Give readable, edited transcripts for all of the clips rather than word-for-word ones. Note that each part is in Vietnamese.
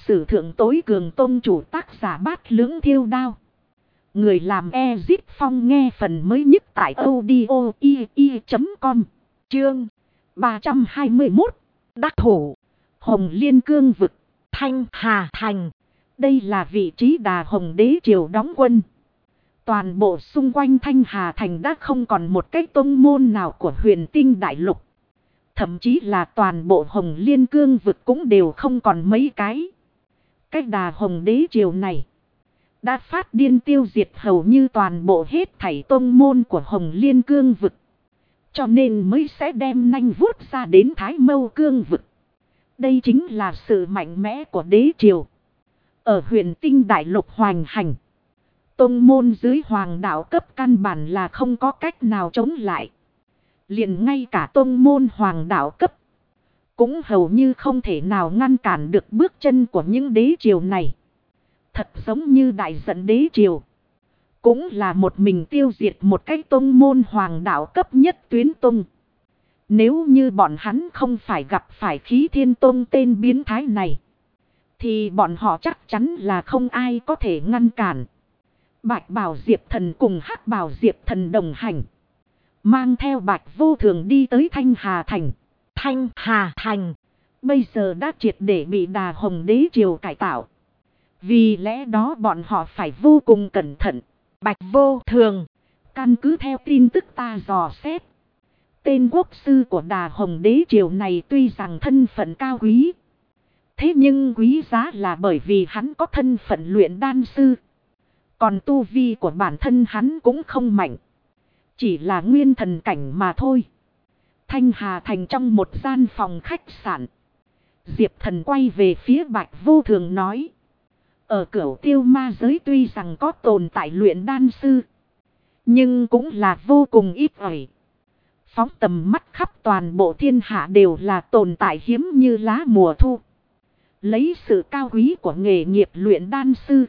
sử thượng tối cường tôn chủ, tác giả Bát Lưỡng Thiêu Đao. Người làm Ezip Phong, nghe phần mới nhất tại audio i.com. Chương 321. Đắc thủ. Hồng Liên Cương vực, Thanh Hà Thành. Đây là vị trí Đà Hồng đế triều đóng quân. Toàn bộ xung quanh Thanh Hà Thành đã không còn một cái tông môn nào của Huyền Tinh Đại Lục. Thậm chí là toàn bộ Hồng Liên Cương vực cũng đều không còn mấy cái. Cái Đà Hồng đế triều này đã phát điên tiêu diệt hầu như toàn bộ hết thảy tông môn của Hồng Liên Cương vực. Cho nên mới sẽ đem nanh vuốt ra đến Thái Mâu Cương vực. Đây chính là sự mạnh mẽ của đế triều. Ở Huyền Tinh Đại Lục hoành hành, tông môn dưới hoàng đạo cấp căn bản là không có cách nào chống lại. Liền ngay cả tông môn hoàng đạo cấp cũng hầu như không thể nào ngăn cản được bước chân của những đế triều này. Thật giống như đại dẫn đế triều, cũng là một mình tiêu diệt một cái tông môn hoàng đạo cấp nhất tuyến tông. Nếu như bọn hắn không phải gặp phải Khí Thiên Tông tên biến thái này, thì bọn họ chắc chắn là không ai có thể ngăn cản. Bạch Bảo Diệp Thần cùng Hắc Bảo Diệp Thần đồng hành, mang theo Bạch Vô Thường đi tới Thanh Hà Thành. Thanh Hà Thành bây giờ đã triệt để bị Đà Hồng đế triều cải tạo. Vì lẽ đó bọn họ phải vô cùng cẩn thận. Bạch Vô Thường, căn cứ theo tin tức ta dò xét, tên quốc sư của Đà Hồng đế triều này tuy rằng thân phận cao quý, thế nhưng quý giá là bởi vì hắn có thân phận luyện đan sư. Còn tu vi của bản thân hắn cũng không mạnh, chỉ là nguyên thần cảnh mà thôi. Thanh Hà Thành trong một gian phòng khách sạn, Diệp Thần quay về phía Bạch Vô Thường nói. Ở Cửu Tiêu Ma giới tuy rằng có tồn tại luyện đan sư, nhưng cũng là vô cùng ít ỏi. Phóng tầm mắt khắp toàn bộ thiên hạ đều là tồn tại hiếm như lá mùa thu. Lấy sự cao quý của nghề nghiệp luyện đan sư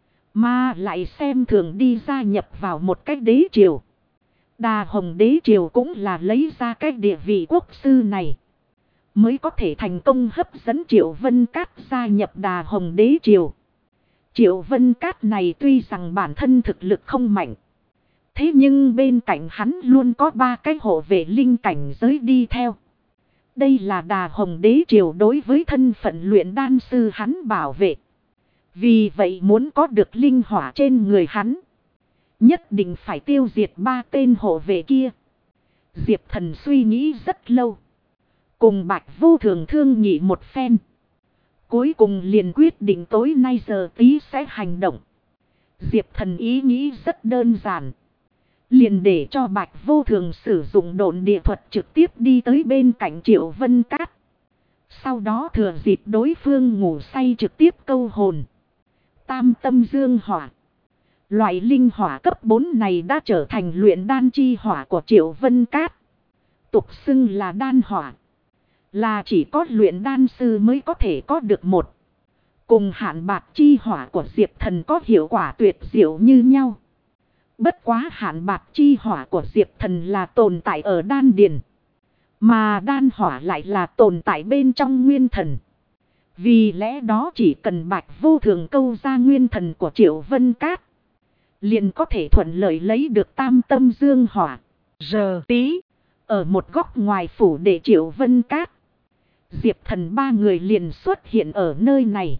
mà lại xem thường đi gia nhập vào một cái đế triều. Đà Hồng đế triều cũng là lấy ra cái địa vị quốc sư này mới có thể thành công hấp dẫn Triệu Vân Cát gia nhập Đà Hồng đế triều. Triệu Vân Cát này tuy rằng bản thân thực lực không mạnh, thế nhưng bên cạnh hắn luôn có 3 cái hộ vệ linh cảnh giới đi theo. Đây là Đà Hồng đế triều đối với thân phận luyện đan sư hắn bảo vệ. Vì vậy muốn có được linh hỏa trên người hắn, nhất định phải tiêu diệt 3 tên hộ vệ kia. Diệp Thần suy nghĩ rất lâu, cùng Bạch Vô Thường thương nghị một phen, cuối cùng liền quyết định tối nay giờ tí sẽ hành động. Diệp Thần ý nghĩ rất đơn giản, liền để cho Bạch Vô Thường sử dụng độn địa thuật trực tiếp đi tới bên cạnh Triệu Vân Cát. Sau đó thừa dịp đối phương ngủ say trực tiếp câu hồn. Tam tâm dương hỏa, loại linh hỏa cấp 4 này đã trở thành luyện đan chi hỏa của Triệu Vân Cát. Tục xưng là đan hỏa, là chỉ có luyện đan sư mới có thể có được một. Cùng hạn bạc chi hỏa của Diệp Thần có hiệu quả tuyệt diệu như nhau. Bất quá hạn bạc chi hỏa của Diệp Thần là tồn tại ở đan điền, mà đan hỏa lại là tồn tại bên trong nguyên thần. Vì lẽ đó chỉ cần Bạch Vô Thường câu ra nguyên thần của Triệu Vân Cát, liền có thể thuận lợi lấy được tam tâm dương hỏa. Giờ tí, ở một góc ngoài phủ để Triệu Vân Cát, Diệp Thần 3 người liền xuất hiện ở nơi này.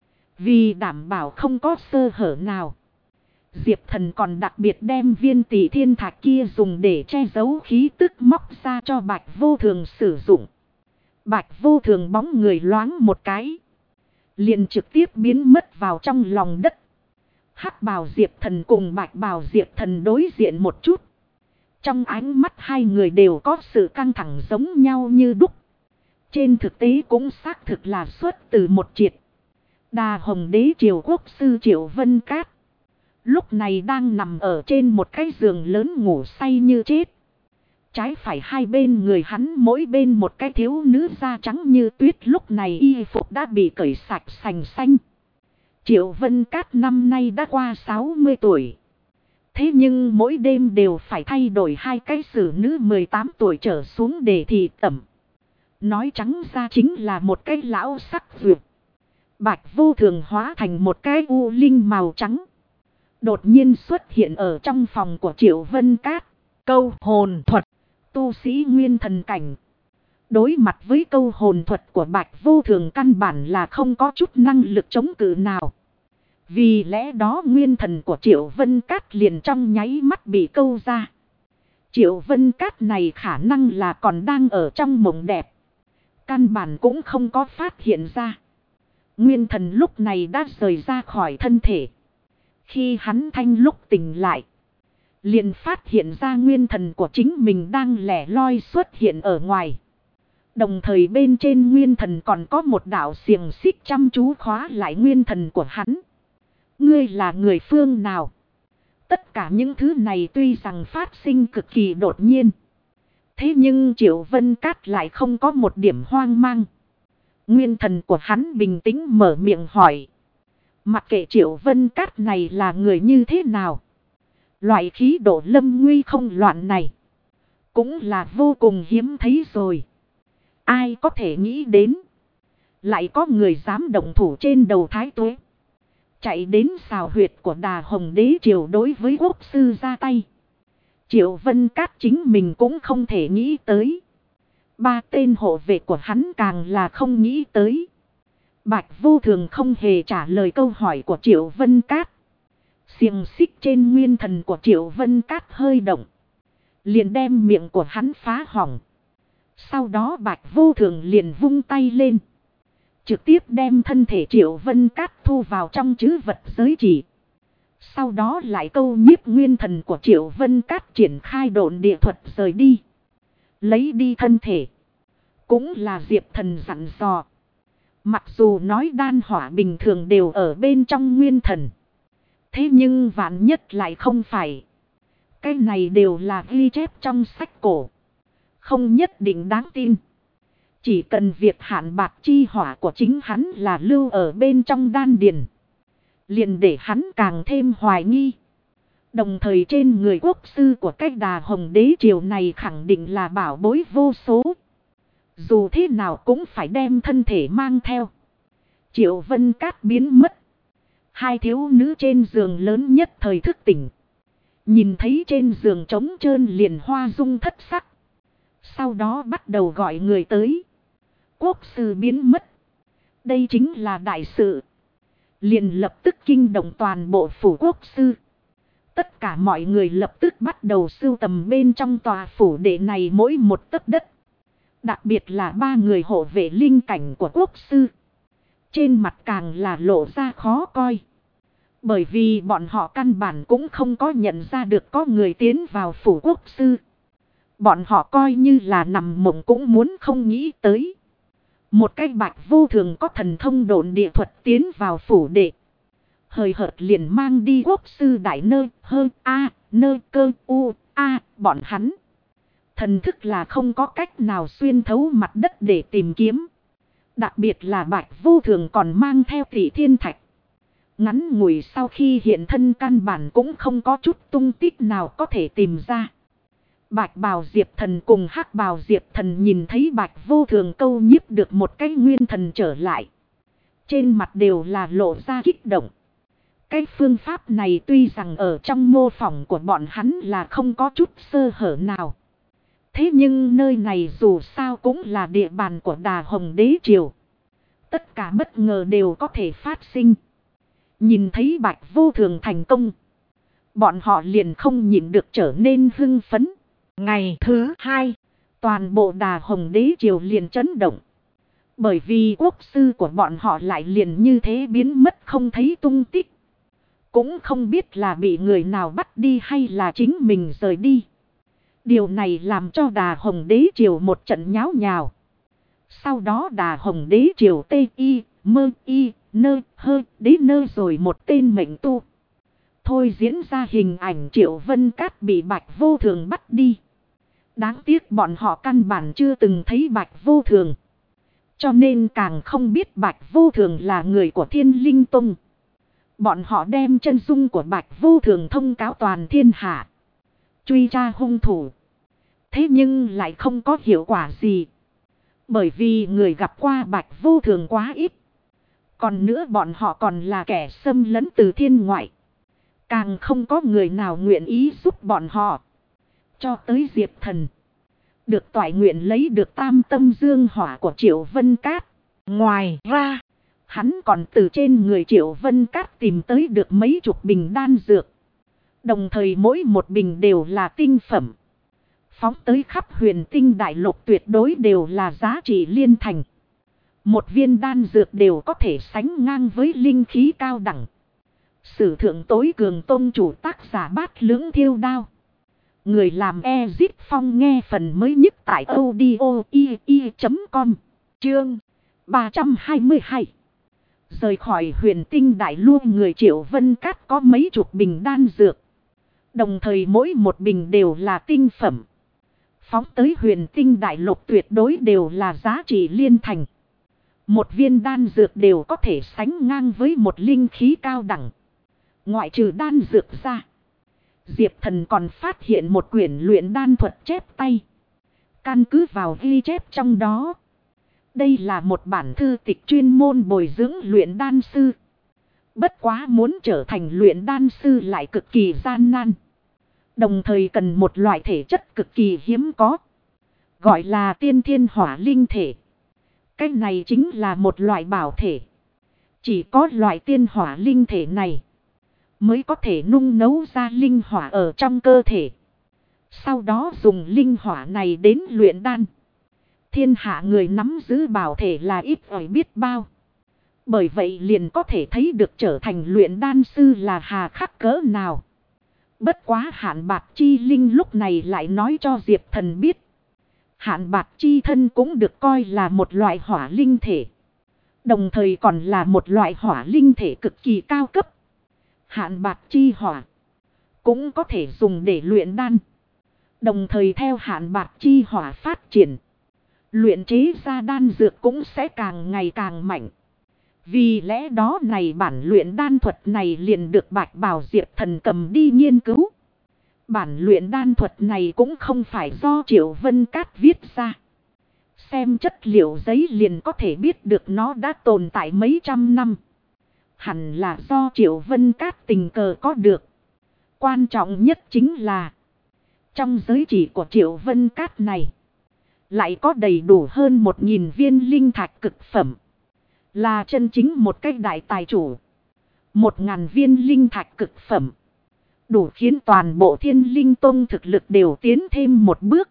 Vì đảm bảo không có sơ hở nào, Diệp Thần còn đặc biệt đem viên Tỷ Thiên Thạch kia dùng để che giấu khí tức móc ra cho Bạch Vô Thường sử dụng. Bạch Vô Thường bóng người loáng một cái, liền trực tiếp biến mất vào trong lòng đất. Hắc Bào Diệp Thần cùng Bạch Bào Diệp Thần đối diện một chút. Trong ánh mắt hai người đều có sự căng thẳng giống nhau như đúc. Trên thực tế cũng xác thực là xuất từ một triệt. Đà Hồng đế triều quốc sư Triệu Vân Cát lúc này đang nằm ở trên một cái giường lớn ngủ say như chết. Trái phải hai bên người hắn mỗi bên một cái thiếu nữ da trắng như tuyết, lúc này y phục đã bị cởi sạch sành xanh. Triệu Vân Cát năm nay đã qua 60 tuổi. Thế nhưng mỗi đêm đều phải thay đổi 2 cái xử nữ 18 tuổi trở xuống để thị tẩm. Nói trắng ra chính là một cái lão sắc vượt. Bạch Vô Thường hóa thành một cái u linh màu trắng. Đột nhiên xuất hiện ở trong phòng của Triệu Vân Cát. Câu hồn thuật. Tu sĩ nguyên thần cảnh. Đối mặt với câu hồn thuật của Bạch Vô Thường căn bản là không có chút năng lực chống cự nào. Vì lẽ đó nguyên thần của Triệu Vân Cát liền trong nháy mắt bị câu ra. Triệu Vân Cát này khả năng là còn đang ở trong mộng đẹp. Căn bản cũng không có phát hiện ra. Nguyên thần lúc này đã rời ra khỏi thân thể. Khi hắn thanh lúc tỉnh lại, liền phát hiện ra nguyên thần của chính mình đang lẻ loi xuất hiện ở ngoài. Đồng thời bên trên nguyên thần còn có một đạo xiềng xích chăm chú khóa lại nguyên thần của hắn. Ngươi là người phương nào? Tất cả những thứ này tuy rằng phát sinh cực kỳ đột nhiên. Thế nhưng Triệu Vân Cát lại không có một điểm hoang mang. Nguyên thần của hắn bình tĩnh mở miệng hỏi. Mặc kệ Triệu Vân Cát này là người như thế nào. Loại khí độ lâm nguy không loạn này cũng là vô cùng hiếm thấy rồi. Ai có thể nghĩ đến. Lại có người dám động thủ trên đầu Thái Tuế. Chạy đến xào huyệt của Đà Hồng Đế Triều đối với quốc sư ra tay. Triệu Vân Cát chính mình cũng không thể nghĩ tới. Ba tên hộ vệ của hắn càng là không nghĩ tới. Bạch Vô Thường không hề trả lời câu hỏi của Triệu Vân Cát. Xiềng xích trên nguyên thần của Triệu Vân Cát hơi động. Liền đem miệng của hắn phá hỏng. Sau đó Bạch Vô Thường liền vung tay lên. Trực tiếp đem thân thể Triệu Vân Cát thu vào trong trữ vật giới chỉ. Sau đó lại câu nhiếp nguyên thần của Triệu Vân Cát triển khai độn địa thuật rời đi. Lấy đi thân thể. Cũng là Diệp Thần dặn dò. Mặc dù nói đan hỏa bình thường đều ở bên trong nguyên thần. Thế nhưng vạn nhất lại không phải. Cái này đều là ghi chép trong sách cổ. Không nhất định đáng tin. Chỉ cần việc hạn bạc chi hỏa của chính hắn là lưu ở bên trong đan điền. Liền để hắn càng thêm hoài nghi. Đồng thời trên người quốc sư của cái Đà Hồng Đế Triều này khẳng định là bảo bối vô số. Dù thế nào cũng phải đem thân thể mang theo. Triệu Vân Cát biến mất. Hai thiếu nữ trên giường lớn nhất thời thức tỉnh. Nhìn thấy trên giường trống trơn liền hoa dung thất sắc. Sau đó bắt đầu gọi người tới. Quốc sư biến mất. Đây chính là đại sự. Liền lập tức kinh động toàn bộ phủ quốc sư. Tất cả mọi người lập tức bắt đầu sưu tầm bên trong tòa phủ đệ này mỗi một tấc đất. Đặc biệt là ba người hộ vệ linh cảnh của quốc sư. Trên mặt càng là lộ ra khó coi. Bởi vì bọn họ căn bản cũng không có nhận ra được có người tiến vào phủ quốc sư. Bọn họ coi như là nằm mộng cũng muốn không nghĩ tới. Một cái Bạch Vô Thường có thần thông độn địa thuật tiến vào phủ đệ. Hời hợt liền mang đi quốc sư đại nơi hơn a nơi cơ u a bọn hắn. Thần thức là không có cách nào xuyên thấu mặt đất để tìm kiếm. Đặc biệt là Bạch Vô Thường còn mang theo Tỷ Thiên Thạch. Ngắn ngủi sau khi hiện thân căn bản cũng không có chút tung tích nào có thể tìm ra. Bạch Bào Diệp Thần cùng Hắc Bào Diệp Thần nhìn thấy Bạch Vô Thường câu nhiếp được một cái nguyên thần trở lại. Trên mặt đều là lộ ra kích động. Cái phương pháp này tuy rằng ở trong mô phỏng của bọn hắn là không có chút sơ hở nào. Thế nhưng nơi này dù sao cũng là địa bàn của Đà Hồng Đế Triều. Tất cả bất ngờ đều có thể phát sinh. Nhìn thấy Bạch Vô Thường thành công. Bọn họ liền không nhịn được trở nên hưng phấn. Ngày thứ hai, toàn bộ Đà Hồng Đế Triều liền chấn động. Bởi vì quốc sư của bọn họ lại liền như thế biến mất không thấy tung tích. Cũng không biết là bị người nào bắt đi hay là chính mình rời đi. Điều này làm cho Đà Hồng Đế Triều một trận nháo nhào. Sau đó Đà Hồng Đế Triều Tây Y, Mơ Y, Nơ, Hơ, Đế Nơ rồi một tên mệnh tu. Thôi diễn ra hình ảnh Triệu Vân Cát bị Bạch Vô Thường bắt đi. Đáng tiếc bọn họ căn bản chưa từng thấy Bạch Vô Thường. Cho nên càng không biết Bạch Vô Thường là người của Thiên Linh Tông. Bọn họ đem chân dung của Bạch Vô Thường thông cáo toàn thiên hạ. Truy tra hung thủ. Thế nhưng lại không có hiệu quả gì. Bởi vì người gặp qua Bạch Vô Thường quá ít. Còn nữa bọn họ còn là kẻ xâm lấn từ thiên ngoại. Càng không có người nào nguyện ý giúp bọn họ. Cho tới Diệp Thần. Được toại nguyện lấy được tam tâm dương hỏa của Triệu Vân Cát. Ngoài ra, hắn còn từ trên người Triệu Vân Cát tìm tới được mấy chục bình đan dược. Đồng thời mỗi một bình đều là tinh phẩm. Phóng tới khắp huyền tinh đại lục tuyệt đối đều là giá trị liên thành. Một viên đan dược đều có thể sánh ngang với linh khí cao đẳng. Sử thượng tối cường tôn chủ tác giả Bát Lưỡng Thiêu Đao. Người làm Ezip Phong nghe phần mới nhất tại audio.com. Chương 322. Rời khỏi huyền tinh đại lục người Triệu Vân Cát có mấy chục bình đan dược. Đồng thời mỗi một bình đều là tinh phẩm. Phóng tới huyền tinh đại lục tuyệt đối đều là giá trị liên thành. Một viên đan dược đều có thể sánh ngang với một linh khí cao đẳng. Ngoại trừ đan dược ra, Diệp Thần còn phát hiện một quyển luyện đan thuật chép tay. Căn cứ vào ghi chép trong đó, đây là một bản thư tịch chuyên môn bồi dưỡng luyện đan sư. Bất quá muốn trở thành luyện đan sư lại cực kỳ gian nan. Đồng thời cần một loại thể chất cực kỳ hiếm có, gọi là tiên thiên hỏa linh thể. Cái này chính là một loại bảo thể. Chỉ có loại tiên hỏa linh thể này mới có thể nung nấu ra linh hỏa ở trong cơ thể. Sau đó dùng linh hỏa này đến luyện đan. Thiên hạ người nắm giữ bảo thể là ít ỏi biết bao. Bởi vậy liền có thể thấy được trở thành luyện đan sư là hà khắc cỡ nào. Bất quá Hạn Bạc Chi Linh lúc này lại nói cho Diệp Thần biết. Hạn Bạc Chi thân cũng được coi là một loại hỏa linh thể. Đồng thời còn là một loại hỏa linh thể cực kỳ cao cấp. Hạn Bạc Chi hỏa cũng có thể dùng để luyện đan. Đồng thời theo Hạn Bạc Chi hỏa phát triển, luyện chế ra đan dược cũng sẽ càng ngày càng mạnh. Vì lẽ đó này bản luyện đan thuật này liền được Bạch Bào Diệp Thần cầm đi nghiên cứu. Bản luyện đan thuật này cũng không phải do Triệu Vân Cát viết ra. Xem chất liệu giấy liền có thể biết được nó đã tồn tại mấy trăm năm. Hẳn là do Triệu Vân Cát tình cờ có được. Quan trọng nhất chính là trong giới chỉ của Triệu Vân Cát này lại có đầy đủ hơn 1000 viên linh thạch cực phẩm. Là chân chính một cái đại tài chủ. 1000 viên linh thạch cực phẩm đủ khiến toàn bộ Thiên Linh Tông thực lực đều tiến thêm một bước.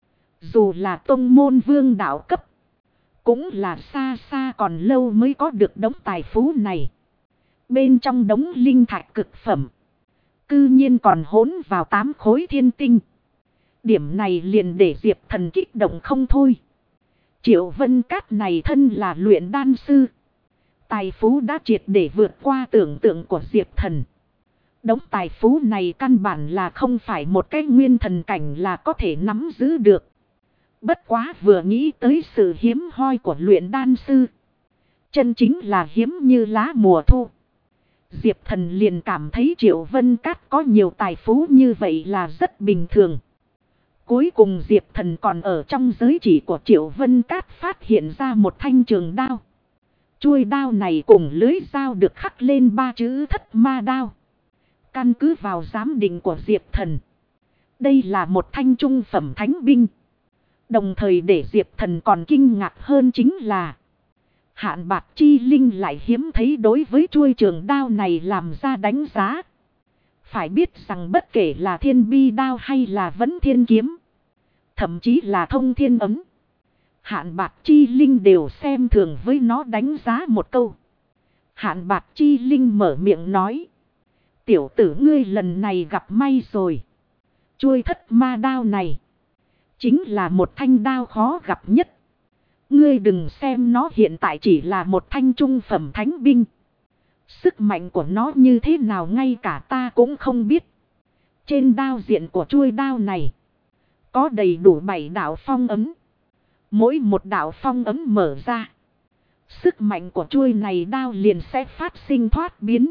Dù là tông môn vương đạo cấp, cũng là xa xa còn lâu mới có được đống tài phú này. Bên trong đống linh thạch cực phẩm, cư nhiên còn hỗn vào 8 khối thiên tinh. Điểm này liền để Diệp Thần kích động không thôi. Triệu Vân Cát này thân là luyện đan sư. Tài phú đã triệt để vượt qua tưởng tượng của Diệp Thần. Đống tài phú này căn bản là không phải một cái nguyên thần cảnh là có thể nắm giữ được. Bất quá vừa nghĩ tới sự hiếm hoi của luyện đan sư, chân chính là hiếm như lá mùa thu, Diệp Thần liền cảm thấy Triệu Vân Cát có nhiều tài phú như vậy là rất bình thường. Cuối cùng Diệp Thần còn ở trong giới chỉ của Triệu Vân Cát phát hiện ra một thanh trường đao. Chuôi đao này cùng lưới dao được khắc lên 3 chữ Thất Ma Đao. Căn cứ vào giám định của Diệp Thần, đây là một thanh trung phẩm thánh binh. Đồng thời để Diệp Thần còn kinh ngạc hơn chính là Hạn Bạc Chi Linh lại hiếm thấy đối với chuôi trường đao này làm ra đánh giá. Phải biết rằng bất kể là Thiên Bi Đao hay là Vấn Thiên Kiếm, thậm chí là Thông Thiên Ấm, Hạn Bạc Chi Linh đều xem thường với nó đánh giá một câu. Hạn Bạc Chi Linh mở miệng nói: tiểu tử ngươi lần này gặp may rồi. Chuôi Thất Ma Đao này chính là một thanh đao khó gặp nhất. Ngươi đừng xem nó hiện tại chỉ là một thanh trung phẩm thánh binh. Sức mạnh của nó như thế nào ngay cả ta cũng không biết. Trên đao diện của chuôi đao này có đầy đủ 7 đạo phong ấn. Mỗi một đạo phong ấn mở ra, sức mạnh của chuôi này đao liền sẽ phát sinh thoát biến.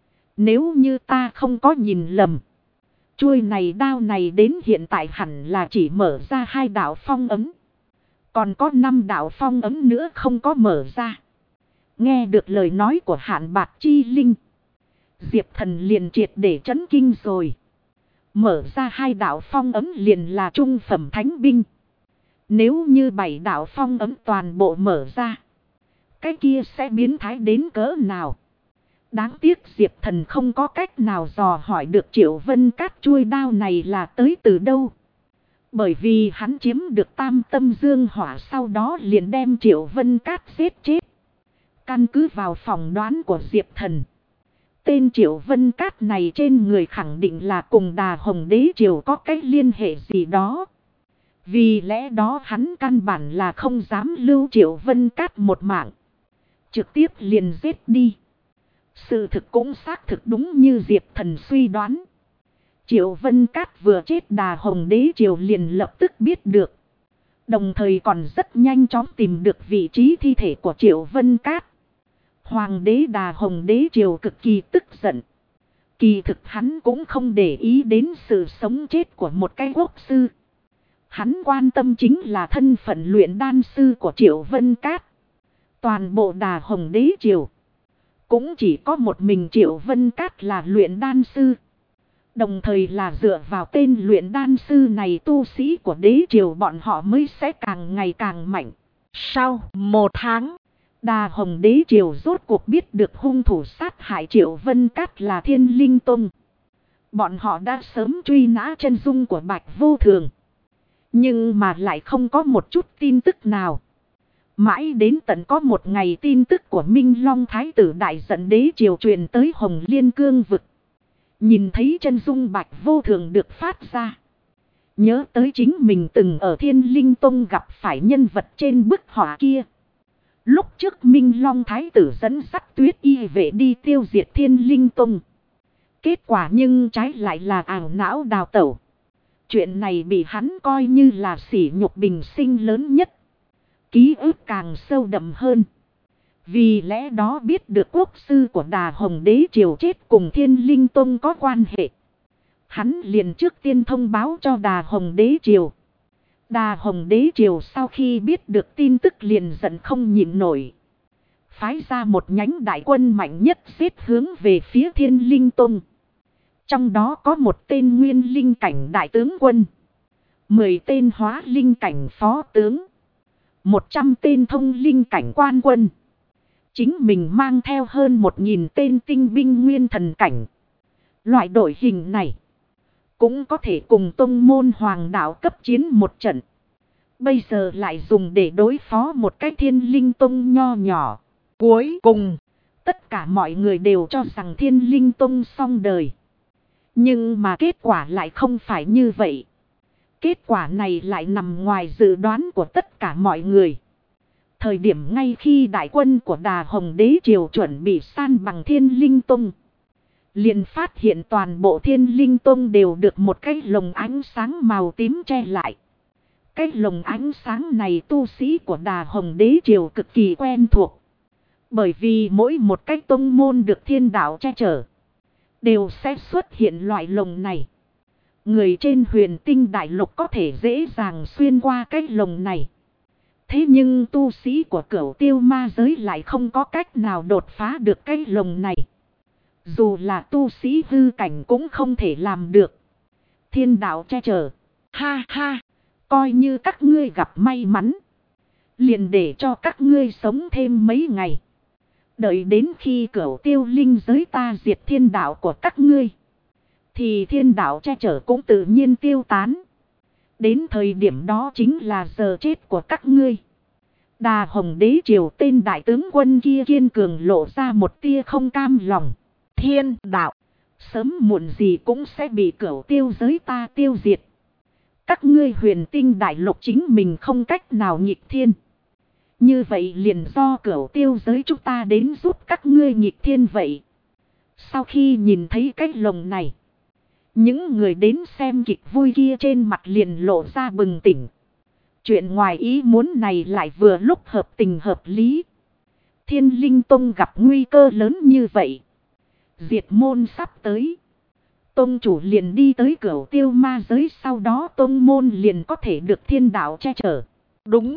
Nếu như ta không có nhìn lầm, chuôi này đao này đến hiện tại hẳn là chỉ mở ra 2 đạo phong ấn. Còn có 5 đạo phong ấn nữa không có mở ra. Nghe được lời nói của Hạn Bạc Chi Linh, Diệp Thần liền triệt để chấn kinh rồi. Mở ra 2 đạo phong ấm liền là trung phẩm thánh binh. Nếu như 7 đạo phong ấm toàn bộ mở ra, cái kia sẽ biến thái đến cỡ nào? Đáng tiếc Diệp Thần không có cách nào dò hỏi được Triệu Vân Cát chuôi đao này là tới từ đâu. Bởi vì hắn chiếm được Tam Tâm Dương Hỏa sau đó liền đem Triệu Vân Cát giết chết. Căn cứ vào phỏng đoán của Diệp Thần, tên Triệu Vân Cát này trên người khẳng định là cùng Đà Hồng Đế Triều có cách liên hệ gì đó. Vì lẽ đó hắn căn bản là không dám lưu Triệu Vân Cát một mạng, trực tiếp liền giết đi. Sự thực cũng xác thực đúng như Diệp Thần suy đoán. Triệu Vân Cát vừa chết, Đà Hồng Đế Triều liền lập tức biết được. Đồng thời còn rất nhanh chóng tìm được vị trí thi thể của Triệu Vân Cát. Hoàng đế Đà Hồng Đế Triều cực kỳ tức giận. Kỳ thực hắn cũng không để ý đến sự sống chết của một cái quốc sư. Hắn quan tâm chính là thân phận luyện đan sư của Triệu Vân Cát. Toàn bộ Đà Hồng Đế Triều cũng chỉ có một mình Triệu Vân Cát là luyện đan sư. Đồng thời là dựa vào tên luyện đan sư này, tu sĩ của đế triều bọn họ mới sẽ càng ngày càng mạnh. Sau 1 tháng, Đà Hồng Đế Triều rốt cuộc biết được hung thủ sát hại Triệu Vân Cát là Thiên Linh Tông. Bọn họ đã sớm truy nã chân dung của Bạch Vô Thường, nhưng mà lại không có một chút tin tức nào. Mãi đến tận có một ngày tin tức của Minh Long Thái tử đại giận đế triều truyền tới Hồng Liên Cương vực. Nhìn thấy chân dung Bạch Vô Thường được phát ra, nhớ tới chính mình từng ở Thiên Linh Tông gặp phải nhân vật trên bức họa kia. Lúc trước Minh Long Thái tử dẫn dắt Tuyết Y vệ đi tiêu diệt Thiên Linh Tông. Kết quả nhưng trái lại là ảo não đào tẩu. Chuyện này bị hắn coi như là sỉ nhục bình sinh lớn nhất. Ký ức càng sâu đậm hơn. Vì lẽ đó biết được quốc sư của Đà Hồng Đế Triều chết cùng Thiên Linh Tông có quan hệ, hắn liền trước tiên thông báo cho Đà Hồng Đế Triều. Đà Hồng Đế Triều sau khi biết được tin tức liền giận không nhịn nổi. Phái ra một nhánh đại quân mạnh nhất giết hướng về phía Thiên Linh Tông. Trong đó có một tên nguyên linh cảnh đại tướng quân, 10 tên hóa linh cảnh phó tướng, 100 tên thông linh cảnh quan quân. Chính mình mang theo hơn 1000 tên tinh binh nguyên thần cảnh. Loại đội hình này cũng có thể cùng tông môn hoàng đạo cấp chiến một trận. Bây giờ lại dùng để đối phó một cái Thiên Linh Tông nho nhỏ. Cuối cùng, tất cả mọi người đều cho rằng Thiên Linh Tông xong đời. Nhưng mà kết quả lại không phải như vậy. Kết quả này lại nằm ngoài dự đoán của tất cả mọi người. Thời điểm ngay khi đại quân của Đà Hồng Đế Triều chuẩn bị san bằng Thiên Linh Tông, liền phát hiện toàn bộ Thiên Linh Tông đều được một cái lồng ánh sáng màu tím che lại. Cái lồng ánh sáng này tu sĩ của Đà Hồng Đế Triều cực kỳ quen thuộc. Bởi vì mỗi một cái tông môn được thiên đạo che chở, đều sẽ xuất hiện loại lồng này. Người trên Huyền Tinh Đại Lục có thể dễ dàng xuyên qua cái lồng này. Thế nhưng tu sĩ của Cửu Tiêu Ma giới lại không có cách nào đột phá được cái lồng này. Dù là tu sĩ hư cảnh cũng không thể làm được. Thiên đạo che chở. Ha ha, coi như các ngươi gặp may mắn, liền để cho các ngươi sống thêm mấy ngày. Đợi đến khi Cửu Tiêu linh giới ta diệt thiên đạo của các ngươi, thì thiên đạo che chở cũng tự nhiên tiêu tán. Đến thời điểm đó chính là giờ chết của các ngươi. Đà Hồng Đế Triều tên đại tướng quân kia kiên cường lộ ra một tia không cam lòng. Thiên đạo, sớm muộn gì cũng sẽ bị Cửu Tiêu giới ta tiêu diệt. Các ngươi Huyền Tinh Đại Lục chính mình không cách nào nghịch thiên. Như vậy liền do Cửu Tiêu giới chúng ta đến giúp các ngươi nghịch thiên vậy. Sau khi nhìn thấy cái lồng này, những người đến xem kịch vui kia trên mặt liền lộ ra bừng tỉnh. Chuyện ngoài ý muốn này lại vừa lúc hợp tình hợp lý. Thiên Linh Tông gặp nguy cơ lớn như vậy, diệt môn sắp tới, tông chủ liền đi tới Cửu Tiêu Ma giới, sau đó tông môn liền có thể được thiên đạo che chở. Đúng,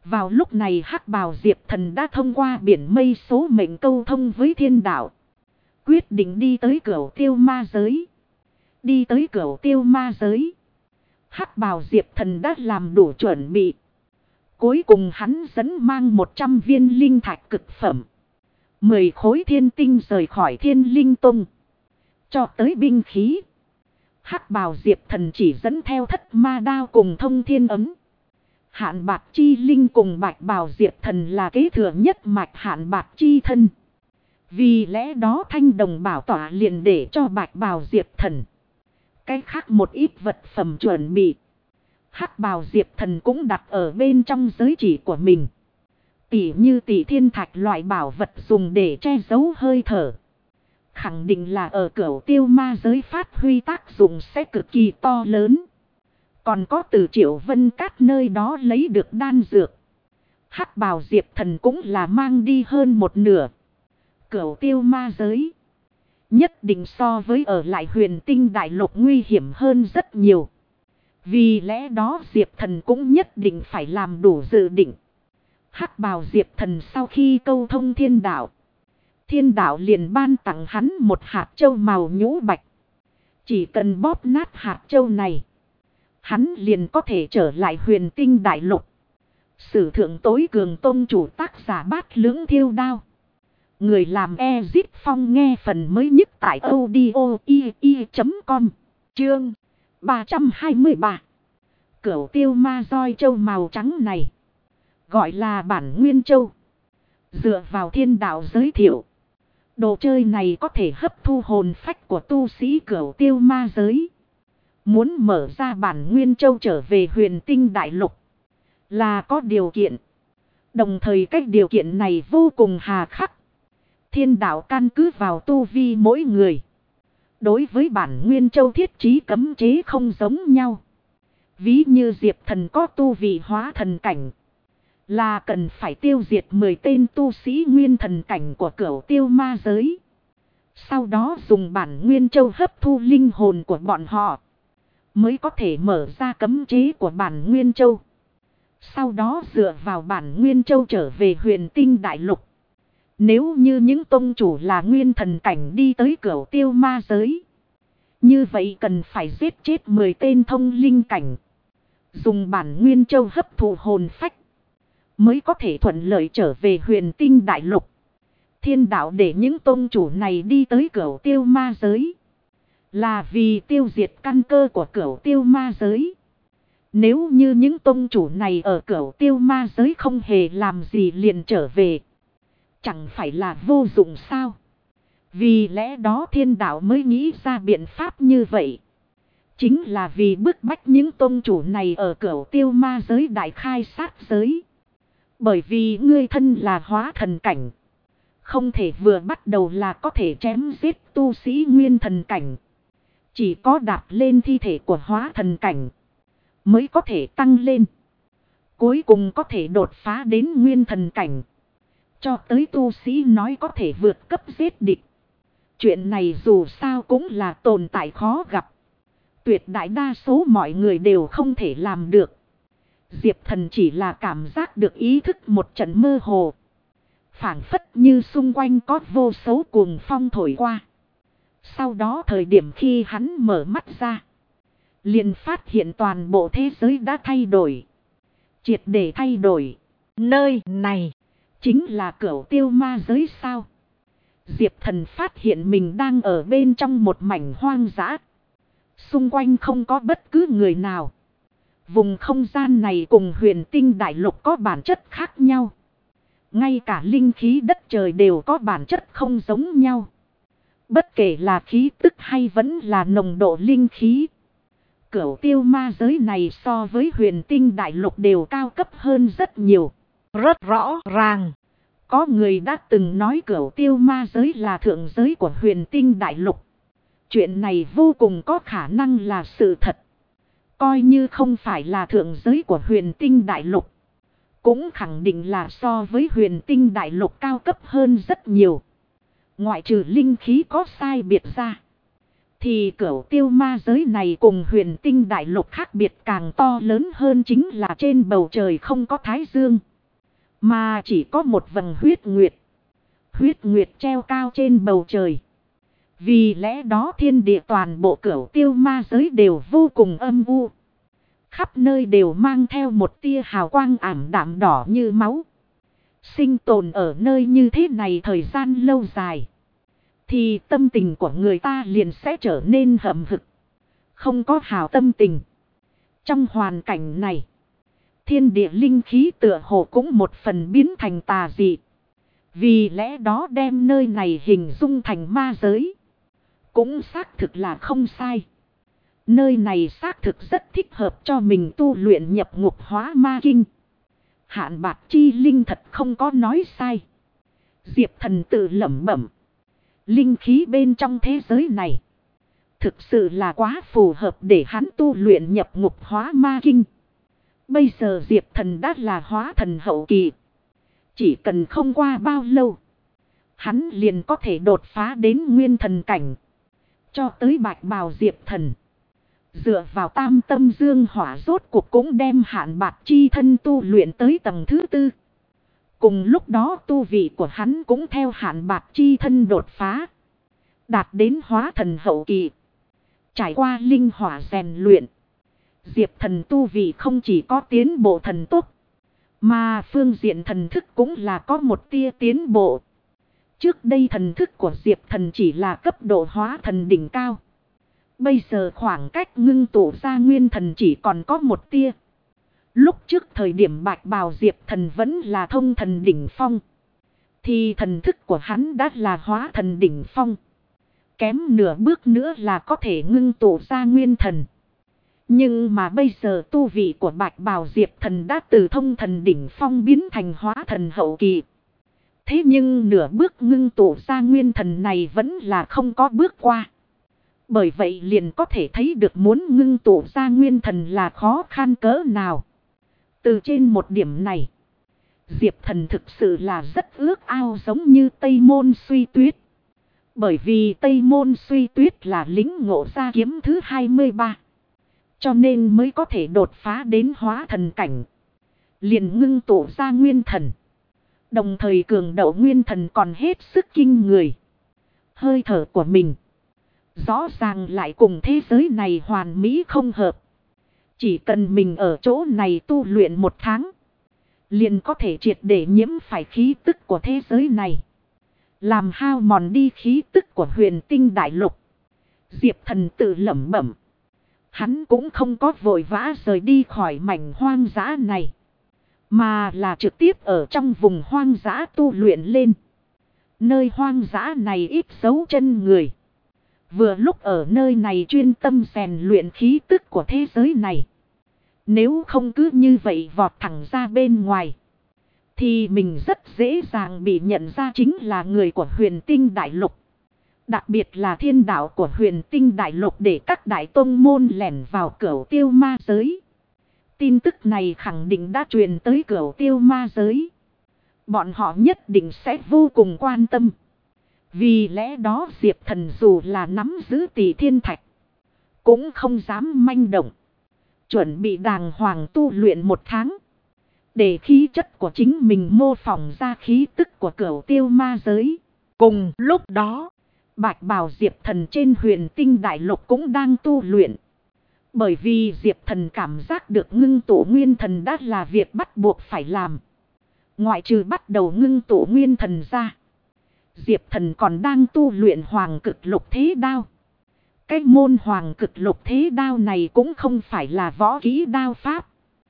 Vào lúc này hắc bào Diệp Thần đã thông qua biển mây số mệnh câu thông với thiên đạo. Quyết định đi tới Cửu Tiêu Ma Giới. Đi tới Cửu Tiêu Ma Giới. Hắc bào Diệp Thần đã làm đủ chuẩn bị. Cuối cùng hắn dẫn mang 100 viên linh thạch cực phẩm. 10 khối thiên tinh rời khỏi Thiên Linh Tông. Cho tới binh khí. Hắc bào Diệp Thần chỉ dẫn theo Thất Ma Đao cùng Thông Thiên Ấm. Hạn Bạc Chi Linh cùng Bạch bào Diệp Thần là kế thừa nhất mạch Hạn Bạc Chi Thân. Vì lẽ đó Thanh Đồng bảo tỏa liền để cho Bạch bào Diệp Thần. Cái khác một ít vật phẩm chuẩn bị. Hắc bào Diệp Thần cũng đặt ở bên trong giới chỉ của mình. Tỉ như tỷ thiên thạch loại bảo vật dùng để che giấu hơi thở. Khẳng định là ở Cửu Tiêu Ma Giới phát huy tác dụng sẽ cực kỳ to lớn. Còn có từ Triệu Vân Cát nơi đó lấy được đan dược. Hắc bào Diệp Thần cũng là mang đi hơn một nửa. Cửu Tiêu Ma Giới nhất định so với ở lại Huyền Tinh Đại Lục nguy hiểm hơn rất nhiều. Vì lẽ đó Diệp Thần cũng nhất định phải làm đủ dự định. Hắc bào Diệp Thần sau khi câu thông thiên đạo. Thiên đạo liền ban tặng hắn một hạt châu màu nhũ bạch. Chỉ cần bóp nát hạt châu này. Hắn liền có thể trở lại Huyền Tinh Đại Lục. Sử thượng tối cường tôn chủ tác giả Bát Lưỡng Thiêu Đao. Người làm Ezip Phong nghe phần mới nhất tại audio.com. Chương 323. Cửu Tiêu Ma Roi châu màu trắng này. Gọi là bản nguyên châu. Dựa vào thiên đạo giới thiệu. Đồ chơi này có thể hấp thu hồn phách của tu sĩ Cửu Tiêu Ma Giới. Muốn mở ra bản nguyên châu trở về Huyền Tinh Đại Lục. Là có điều kiện. Đồng thời cách điều kiện này vô cùng hà khắc. Thiên đạo căn cứ vào tu vi mỗi người. Đối với bản nguyên châu thiết trí cấm chế không giống nhau. Ví như Diệp Thần có tu vị hóa thần cảnh. Là cần phải tiêu diệt 10 tên tu sĩ nguyên thần cảnh của Cửu Tiêu Ma Giới. Sau đó dùng bản nguyên châu hấp thu linh hồn của bọn họ. Mới có thể mở ra cấm chế của bản nguyên châu. Sau đó dựa vào bản nguyên châu trở về Huyền Tinh Đại Lục. Nếu như những tông chủ là nguyên thần cảnh đi tới Cửu Tiêu Ma Giới. Như vậy cần phải giết chết 10 tên thông linh cảnh. Dùng bản nguyên châu hấp thụ hồn phách. Mới có thể thuận lợi trở về Huyền Tinh Đại Lục. Thiên đạo để những tông chủ này đi tới Cửu Tiêu Ma Giới. Là vì tiêu diệt căn cơ của Cửu Tiêu Ma Giới. Nếu như những tông chủ này ở Cửu Tiêu Ma Giới không hề làm gì liền trở về. Chẳng phải là vô dụng sao? Vì lẽ đó thiên đạo mới nghĩ ra biện pháp như vậy. Chính là vì bức bách những tông chủ này ở Cửu Tiêu Ma Giới đại khai sát giới. Bởi vì ngươi thân là hóa thần cảnh. Không thể vừa bắt đầu là có thể chém giết tu sĩ nguyên thần cảnh. Chỉ có đạp lên thi thể của hóa thần cảnh. Mới có thể tăng lên. Cuối cùng có thể đột phá đến nguyên thần cảnh. Cho tới tu sĩ nói có thể vượt cấp giết địch. Chuyện này dù sao cũng là tồn tại khó gặp. Tuyệt đại đa số mọi người đều không thể làm được. Diệp Thần chỉ là cảm giác được ý thức một trận mơ hồ. Phảng phất như xung quanh có vô số cuồng phong thổi qua. Sau đó thời điểm khi hắn mở mắt ra. Liền phát hiện toàn bộ thế giới đã thay đổi. Triệt để thay đổi. Nơi này chính là Cửu Tiêu Ma Giới sao? Diệp Thần phát hiện mình đang ở bên trong một mảnh hoang dã. Xung quanh không có bất cứ người nào. Vùng không gian này cùng Huyền Tinh Đại Lục có bản chất khác nhau. Ngay cả linh khí đất trời đều có bản chất không giống nhau. Bất kể là khí tức hay vẫn là nồng độ linh khí. Cửu Tiêu Ma Giới này so với Huyền Tinh Đại Lục đều cao cấp hơn rất nhiều. Rất rõ ràng. Có người đã từng nói Cửu Tiêu Ma Giới là thượng giới của Huyền Tinh Đại Lục. Chuyện này vô cùng có khả năng là sự thật. Coi như không phải là thượng giới của Huyền Tinh Đại Lục. Cũng khẳng định là so với Huyền Tinh Đại Lục cao cấp hơn rất nhiều. Ngoại trừ linh khí có sai biệt ra. Thì Cửu Tiêu Ma Giới này cùng Huyền Tinh Đại Lục khác biệt càng to lớn hơn chính là trên bầu trời không có thái dương. Mà chỉ có một vầng huyết nguyệt. Huyết nguyệt treo cao trên bầu trời. Vì lẽ đó thiên địa toàn bộ cửu tiêu ma giới đều vô cùng âm u. Khắp nơi đều mang theo một tia hào quang ảm đạm đỏ như máu. Sinh tồn ở nơi như thế này thời gian lâu dài, thì tâm tình của người ta liền sẽ trở nên hậm hực, không có hào tâm tình. Trong hoàn cảnh này, thiên địa linh khí tựa hồ cũng một phần biến thành tà dị. Vì lẽ đó đem nơi này hình dung thành ma giới, cũng xác thực là không sai. Nơi này xác thực rất thích hợp cho mình tu luyện nhập ngục hóa ma kinh. Hạn Bạc Chi Linh thật không có nói sai. Diệp Thần tự lẩm bẩm. Linh khí bên trong thế giới này thực sự là quá phù hợp để hắn tu luyện nhập ngục hóa ma kinh. Bây giờ Diệp Thần đã là hóa thần hậu kỳ. Chỉ cần không qua bao lâu, hắn liền có thể đột phá đến nguyên thần cảnh. Cho tới Bạch Bào Diệp Thần, dựa vào tam tâm dương hỏa rốt cuộc cũng đem Hạn Bạc Chi thân tu luyện tới tầng thứ 4. Cùng lúc đó tu vị của hắn cũng theo Hạn Bạc Chi thân đột phá, đạt đến hóa thần hậu kỳ. Trải qua linh hỏa rèn luyện, Diệp Thần tu vị không chỉ có tiến bộ thần tốc, mà phương diện thần thức cũng là có một tia tiến bộ. Trước đây thần thức của Diệp Thần chỉ là cấp độ hóa thần đỉnh cao. Bây giờ khoảng cách ngưng tụ ra nguyên thần chỉ còn có một tia. Lúc trước thời điểm Bạch Bào Diệp Thần vẫn là thông thần đỉnh phong, thì thần thức của hắn đã là hóa thần đỉnh phong. Kém nửa bước nữa là có thể ngưng tụ ra nguyên thần. Nhưng mà bây giờ tu vị của Bạch Bào Diệp Thần đã từ thông thần đỉnh phong biến thành hóa thần hậu kỳ. Thế nhưng nửa bước ngưng tụ ra nguyên thần này vẫn là không có bước qua. Bởi vậy liền có thể thấy được muốn ngưng tụ ra nguyên thần là khó khăn cỡ nào. Từ trên một điểm này, Diệp Thần thực sự là rất ước ao giống như Tây Môn Suy Tuyết. Bởi vì Tây Môn Suy Tuyết là lĩnh ngộ ra kiếm thứ 23. Cho nên mới có thể đột phá đến hóa thần cảnh, liền ngưng tụ ra nguyên thần. Đồng thời cường độ nguyên thần còn hết sức kinh người. Hơi thở của mình rõ ràng lại cùng thế giới này hoàn mỹ không hợp. Chỉ cần mình ở chỗ này tu luyện 1 tháng, liền có thể triệt để nhiễm phải khí tức của thế giới này, làm hao mòn đi khí tức của Huyền Tinh Đại Lục. Diệp Thần tự lẩm bẩm. Hắn cũng không có vội vã rời đi khỏi mảnh hoang dã này, mà là trực tiếp ở trong vùng hoang dã tu luyện lên. Nơi hoang dã này ít dấu chân người. Vừa lúc ở nơi này chuyên tâm rèn luyện khí tức của thế giới này. Nếu không cứ như vậy vọt thẳng ra bên ngoài, thì mình rất dễ dàng bị nhận ra chính là người của Huyền Tinh Đại Lục. Đặc biệt là thiên đạo của Huyền Tinh Đại Lục để các đại tông môn lẻn vào Cửu Tiêu Ma Giới. Tin tức này khẳng định đã truyền tới Cửu Tiêu Ma Giới. Bọn họ nhất định sẽ vô cùng quan tâm. Vì lẽ đó Diệp Thần dù là nắm giữ Tỷ Thiên Thạch, cũng không dám manh động. Chuẩn bị đàng hoàng tu luyện 1 tháng, để khí chất của chính mình mô phỏng ra khí tức của Cửu Tiêu Ma Giới. Cùng lúc đó, Bạch Bào Diệp Thần trên Huyền Tinh Đại Lục cũng đang tu luyện. Bởi vì Diệp Thần cảm giác được ngưng tụ nguyên thần đã là việc bắt buộc phải làm. Ngoại trừ bắt đầu ngưng tụ nguyên thần ra, Diệp Thần còn đang tu luyện Hoàng Cực Lục Thế Đao. Cái môn Hoàng Cực Lục Thế Đao này cũng không phải là võ kỹ đao pháp,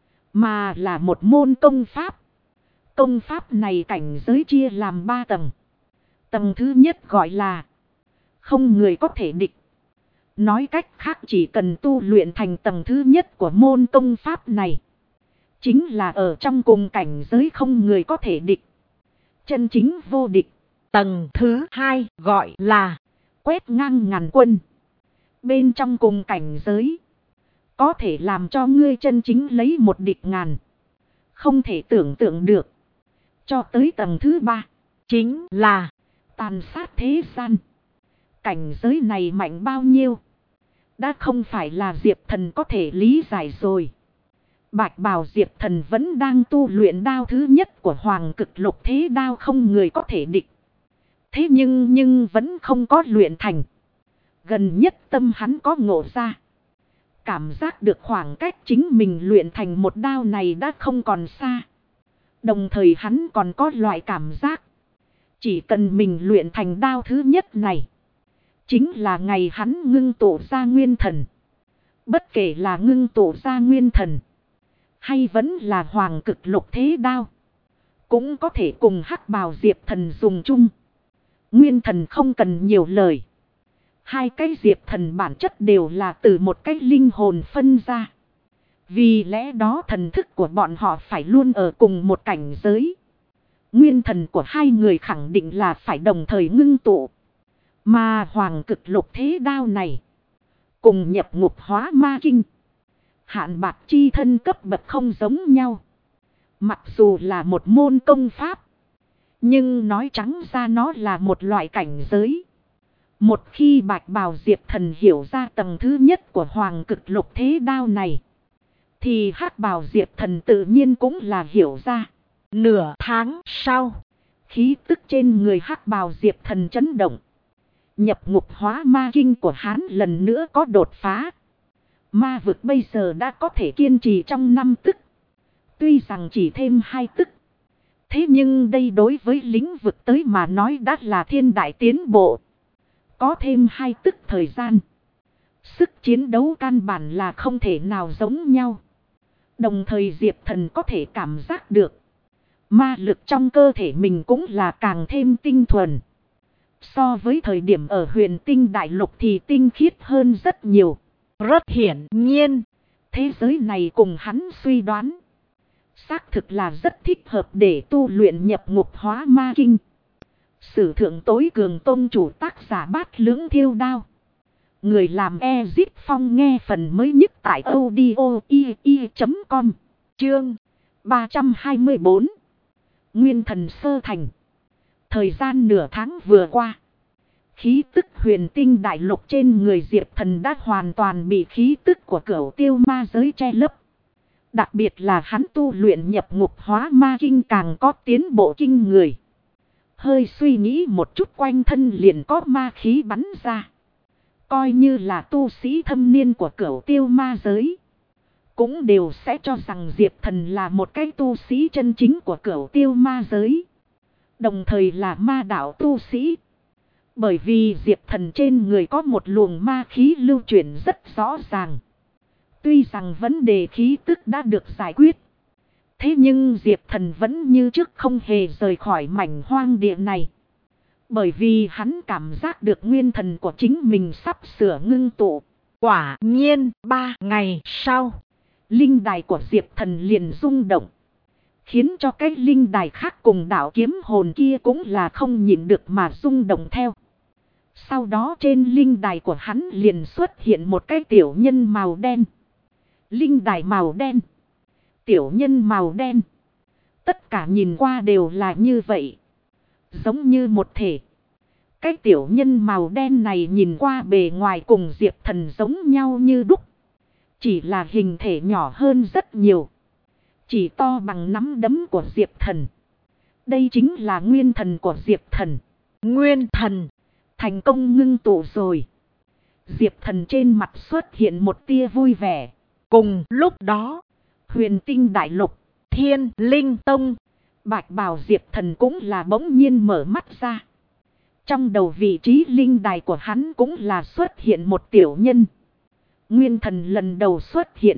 mà là một môn công pháp. Công pháp này cảnh giới chia làm 3 tầng. Tầng thứ nhất gọi là không người có thể địch. Nói cách khác, chỉ cần tu luyện thành tầng thứ nhất của môn công pháp này, chính là ở trong cùng cảnh giới không người có thể địch, chân chính vô địch. Tầng thứ hai gọi là quét ngang ngàn quân. Bên trong cùng cảnh giới, có thể làm cho ngươi chân chính lấy một địch ngàn, không thể tưởng tượng được. Cho tới tầng thứ 3, chính là tàn sát thế gian. Cảnh giới này mạnh bao nhiêu, đã không phải là Diệp Thần có thể lý giải rồi. Bạch bào Diệp Thần vẫn đang tu luyện đao thứ nhất của Hoàng Cực Lục Thế Đao không người có thể địch. Thế nhưng vẫn không có luyện thành. Gần nhất tâm hắn có ngộ ra. Cảm giác được khoảng cách chính mình luyện thành một đao này đã không còn xa. Đồng thời hắn còn có loại cảm giác. Chỉ cần mình luyện thành đao thứ nhất này. Chính là ngày hắn ngưng tụ ra nguyên thần. Bất kể là ngưng tụ ra nguyên thần. Hay vẫn là Hoàng Cực Lục Thế Đao. Cũng có thể cùng hắc bào Diệp Thần dùng chung. Nguyên thần không cần nhiều lời. Hai cái Diệp Thần bản chất đều là từ một cái linh hồn phân ra. Vì lẽ đó thần thức của bọn họ phải luôn ở cùng một cảnh giới. Nguyên thần của hai người khẳng định là phải đồng thời ngưng tụ. Mà Hoàng Cực Lục Thế Đao này. Cùng nhập ngục hóa ma kinh. Hạn bạc chi thân cấp bậc không giống nhau. Mặc dù là một môn công pháp. Nhưng nói trắng ra nó là một loại cảnh giới. Một khi Bạch bào Diệp Thần hiểu ra tầng thứ nhất của Hoàng Cực Lục Thế Đao này. Thì hắc bào Diệp Thần tự nhiên cũng là hiểu ra. Nửa tháng sau. Khí tức trên người hắc bào Diệp Thần chấn động. Nhập ngục hóa ma kinh của hắn lần nữa có đột phá. Ma vực bây giờ đã có thể kiên trì trong 5 tức. Tuy rằng chỉ thêm 2 tức. Thế nhưng đây đối với lĩnh vực tới mà nói đã là thiên đại tiến bộ. Có thêm 2 tức thời gian. Sức chiến đấu căn bản là không thể nào giống nhau. Đồng thời Diệp Thần có thể cảm giác được. Ma lực trong cơ thể mình cũng là càng thêm tinh thuần. So với thời điểm ở huyền tinh đại lục thì tinh khiết hơn rất nhiều. Rất hiển nhiên. Thế giới này cùng hắn suy đoán. Xác thực là rất thích hợp để tu luyện nhập ngục hóa ma kinh. Sử thượng tối cường tôn chủ tác giả Bát Lưỡng Thiêu Đao. Người làm Ezip Phong nghe phần mới nhất tại audio.com. Chương 324. Nguyên thần sơ thành. Thời gian nửa tháng vừa qua. Khí tức huyền tinh đại lục trên người Diệp Thần đã hoàn toàn bị khí tức của Cửu Tiêu ma giới che lấp. Đặc biệt là hắn tu luyện nhập ngục hóa ma kinh càng có tiến bộ kinh người. Hơi suy nghĩ một chút quanh thân liền có ma khí bắn ra. Coi như là tu sĩ thâm niên của Cửu Tiêu ma giới. Cũng đều sẽ cho rằng Diệp Thần là một cái tu sĩ chân chính của Cửu Tiêu ma giới. Đồng thời là ma đạo tu sĩ. Bởi vì Diệp Thần trên người có một luồng ma khí lưu chuyển rất rõ ràng. Tuy rằng vấn đề khí tức đã được giải quyết. Thế nhưng Diệp Thần vẫn như trước không hề rời khỏi mảnh hoang địa này. Bởi vì hắn cảm giác được nguyên thần của chính mình sắp sửa ngưng tụ. Quả nhiên 3 ngày sau. Linh đài của Diệp Thần liền rung động. Khiến cho cái linh đài khác cùng đạo kiếm hồn kia cũng là không nhịn được mà rung động theo. Sau đó trên linh đài của hắn liền xuất hiện một cái tiểu nhân màu đen. Linh đài màu đen. Tiểu nhân màu đen. Tất cả nhìn qua đều là như vậy. Giống như một thể. Cái tiểu nhân màu đen này nhìn qua bề ngoài cùng Diệp Thần giống nhau như đúc. Chỉ là hình thể nhỏ hơn rất nhiều. Chỉ to bằng nắm đấm của Diệp Thần. Đây chính là nguyên thần của Diệp Thần. Nguyên thần. Thành công ngưng tụ rồi. Diệp Thần trên mặt xuất hiện một tia vui vẻ. Cùng lúc đó. Huyền tinh đại lục. Thiên Linh Tông. Bạch bào Diệp Thần cũng là bỗng nhiên mở mắt ra. Trong đầu vị trí linh đài của hắn cũng là xuất hiện một tiểu nhân. Nguyên thần lần đầu xuất hiện.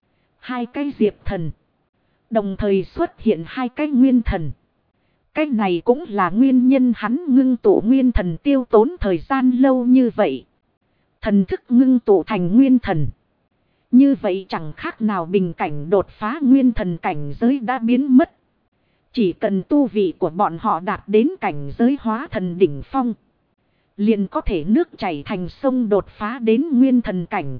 Hai cái Diệp Thần. Đồng thời xuất hiện hai cái nguyên thần. Cái này cũng là nguyên nhân hắn ngưng tụ nguyên thần tiêu tốn thời gian lâu như vậy. Thần thức ngưng tụ thành nguyên thần. Như vậy chẳng khác nào bình cảnh đột phá nguyên thần cảnh giới đã biến mất. Chỉ cần tu vị của bọn họ đạt đến cảnh giới hóa thần đỉnh phong. Liền có thể nước chảy thành sông đột phá đến nguyên thần cảnh.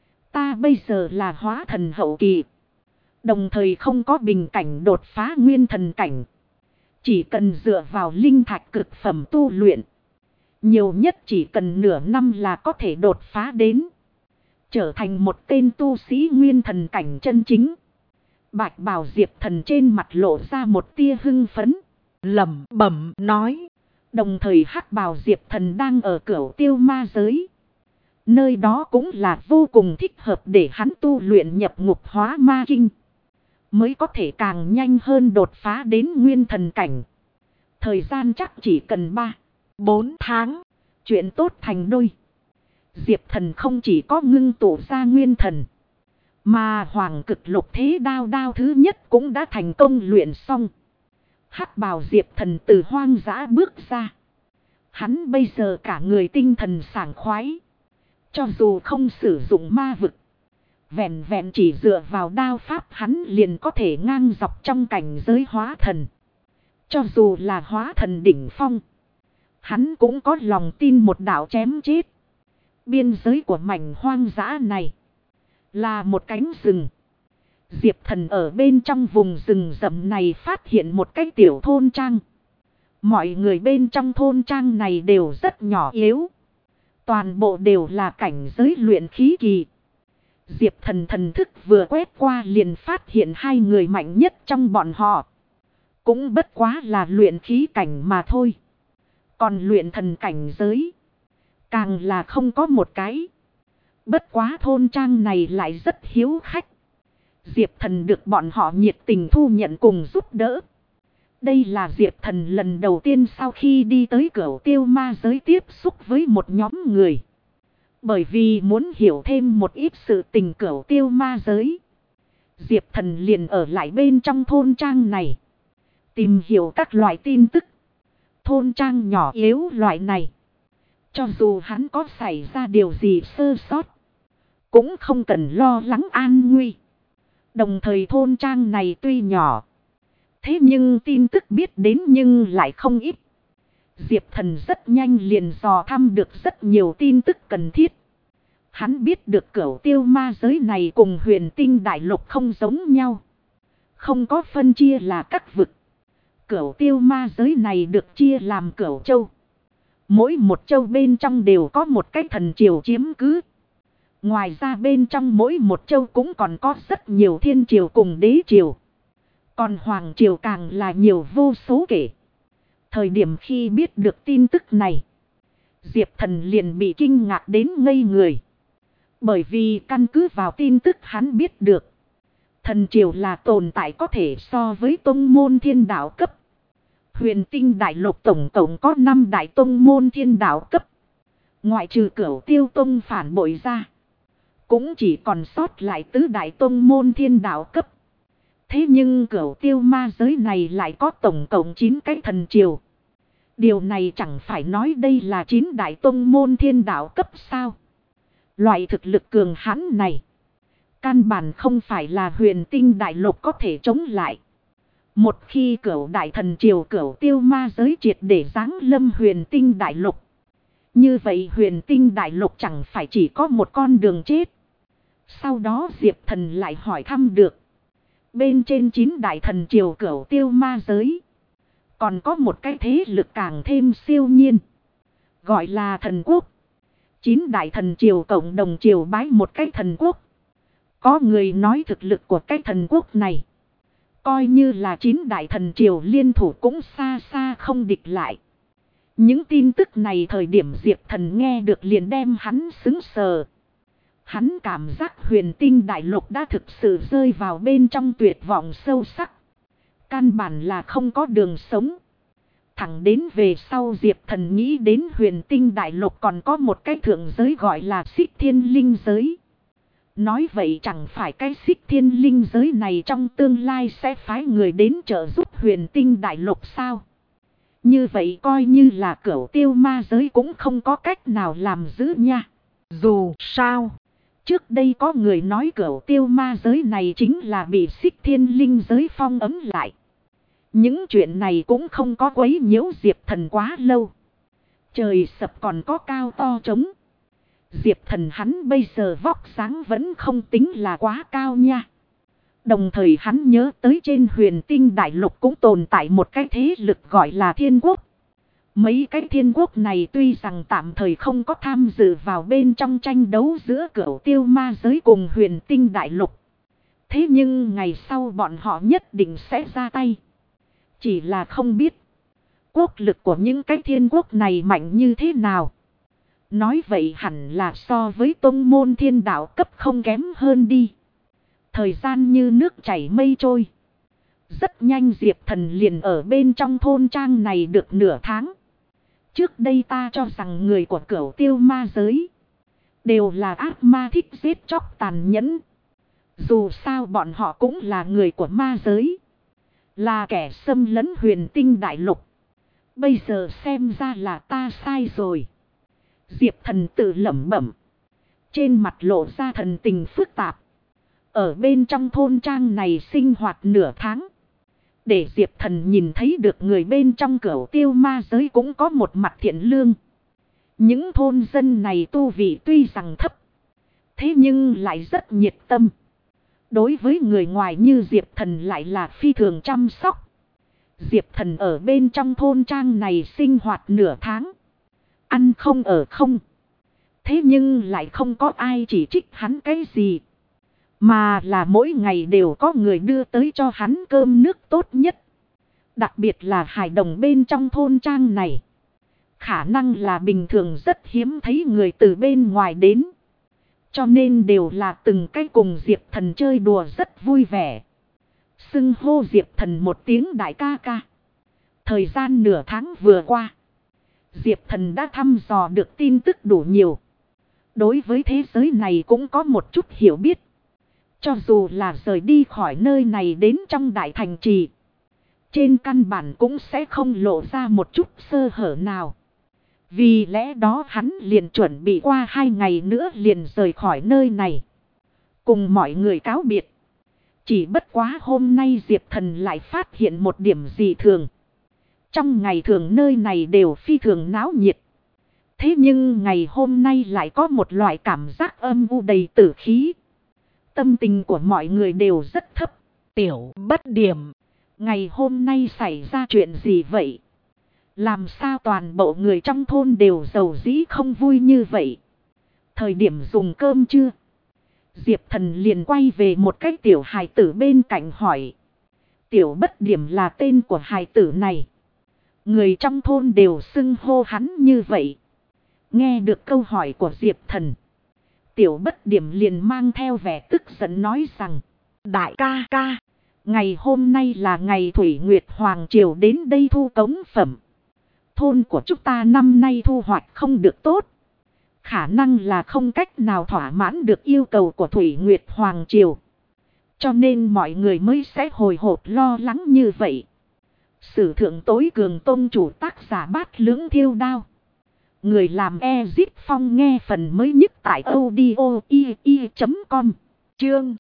Ta bây giờ là hóa thần hậu kỳ. Đồng thời không có bình cảnh đột phá nguyên thần cảnh. Chỉ cần dựa vào linh thạch cực phẩm tu luyện. Nhiều nhất chỉ cần nửa năm là có thể đột phá đến. Trở thành một tên tu sĩ nguyên thần cảnh chân chính. Bạch bào Diệp Thần trên mặt lộ ra một tia hưng phấn. Lẩm bẩm nói. Đồng thời hắc bào Diệp Thần đang ở Cửu Tiêu Ma giới. Nơi đó cũng là vô cùng thích hợp để hắn tu luyện nhập ngục hóa ma kinh. Mới có thể càng nhanh hơn đột phá đến nguyên thần cảnh. Thời gian chắc chỉ cần 3-4 tháng. Chuyện tốt thành đôi. Diệp Thần không chỉ có ngưng tụ ra nguyên thần. Mà hoàng cực lục thế đao thứ nhất cũng đã thành công luyện xong. Hắc bào Diệp Thần từ hoang dã bước ra. Hắn bây giờ cả người tinh thần sảng khoái. Cho dù không sử dụng ma vực. Vẹn vẹn chỉ dựa vào đao pháp hắn liền có thể ngang dọc trong cảnh giới hóa thần. Cho dù là hóa thần đỉnh phong. Hắn cũng có lòng tin một đạo chém chết. Biên giới của mảnh hoang dã này. Là một cánh rừng. Diệp Thần ở bên trong vùng rừng rậm này phát hiện một cái tiểu thôn trang. Mọi người bên trong thôn trang này đều rất nhỏ yếu. Toàn bộ đều là cảnh giới luyện khí kỳ. Diệp Thần thần thức vừa quét qua liền phát hiện hai người mạnh nhất trong bọn họ. Cũng bất quá là luyện khí cảnh mà thôi. Còn luyện thần cảnh giới. Càng là không có một cái. Bất quá thôn trang này lại rất hiếu khách. Diệp Thần được bọn họ nhiệt tình thu nhận cùng giúp đỡ. Đây là Diệp Thần lần đầu tiên sau khi đi tới Cửu Tiêu Ma giới tiếp xúc với một nhóm người. Bởi vì muốn hiểu thêm một ít sự tình Cửu Tiêu Ma giới. Diệp Thần liền ở lại bên trong thôn trang này. Tìm hiểu các loại tin tức. Thôn trang nhỏ yếu loại này. Cho dù hắn có xảy ra điều gì sơ sót. Cũng không cần lo lắng an nguy. Đồng thời thôn trang này tuy nhỏ. Thế nhưng tin tức biết đến nhưng lại không ít. Diệp Thần rất nhanh liền dò thăm được rất nhiều tin tức cần thiết. Hắn biết được Cửu Tiêu Ma giới này cùng Huyền Tinh Đại Lục không giống nhau. Không có phân chia là các vực. Cửu Tiêu Ma giới này được chia làm Cửu Châu. Mỗi một châu bên trong đều có một cái thần triều chiếm cứ. Ngoài ra bên trong mỗi một châu cũng còn có rất nhiều thiên triều cùng đế triều. Còn hoàng triều càng là nhiều vô số kể. Thời điểm khi biết được tin tức này. Diệp Thần liền bị kinh ngạc đến ngây người. Bởi vì căn cứ vào tin tức hắn biết được. Thần triều là tồn tại có thể so với tông môn thiên đạo cấp. Huyền Tinh Đại Lục tổng cộng có 5 đại tông môn thiên đạo cấp. Ngoại trừ Cửu Tiêu Tông phản bội ra. Cũng chỉ còn sót lại tứ đại tông môn thiên đạo cấp. Thế nhưng Cửu Tiêu Ma giới này lại có tổng cộng 9 cái thần triều. Điều này chẳng phải nói đây là 9 đại tông môn thiên đạo cấp sao. Loại thực lực cường hãn này. Căn bản không phải là Huyền Tinh Đại Lục có thể chống lại. Một khi Cửu đại thần triều Cửu Tiêu Ma giới triệt để giáng lâm Huyền Tinh Đại Lục. Như vậy Huyền Tinh Đại Lục chẳng phải chỉ có một con đường chết. Sau đó Diệp Thần lại hỏi thăm được. Bên trên 9 đại thần triều Cửu Tiêu Ma giới. Còn có một cái thế lực càng thêm siêu nhiên. Gọi là thần quốc. 9 đại thần triều cộng đồng triều bái một cái thần quốc. Có người nói thực lực của cái thần quốc này. Coi như là 9 đại thần triều liên thủ cũng xa xa không địch lại. Những tin tức này thời điểm Diệp Thần nghe được liền đem hắn sững sờ. Hắn cảm giác Huyền Tinh Đại Lục đã thực sự rơi vào bên trong tuyệt vọng sâu sắc. Căn bản là không có đường sống. Thẳng đến về sau Diệp Thần nghĩ đến Huyền Tinh Đại Lục còn có một cái thượng giới gọi là Xích Thiên Linh giới. Nói vậy chẳng phải cái Xích Thiên Linh giới này trong tương lai sẽ phái người đến trợ giúp Huyền Tinh Đại Lục sao? Như vậy coi như là Cửu Tiêu Ma giới cũng không có cách nào làm giữ nha. Dù sao, trước đây có người nói Cửu Tiêu Ma giới này chính là bị Xích Thiên Linh giới phong ấm lại. Những chuyện này cũng không có quấy nhiễu Diệp Thần quá lâu. Trời sập còn có cao to trống. Diệp Thần hắn bây giờ vóc dáng vẫn không tính là quá cao nha. Đồng thời hắn nhớ tới trên Huyền Tinh Đại Lục cũng tồn tại một cái thế lực gọi là Thiên Quốc. Mấy cái thiên quốc này tuy rằng tạm thời không có tham dự vào bên trong tranh đấu giữa Cửu Tiêu Ma giới cùng Huyền Tinh Đại Lục. Thế nhưng ngày sau bọn họ nhất định sẽ ra tay. Chỉ là không biết quốc lực của những cái thiên quốc này mạnh như thế nào. Nói vậy hẳn là so với tông môn thiên đạo cấp không kém hơn đi. Thời gian như nước chảy mây trôi. Rất nhanh Diệp Thần liền ở bên trong thôn trang này được nửa tháng. Trước đây ta cho rằng người của Cửu Tiêu ma giới đều là ác ma thích giết chóc tàn nhẫn. Dù sao bọn họ cũng là người của ma giới, là kẻ xâm lấn huyền tinh đại lục. Bây giờ xem ra là ta sai rồi. Diệp Thần tự lẩm bẩm, trên mặt lộ ra thần tình phức tạp. Ở bên trong thôn trang này sinh hoạt nửa tháng, để Diệp Thần nhìn thấy được người bên trong Cửu Tiêu ma giới cũng có một mặt thiện lương. Những thôn dân này tu vị tuy rằng thấp, thế nhưng lại rất nhiệt tâm. Đối với người ngoài như Diệp Thần lại là phi thường chăm sóc. Diệp Thần ở bên trong thôn trang này sinh hoạt nửa tháng, ăn không ở không. Thế nhưng lại không có ai chỉ trích hắn cái gì, mà là mỗi ngày đều có người đưa tới cho hắn cơm nước tốt nhất. Đặc biệt là hài đồng bên trong thôn trang này, khả năng là bình thường rất hiếm thấy người từ bên ngoài đến. Cho nên đều là từng cái cùng Diệp Thần chơi đùa rất vui vẻ. Xưng hô Diệp Thần một tiếng đại ca ca. Thời gian nửa tháng vừa qua, Diệp Thần đã thăm dò được tin tức đủ nhiều. Đối với thế giới này cũng có một chút hiểu biết. Cho dù là rời đi khỏi nơi này đến trong đại thành trì, trên căn bản cũng sẽ không lộ ra một chút sơ hở nào. Vì lẽ đó hắn liền chuẩn bị qua 2 ngày nữa liền rời khỏi nơi này, cùng mọi người cáo biệt. Chỉ bất quá hôm nay Diệp Thần lại phát hiện một điểm dị thường. Trong ngày thường nơi này đều phi thường náo nhiệt. Thế nhưng ngày hôm nay lại có một loại cảm giác âm u đầy tử khí. Tâm tình của mọi người đều rất thấp. Tiểu Bất Điểm, ngày hôm nay xảy ra chuyện gì vậy? Làm sao toàn bộ người trong thôn đều rầu rĩ không vui như vậy? Thời điểm dùng cơm chưa? Diệp Thần liền quay về một cái tiểu hài tử bên cạnh hỏi. Tiểu Bất Điểm là tên của hài tử này. Người trong thôn đều xưng hô hắn như vậy. Nghe được câu hỏi của Diệp Thần, Tiểu Bất Điểm liền mang theo vẻ tức giận nói rằng: Đại ca ca, ngày hôm nay là ngày Thủy Nguyệt Hoàng Triều đến đây thu cống phẩm. Thôn của chúng ta năm nay thu hoạch không được tốt. Khả năng là không cách nào thỏa mãn được yêu cầu của Thủy Nguyệt Hoàng Triều. Cho nên mọi người mới sẽ hồi hộp lo lắng như vậy. Sử thượng tối cường tông chủ tác giả Bát Lưỡng Thiêu Đao. Người làm Ezip Phong nghe phần mới nhất tại audio.com. Chương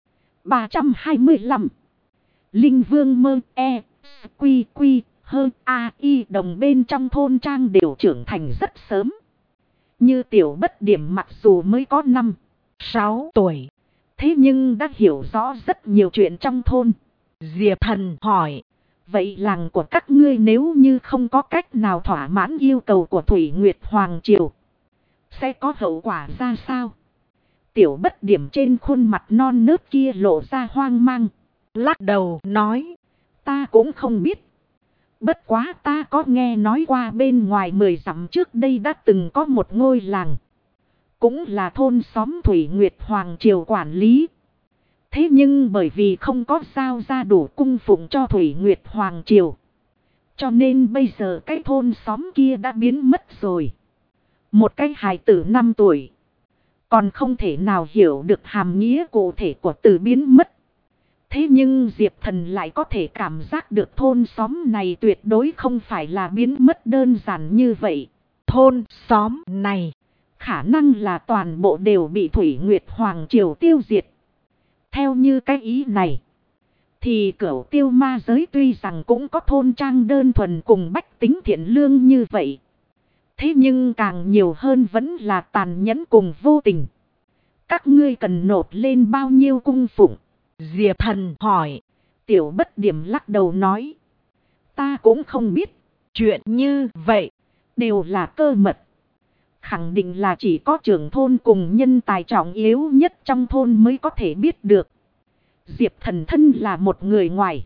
325. Linh Vương Mơ E Quy Quy Hơ A Y đồng bên trong thôn trang đều trưởng thành rất sớm. Như Tiểu Bất Điểm mặc dù mới có 5-6 tuổi, thế nhưng đã hiểu rõ rất nhiều chuyện trong thôn. Diệp Thần hỏi: Vậy làng của các ngươi nếu như không có cách nào thỏa mãn yêu cầu của Thủy Nguyệt Hoàng Triều, sẽ có hậu quả ra sao? Tiểu Bất Điểm trên khuôn mặt non nớt kia lộ ra hoang mang, lắc đầu nói: Ta cũng không biết. Bất quá ta có nghe nói qua bên ngoài 10 dặm trước đây đã từng có một ngôi làng, cũng là thôn xóm Thủy Nguyệt Hoàng Triều quản lý. Thế nhưng bởi vì không có giao ra đủ cung phụng cho Thủy Nguyệt Hoàng Triều, cho nên bây giờ cái thôn xóm kia đã biến mất rồi. Một cái hài tử 5 tuổi còn không thể nào hiểu được hàm nghĩa cụ thể của từ biến mất. Thế nhưng Diệp Thần lại có thể cảm giác được thôn xóm này tuyệt đối không phải là biến mất đơn giản như vậy. Thôn xóm này khả năng là toàn bộ đều bị Thủy Nguyệt Hoàng Triều tiêu diệt. Theo như cái ý này, thì Cửu Tiêu ma giới tuy rằng cũng có thôn trang đơn thuần cùng bách tính thiện lương như vậy, thế nhưng càng nhiều hơn vẫn là tàn nhẫn cùng vô tình. Các ngươi cần nộp lên bao nhiêu cung phụng? Diệp Thần hỏi. Tiểu Bất Điểm lắc đầu nói: Ta cũng không biết. Chuyện như vậy đều là cơ mật. Khẳng định là chỉ có trưởng thôn cùng nhân tài trọng yếu nhất trong thôn mới có thể biết được. Diệp Thần thân là một người ngoài.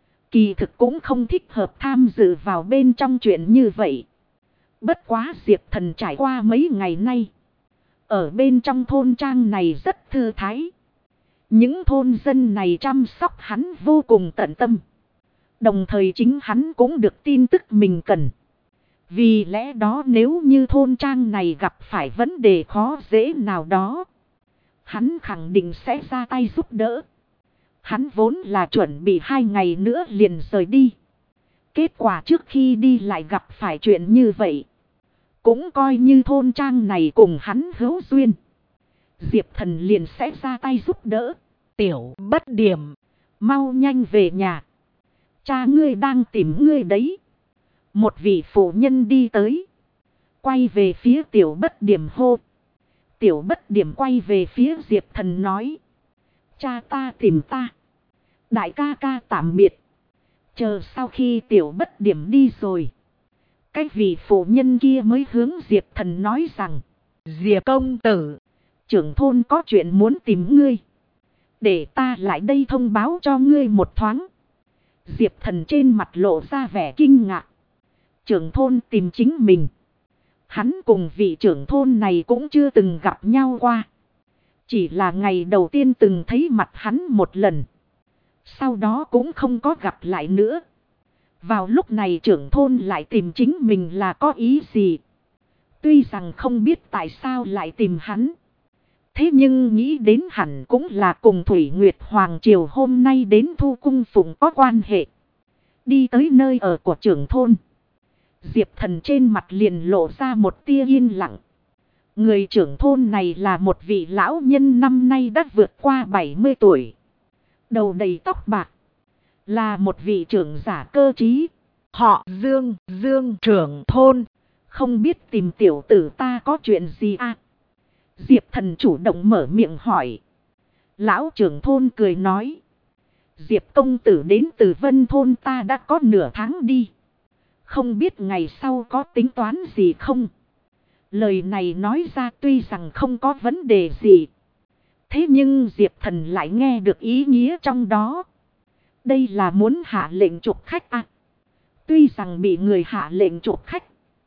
Kỳ thực cũng không thích hợp tham dự vào bên trong chuyện như vậy. Bất quá Diệp Thần trải qua mấy ngày nay. Ở bên trong thôn trang này rất thư thái. Những thôn dân này chăm sóc hắn vô cùng tận tâm. Đồng thời chính hắn cũng được tin tức mình cần. Vì lẽ đó nếu như thôn trang này gặp phải vấn đề khó dễ nào đó, hắn khẳng định sẽ ra tay giúp đỡ. Hắn vốn là chuẩn bị 2 ngày nữa liền rời đi. Kết quả trước khi đi lại gặp phải chuyện như vậy. Cũng coi như thôn trang này cùng hắn hữu duyên. Diệp Thần liền sẽ ra tay giúp đỡ. Tiểu Bất Điểm, mau nhanh về nhà. Cha ngươi đang tìm ngươi đấy. Một vị phụ nhân đi tới. Quay về phía Tiểu Bất Điểm hô. Tiểu Bất Điểm quay về phía Diệp Thần nói. Cha ta tìm ta. Đại ca ca tạm biệt. Chờ sau khi Tiểu Bất Điểm đi rồi. Cái vị phụ nhân kia mới hướng Diệp Thần nói rằng. Diệp công tử, trưởng thôn có chuyện muốn tìm ngươi. Để ta lại đây thông báo cho ngươi một thoáng. Diệp Thần trên mặt lộ ra vẻ kinh ngạc. Trưởng thôn tìm chính mình. Hắn cùng vị trưởng thôn này cũng chưa từng gặp nhau qua. Chỉ là ngày đầu tiên từng thấy mặt hắn một lần. Sau đó cũng không có gặp lại nữa. Vào lúc này trưởng thôn lại tìm chính mình là có ý gì? Tuy rằng không biết tại sao lại tìm hắn. Thế nhưng nghĩ đến hẳn cũng là cùng Thủy Nguyệt Hoàng Triều hôm nay đến thu cung phụng có quan hệ. Đi tới nơi ở của trưởng thôn. Diệp Thần trên mặt liền lộ ra một tia yên lặng. Người trưởng thôn này là một vị lão nhân năm nay đã vượt qua 70 tuổi. Đầu đầy tóc bạc. Là một vị trưởng giả cơ trí. Họ Dương, Dương trưởng thôn. Không biết tìm tiểu tử ta có chuyện gì à? Diệp Thần chủ động mở miệng hỏi. Lão trưởng thôn cười nói. Diệp công tử đến từ Vân thôn ta đã có nửa tháng đi. Không biết ngày sau có tính toán gì không? Lời này nói ra tuy rằng không có vấn đề gì. Thế nhưng Diệp Thần lại nghe được ý nghĩa trong đó. Đây là muốn hạ lệnh chuộc khách à? Tuy rằng bị người hạ lệnh chuộc khách.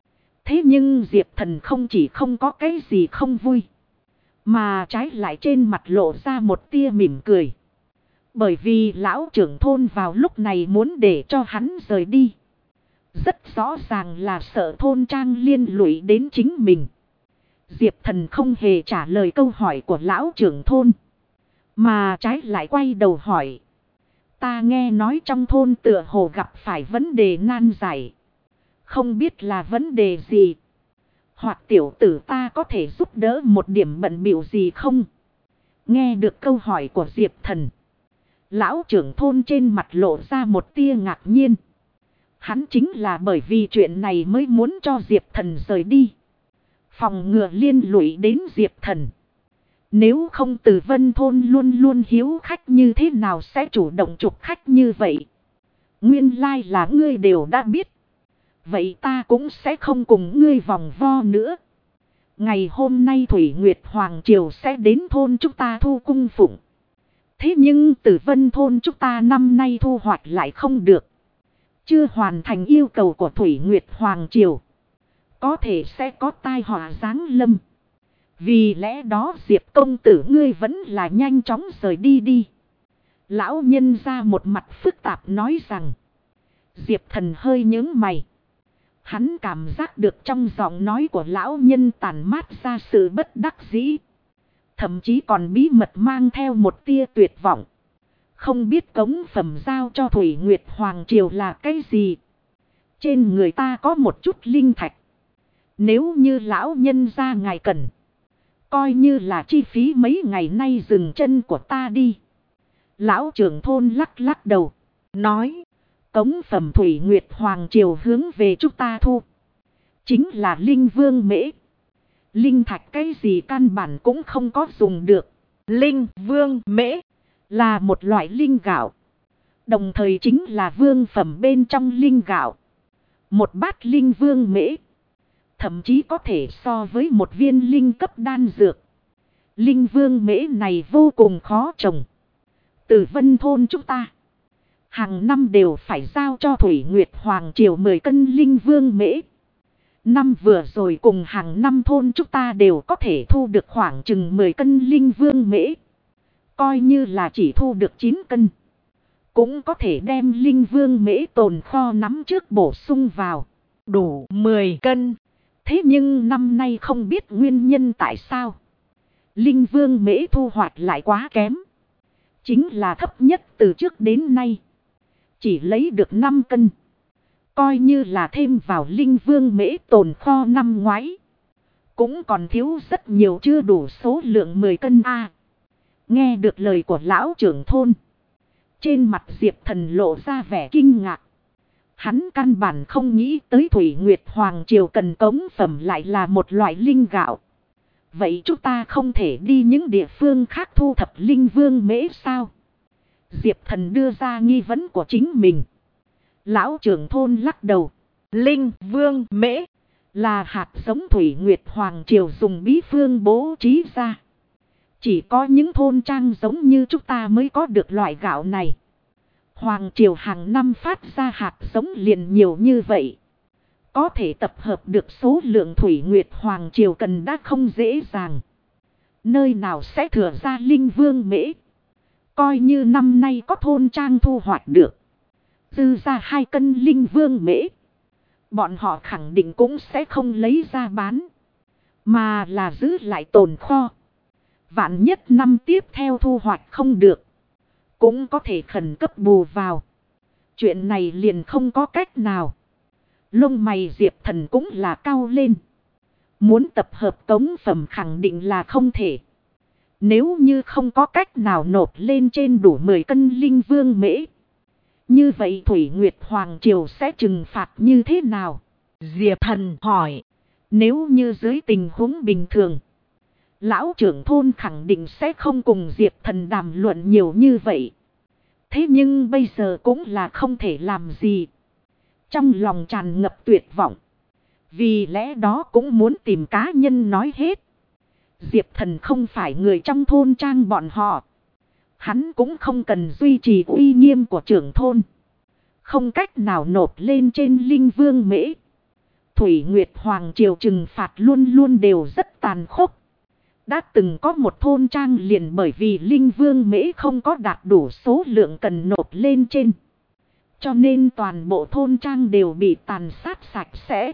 Thế nhưng Diệp Thần không chỉ không có cái gì không vui. Mà trái lại trên mặt lộ ra một tia mỉm cười. Bởi vì lão trưởng thôn vào lúc này muốn để cho hắn rời đi. Rất rõ ràng là sợ thôn trang liên lụy đến chính mình. Diệp Thần không hề trả lời câu hỏi của lão trưởng thôn. Mà trái lại quay đầu hỏi. Ta nghe nói trong thôn tựa hồ gặp phải vấn đề nan giải. Không biết là vấn đề gì. Hoặc tiểu tử ta có thể giúp đỡ một điểm bận bịu gì không? Nghe được câu hỏi của Diệp Thần. Lão trưởng thôn trên mặt lộ ra một tia ngạc nhiên. Hắn chính là bởi vì chuyện này mới muốn cho Diệp Thần rời đi. Phòng ngừa liên lụy đến Diệp Thần. Nếu không từ Vân thôn luôn luôn hiếu khách như thế nào sẽ chủ động chụp khách như vậy? Nguyên lai là ngươi đều đã biết. Vậy ta cũng sẽ không cùng ngươi vòng vo nữa. Ngày hôm nay Thủy Nguyệt Hoàng Triều sẽ đến thôn chúng ta thu cung phụng. Thế nhưng từ Vân thôn chúng ta năm nay thu hoạch lại không được. Chưa hoàn thành yêu cầu của Thủy Nguyệt Hoàng Triều. Có thể sẽ có tai họa giáng lâm. Vì lẽ đó Diệp công tử ngươi vẫn là nhanh chóng rời đi đi. Lão nhân ra một mặt phức tạp nói rằng. Diệp Thần hơi nhướng mày. Hắn cảm giác được trong giọng nói của lão nhân tản mát ra sự bất đắc dĩ. Thậm chí còn bí mật mang theo một tia tuyệt vọng. Không biết cống phẩm giao cho Thủy Nguyệt Hoàng Triều là cái gì. Trên người ta có một chút linh thạch. Nếu như lão nhân ra ngài cần. Coi như là chi phí mấy ngày nay dừng chân của ta đi. Lão trưởng thôn lắc lắc đầu. Nói. Cống phẩm Thủy Nguyệt Hoàng Triều hướng về chúng ta thu. Chính là linh vương mễ. Linh thạch cái gì căn bản cũng không có dùng được. Linh vương mễ là một loại linh gạo. Đồng thời chính là vương phẩm bên trong linh gạo. Một bát linh vương mễ. Thậm chí có thể so với một viên linh cấp đan dược. Linh vương mễ này vô cùng khó trồng. Từ Vân thôn chúng ta hàng năm đều phải giao cho Thủy Nguyệt Hoàng Triều 10 cân linh vương mễ. Năm vừa rồi cùng hàng năm thôn chúng ta đều có thể thu được khoảng chừng 10 cân linh vương mễ. Coi như là chỉ thu được 9 cân. Cũng có thể đem linh vương mễ tồn kho nắm trước bổ sung vào. Đủ 10 cân. Thế nhưng năm nay không biết nguyên nhân tại sao. Linh vương mễ thu hoạch lại quá kém. Chính là thấp nhất từ trước đến nay. Chỉ lấy được 5 cân. Coi như là thêm vào linh vương mễ tồn kho năm ngoái. Cũng còn thiếu rất nhiều, chưa đủ số lượng 10 cân a. Nghe được lời của lão trưởng thôn. Trên mặt Diệp Thần lộ ra vẻ kinh ngạc. Hắn căn bản không nghĩ tới Thủy Nguyệt Hoàng Triều cần cống phẩm lại là một loại linh gạo. Vậy chúng ta không thể đi những địa phương khác thu thập linh vương mễ sao? Diệp Thần đưa ra nghi vấn của chính mình. Lão trưởng thôn lắc đầu. Linh vương mễ là hạt giống Thủy Nguyệt Hoàng Triều dùng bí phương bố trí ra. Chỉ có những thôn trang giống như chúng ta mới có được loại gạo này. Hoàng Triều hàng năm phát ra hạt giống liền nhiều như vậy. Có thể tập hợp được số lượng Thủy Nguyệt Hoàng Triều cần đã không dễ dàng. Nơi nào sẽ thừa ra linh vương mễ. Coi như năm nay có thôn trang thu hoạch được. Dư ra 2 cân linh vương mễ. Bọn họ khẳng định cũng sẽ không lấy ra bán. Mà là giữ lại tồn kho. Vạn nhất năm tiếp theo thu hoạch không được. Cũng có thể khẩn cấp bù vào. Chuyện này liền không có cách nào. Lông mày Diệp Thần cũng là cau lên. Muốn tập hợp cống phẩm khẳng định là không thể. Nếu như không có cách nào nộp lên trên đủ 10 cân linh vương mễ. Như vậy Thủy Nguyệt Hoàng Triều sẽ trừng phạt như thế nào? Diệp Thần hỏi. Nếu như dưới tình huống bình thường. Lão trưởng thôn khẳng định sẽ không cùng Diệp Thần đàm luận nhiều như vậy. Thế nhưng bây giờ cũng là không thể làm gì. Trong lòng tràn ngập tuyệt vọng. Vì lẽ đó cũng muốn tìm cá nhân nói hết. Diệp Thần không phải người trong thôn trang bọn họ. Hắn cũng không cần duy trì uy nghiêm của trưởng thôn. Không cách nào nộp lên trên linh vương mễ. Thủy Nguyệt Hoàng Triều trừng phạt luôn luôn đều rất tàn khốc. Đã từng có một thôn trang liền bởi vì linh vương mễ không có đạt đủ số lượng cần nộp lên trên. Cho nên toàn bộ thôn trang đều bị tàn sát sạch sẽ.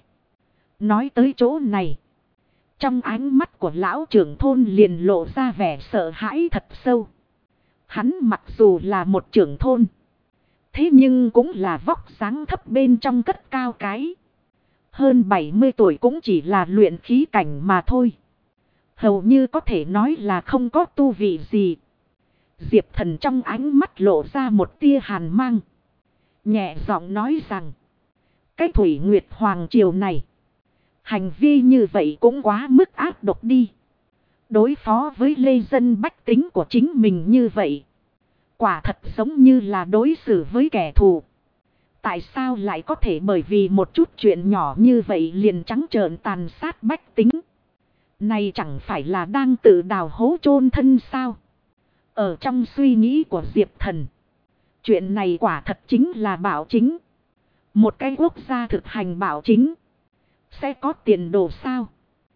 Nói tới chỗ này. Trong ánh mắt của lão trưởng thôn liền lộ ra vẻ sợ hãi thật sâu. Hắn mặc dù là một trưởng thôn. Thế nhưng cũng là vóc dáng thấp bên trong cất cao cái. Hơn 70 tuổi cũng chỉ là luyện khí cảnh mà thôi. Hầu như có thể nói là không có tu vị gì. Diệp Thần trong ánh mắt lộ ra một tia hàn mang. Nhẹ giọng nói rằng. Cái Thủy Nguyệt Hoàng Triều này. Hành vi như vậy cũng quá mức ác độc đi. Đối phó với lê dân bách tính của chính mình như vậy. Quả thật giống như là đối xử với kẻ thù. Tại sao lại có thể bởi vì một chút chuyện nhỏ như vậy liền trắng trợn tàn sát bách tính? Này chẳng phải là đang tự đào hố chôn thân sao? Ở trong suy nghĩ của Diệp Thần. Chuyện này quả thật chính là bạo chính. Một cái quốc gia thực hành bạo chính. Sẽ có tiền đồ sao?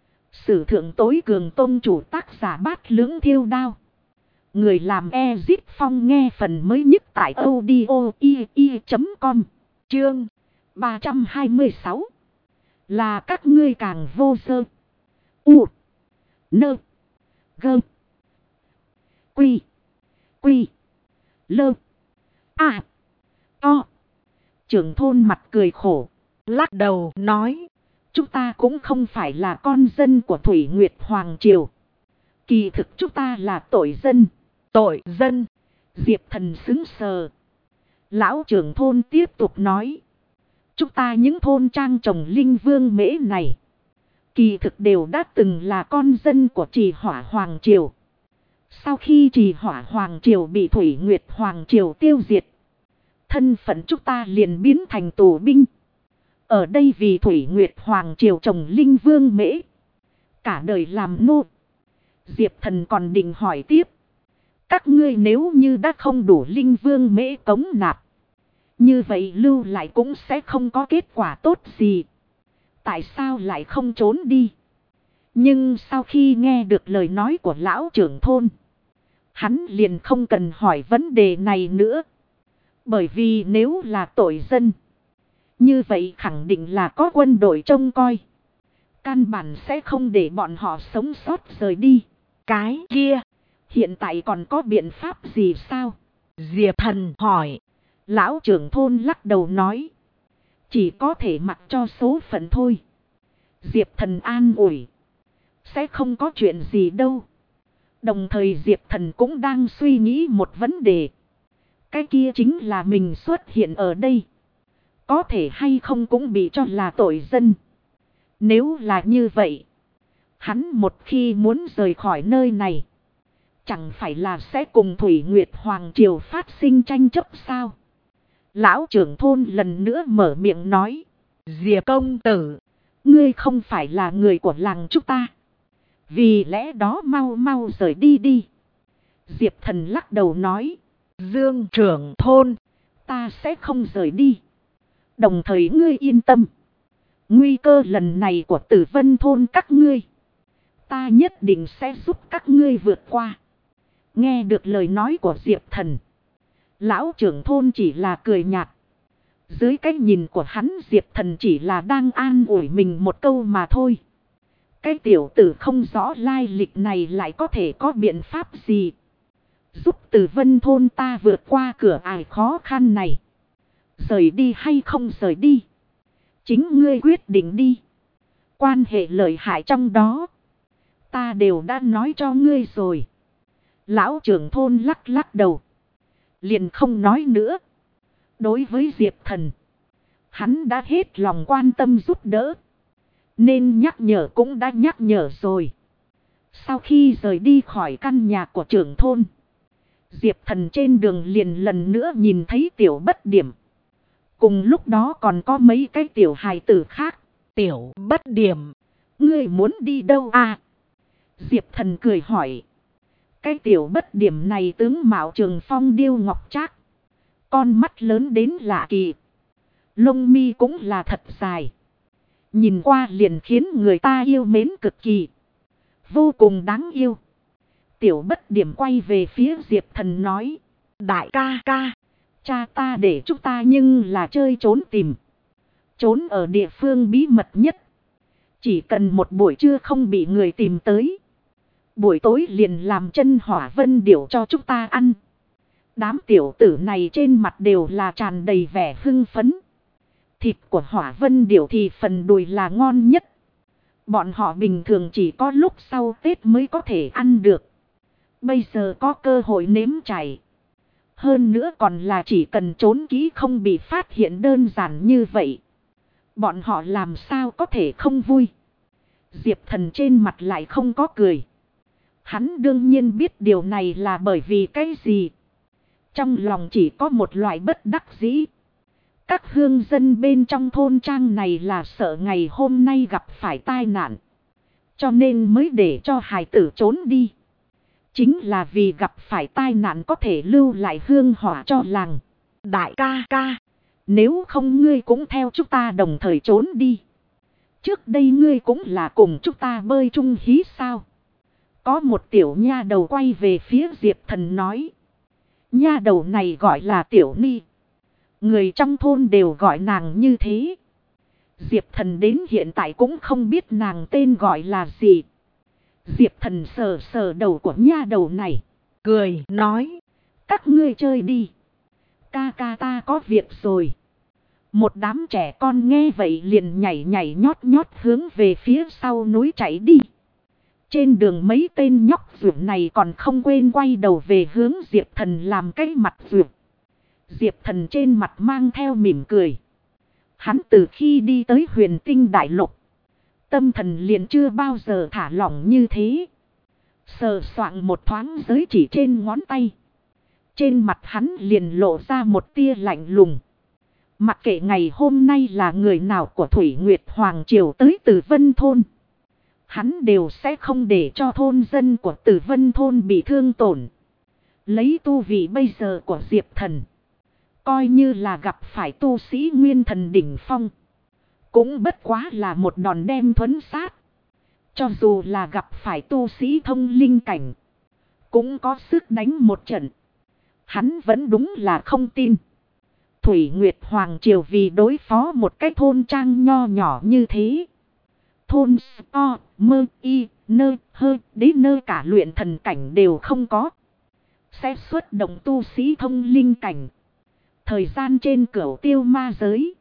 Sử thượng tối cường tông chủ tác giả Bát Lưỡng Thiêu Đao. Người làm Ezip Phong nghe phần mới nhất tại audio.com. Chương 326. Là các ngươi càng vô sơ. U. Nơ. Gơ. Quy. Quy. Lơ. À. To. Trưởng thôn mặt cười khổ. Lắc đầu nói. Chúng ta cũng không phải là con dân của Thủy Nguyệt Hoàng Triều. Kỳ thực chúng ta là tội dân. Tội dân. Diệp Thần sững sờ. Lão trưởng thôn tiếp tục nói. Chúng ta những thôn trang trồng linh vương mễ này. Kỳ thực đều đã từng là con dân của Trì Hỏa Hoàng Triều. Sau khi Trì Hỏa Hoàng Triều bị Thủy Nguyệt Hoàng Triều tiêu diệt. Thân phận chúng ta liền biến thành tù binh. Ở đây vì Thủy Nguyệt Hoàng Triều trồng linh vương mễ. Cả đời làm nô. Diệp Thần còn định hỏi tiếp. Các ngươi nếu như đã không đủ linh vương mễ cống nạp, như vậy lưu lại cũng sẽ không có kết quả tốt gì. Tại sao lại không trốn đi? Nhưng sau khi nghe được lời nói của lão trưởng thôn, hắn liền không cần hỏi vấn đề này nữa. Bởi vì nếu là tội dân, như vậy khẳng định là có quân đội trông coi. Căn bản sẽ không để bọn họ sống sót rời đi. Cái kia, hiện tại còn có biện pháp gì sao? Diệp Thần hỏi. Lão trưởng thôn lắc đầu nói. Chỉ có thể mặc cho số phận thôi. Diệp Thần an ủi. Sẽ không có chuyện gì đâu. Đồng thời Diệp Thần cũng đang suy nghĩ một vấn đề. Cái kia chính là mình xuất hiện ở đây, có thể hay không cũng bị cho là tội dân. Nếu là như vậy, hắn một khi muốn rời khỏi nơi này, chẳng phải là sẽ cùng Thủy Nguyệt Hoàng Triều phát sinh tranh chấp sao? Lão trưởng thôn lần nữa mở miệng nói. Diệp công tử, ngươi không phải là người của làng chúng ta, vì lẽ đó mau mau rời đi đi. Diệp Thần lắc đầu nói. Dương trưởng thôn, ta sẽ không rời đi. Đồng thời ngươi yên tâm, nguy cơ lần này của Tử Vân thôn các ngươi, ta nhất định sẽ giúp các ngươi vượt qua. Nghe được lời nói của Diệp Thần, lão trưởng thôn chỉ là cười nhạt. Dưới cái nhìn của hắn, Diệp Thần chỉ là đang an ủi mình một câu mà thôi. Cái tiểu tử không rõ lai lịch này lại có thể có biện pháp gì giúp Tử Vân thôn ta vượt qua cửa ải khó khăn này. Rời đi hay không rời đi, chính ngươi quyết định đi. Quan hệ lợi hại trong đó, ta đều đã nói cho ngươi rồi. Lão trưởng thôn lắc lắc đầu, liền không nói nữa. Đối với Diệp Thần, hắn đã hết lòng quan tâm giúp đỡ, nên nhắc nhở cũng đã nhắc nhở rồi. Sau khi rời đi khỏi căn nhà của trưởng thôn, Diệp Thần trên đường liền lần nữa nhìn thấy Tiểu Bất Điểm. Cùng lúc đó còn có mấy cái tiểu hài tử khác. Tiểu Bất Điểm, ngươi muốn đi đâu à? Diệp Thần cười hỏi. Cái Tiểu Bất Điểm này tướng mạo trường phong điêu ngọc trác, con mắt lớn đến lạ kỳ, lông mi cũng là thật dài, nhìn qua liền khiến người ta yêu mến cực kỳ, vô cùng đáng yêu. Tiểu Bất Điểm quay về phía Diệp Thần nói. đại ca ca, cha ta để chúng ta nhưng là chơi trốn tìm. Trốn ở địa phương bí mật nhất. Chỉ cần một buổi trưa không bị người tìm tới, buổi tối liền làm chân hỏa vân điểu cho chúng ta ăn. Đám tiểu tử này trên mặt đều là tràn đầy vẻ hưng phấn. Thịt của hỏa vân điểu thì phần đùi là ngon nhất. Bọn họ bình thường chỉ có lúc sau Tết mới có thể ăn được. Bây giờ có cơ hội nếm trải. Hơn nữa còn là chỉ cần trốn kỹ không bị phát hiện đơn giản như vậy. Bọn họ làm sao có thể không vui. Diệp Thần trên mặt lại không có cười. Hắn đương nhiên biết điều này là bởi vì cái gì. Trong lòng chỉ có một loại bất đắc dĩ. Các hương dân bên trong thôn trang này là sợ ngày hôm nay gặp phải tai nạn, cho nên mới để cho hài tử trốn đi. Chính là vì gặp phải tai nạn có thể lưu lại hương hỏa cho làng. đại ca ca, nếu không ngươi cũng theo chúng ta đồng thời trốn đi. Trước đây ngươi cũng là cùng chúng ta bơi chung hí sao? Có một tiểu nha đầu quay về phía Diệp Thần nói. Nha đầu này gọi là Tiểu Ni. Người trong thôn đều gọi nàng như thế. Diệp Thần đến hiện tại cũng không biết nàng tên gọi là gì. Diệp Thần sờ sờ đầu của nha đầu này, cười nói. các ngươi chơi đi, ca ca ta có việc rồi. Một đám trẻ con nghe vậy liền nhảy nhảy nhót nhót hướng về phía sau núi chạy đi. Trên đường mấy tên nhóc ruột này còn không quên quay đầu về hướng Diệp Thần làm cái mặt ruột. Diệp Thần trên mặt mang theo mỉm cười. Hắn từ khi đi tới Huyền Tinh Đại Lục, tâm thần liền chưa bao giờ thả lỏng như thế. Sờ soạng một thoáng giới chỉ trên ngón tay, trên mặt hắn liền lộ ra một tia lạnh lùng. Mặc kệ ngày hôm nay là người nào của Thủy Nguyệt Hoàng Triều tới Tử Vân Thôn, hắn đều sẽ không để cho thôn dân của Tử Vân Thôn bị thương tổn. Lấy tu vị bây giờ của Diệp Thần, coi như là gặp phải tu sĩ nguyên thần đỉnh phong, cũng bất quá là một đòn đem thuấn sát. Cho dù là gặp phải tu sĩ thông linh cảnh, cũng có sức đánh một trận. Hắn vẫn đúng là không tin. Thủy Nguyệt Hoàng Triều vì đối phó một cái thôn trang nho nhỏ như thế. Thôn O, Mơ, Y, Nơ, Hơ, đế nơ cả luyện thần cảnh đều không có. Sẽ xuất động tu sĩ thông linh cảnh. Thời gian trên cửu tiêu ma giới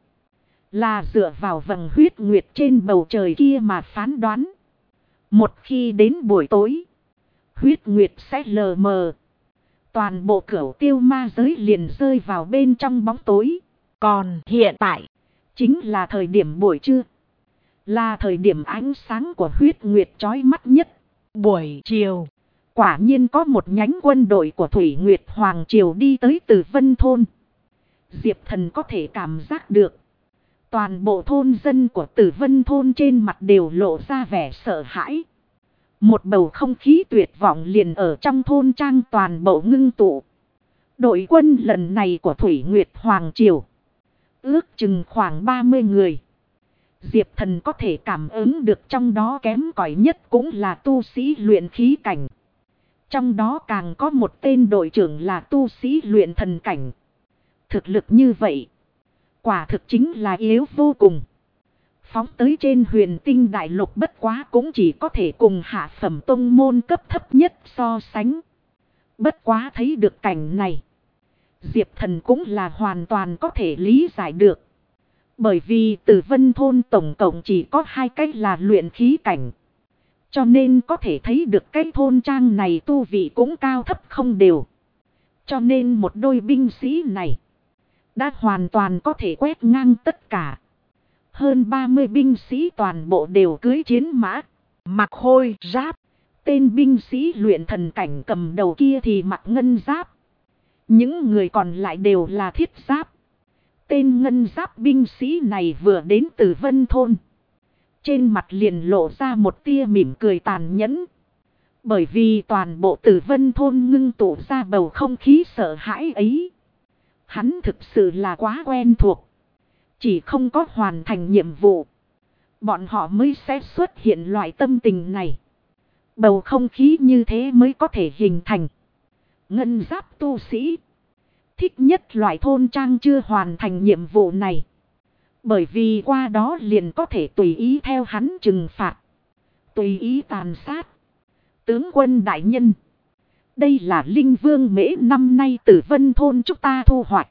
là dựa vào vầng huyết nguyệt trên bầu trời kia mà phán đoán. Một khi đến buổi tối, huyết nguyệt sẽ lờ mờ. Toàn bộ cửu tiêu ma giới liền rơi vào bên trong bóng tối. Còn hiện tại, chính là thời điểm buổi trưa. Là thời điểm ánh sáng của huyết nguyệt chói mắt nhất. buổi chiều, Quả nhiên có một nhánh quân đội của Thủy Nguyệt Hoàng Triều đi tới Tử Vân Thôn. Diệp Thần có thể cảm giác được. Toàn bộ thôn dân của Tử Vân Thôn trên mặt đều lộ ra vẻ sợ hãi. Một bầu không khí tuyệt vọng liền ở trong thôn trang toàn bộ ngưng tụ. Đội quân lần này của Thủy Nguyệt Hoàng Triều ước chừng khoảng 30 người. Diệp Thần có thể cảm ứng được trong đó kém cỏi nhất cũng là tu sĩ luyện khí cảnh. Trong đó càng có một tên đội trưởng là tu sĩ luyện thần cảnh. Thực lực như vậy, quả thực chính là yếu vô cùng. Phóng tới trên huyền tinh đại lục bất quá cũng chỉ có thể cùng hạ phẩm tông môn cấp thấp nhất so sánh. Bất quá thấy được cảnh này, Diệp Thần cũng là hoàn toàn có thể lý giải được. Bởi vì Tử Vân Thôn tổng cộng chỉ có 2 cái là luyện khí cảnh. Cho nên có thể thấy được cái thôn trang này tu vị cũng cao thấp không đều. Cho nên một đôi binh sĩ này đã hoàn toàn có thể quét ngang tất cả. Hơn 30 binh sĩ toàn bộ đều cưỡi chiến mã, mặc khôi giáp. Tên binh sĩ luyện thần cảnh cầm đầu kia thì mặc ngân giáp. Những người còn lại đều là thiết giáp. Tên ngân giáp binh sĩ này vừa đến từ Vân Thôn, trên mặt liền lộ ra một tia mỉm cười tàn nhẫn. Bởi vì toàn bộ Tử Vân Thôn ngưng tụ ra bầu không khí sợ hãi ấy. Hắn thực sự là quá quen thuộc. Chỉ không có hoàn thành nhiệm vụ, bọn họ mới sẽ xuất hiện loại tâm tình này. Bầu không khí như thế mới có thể hình thành. Ngân giáp tu sĩ thích nhất loại thôn trang chưa hoàn thành nhiệm vụ này. Bởi vì qua đó liền có thể tùy ý theo hắn trừng phạt, tùy ý tàn sát. Tướng quân đại nhân, đây là linh vương mễ năm nay Tử Vân Thôn chúng ta thu hoạch.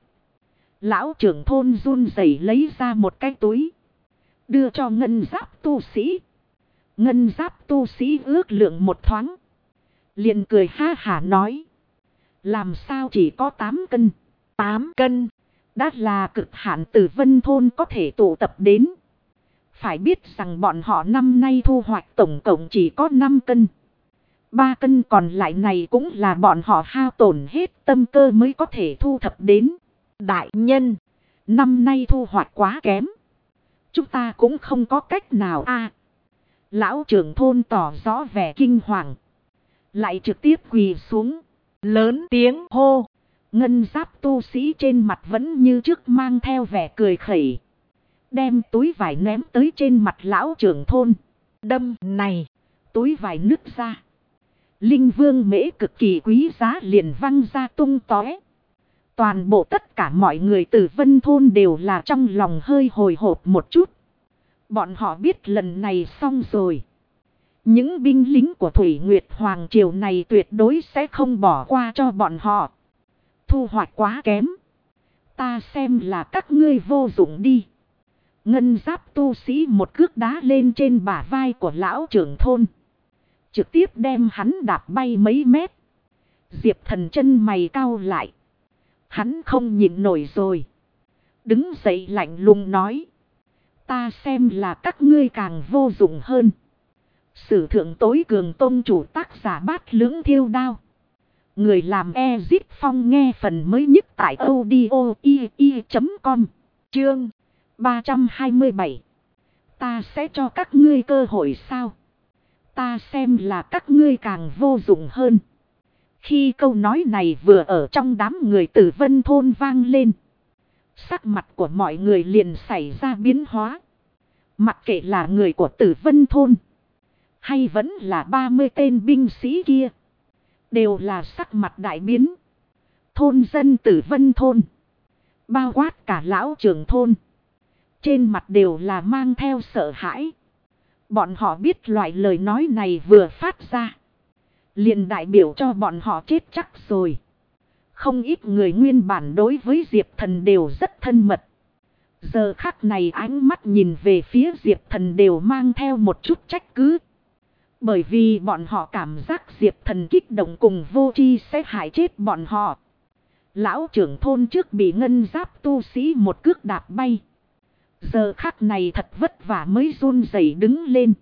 Lão trưởng thôn run rẩy lấy ra một cái túi, đưa cho ngân giáp tu sĩ. Ngân giáp tu sĩ ước lượng một thoáng, liền cười ha hả nói. Làm sao chỉ có 8 cân? 8 cân. Đã là cực hạn Tử Vân Thôn có thể tụ tập đến. Phải biết rằng bọn họ năm nay thu hoạch tổng cộng chỉ có 5 cân. 3 cân còn lại này cũng là bọn họ hao tổn hết tâm cơ mới có thể thu thập đến. Đại nhân, năm nay thu hoạch quá kém. Chúng ta cũng không có cách nào a. Lão trưởng thôn tỏ rõ vẻ kinh hoàng, lại trực tiếp quỳ xuống, lớn tiếng hô. Ngân giáp tu sĩ trên mặt vẫn như trước mang theo vẻ cười khẩy, đem túi vải ném tới trên mặt lão trưởng thôn. Đâm này, túi vải nứt ra. Linh vương mễ cực kỳ quý giá liền văng ra tung tóe. Toàn bộ tất cả mọi người từ Vân Thôn đều là trong lòng hơi hồi hộp một chút. Bọn họ biết lần này xong rồi. Những binh lính của Thủy Nguyệt Hoàng Triều này tuyệt đối sẽ không bỏ qua cho bọn họ. Thu hoạch quá kém, ta xem là các ngươi vô dụng đi. Ngân giáp tu sĩ một cước đá lên trên bả vai của lão trưởng thôn, trực tiếp đem hắn đạp bay mấy mét. Diệp Thần chân mày cau lại. Hắn không nhịn nổi rồi, đứng dậy lạnh lùng nói. Ta xem là các ngươi càng vô dụng hơn. Sử thượng tối cường tôn chủ tác giả Bát Lưỡng Thiêu Đao. Người làm Ezip Phong nghe phần mới nhất tại audio.com. Chương 327. Ta sẽ cho các ngươi cơ hội sao? Ta xem là các ngươi càng vô dụng hơn. Khi câu nói này vừa ở trong đám người Tử Vân thôn vang lên, sắc mặt của mọi người liền xảy ra biến hóa. Mặc kệ là người của Tử Vân thôn, hay vẫn là 30 tên binh sĩ kia, đều là sắc mặt đại biến. Thôn dân Tử Vân thôn, bao quát cả lão trưởng thôn, trên mặt đều là mang theo sợ hãi. Bọn họ biết loại lời nói này vừa phát ra, liền đại biểu cho bọn họ chết chắc rồi. Không ít người nguyên bản đối với Diệp Thần đều rất thân mật. Giờ khắc này ánh mắt nhìn về phía Diệp Thần đều mang theo một chút trách cứ. Bởi vì bọn họ cảm giác Diệp Thần kích động cùng vô tri sẽ hại chết bọn họ. Lão trưởng thôn trước bị ngân giáp tu sĩ một cước đạp bay. Giờ khắc này thật vất vả mới run rẩy đứng lên.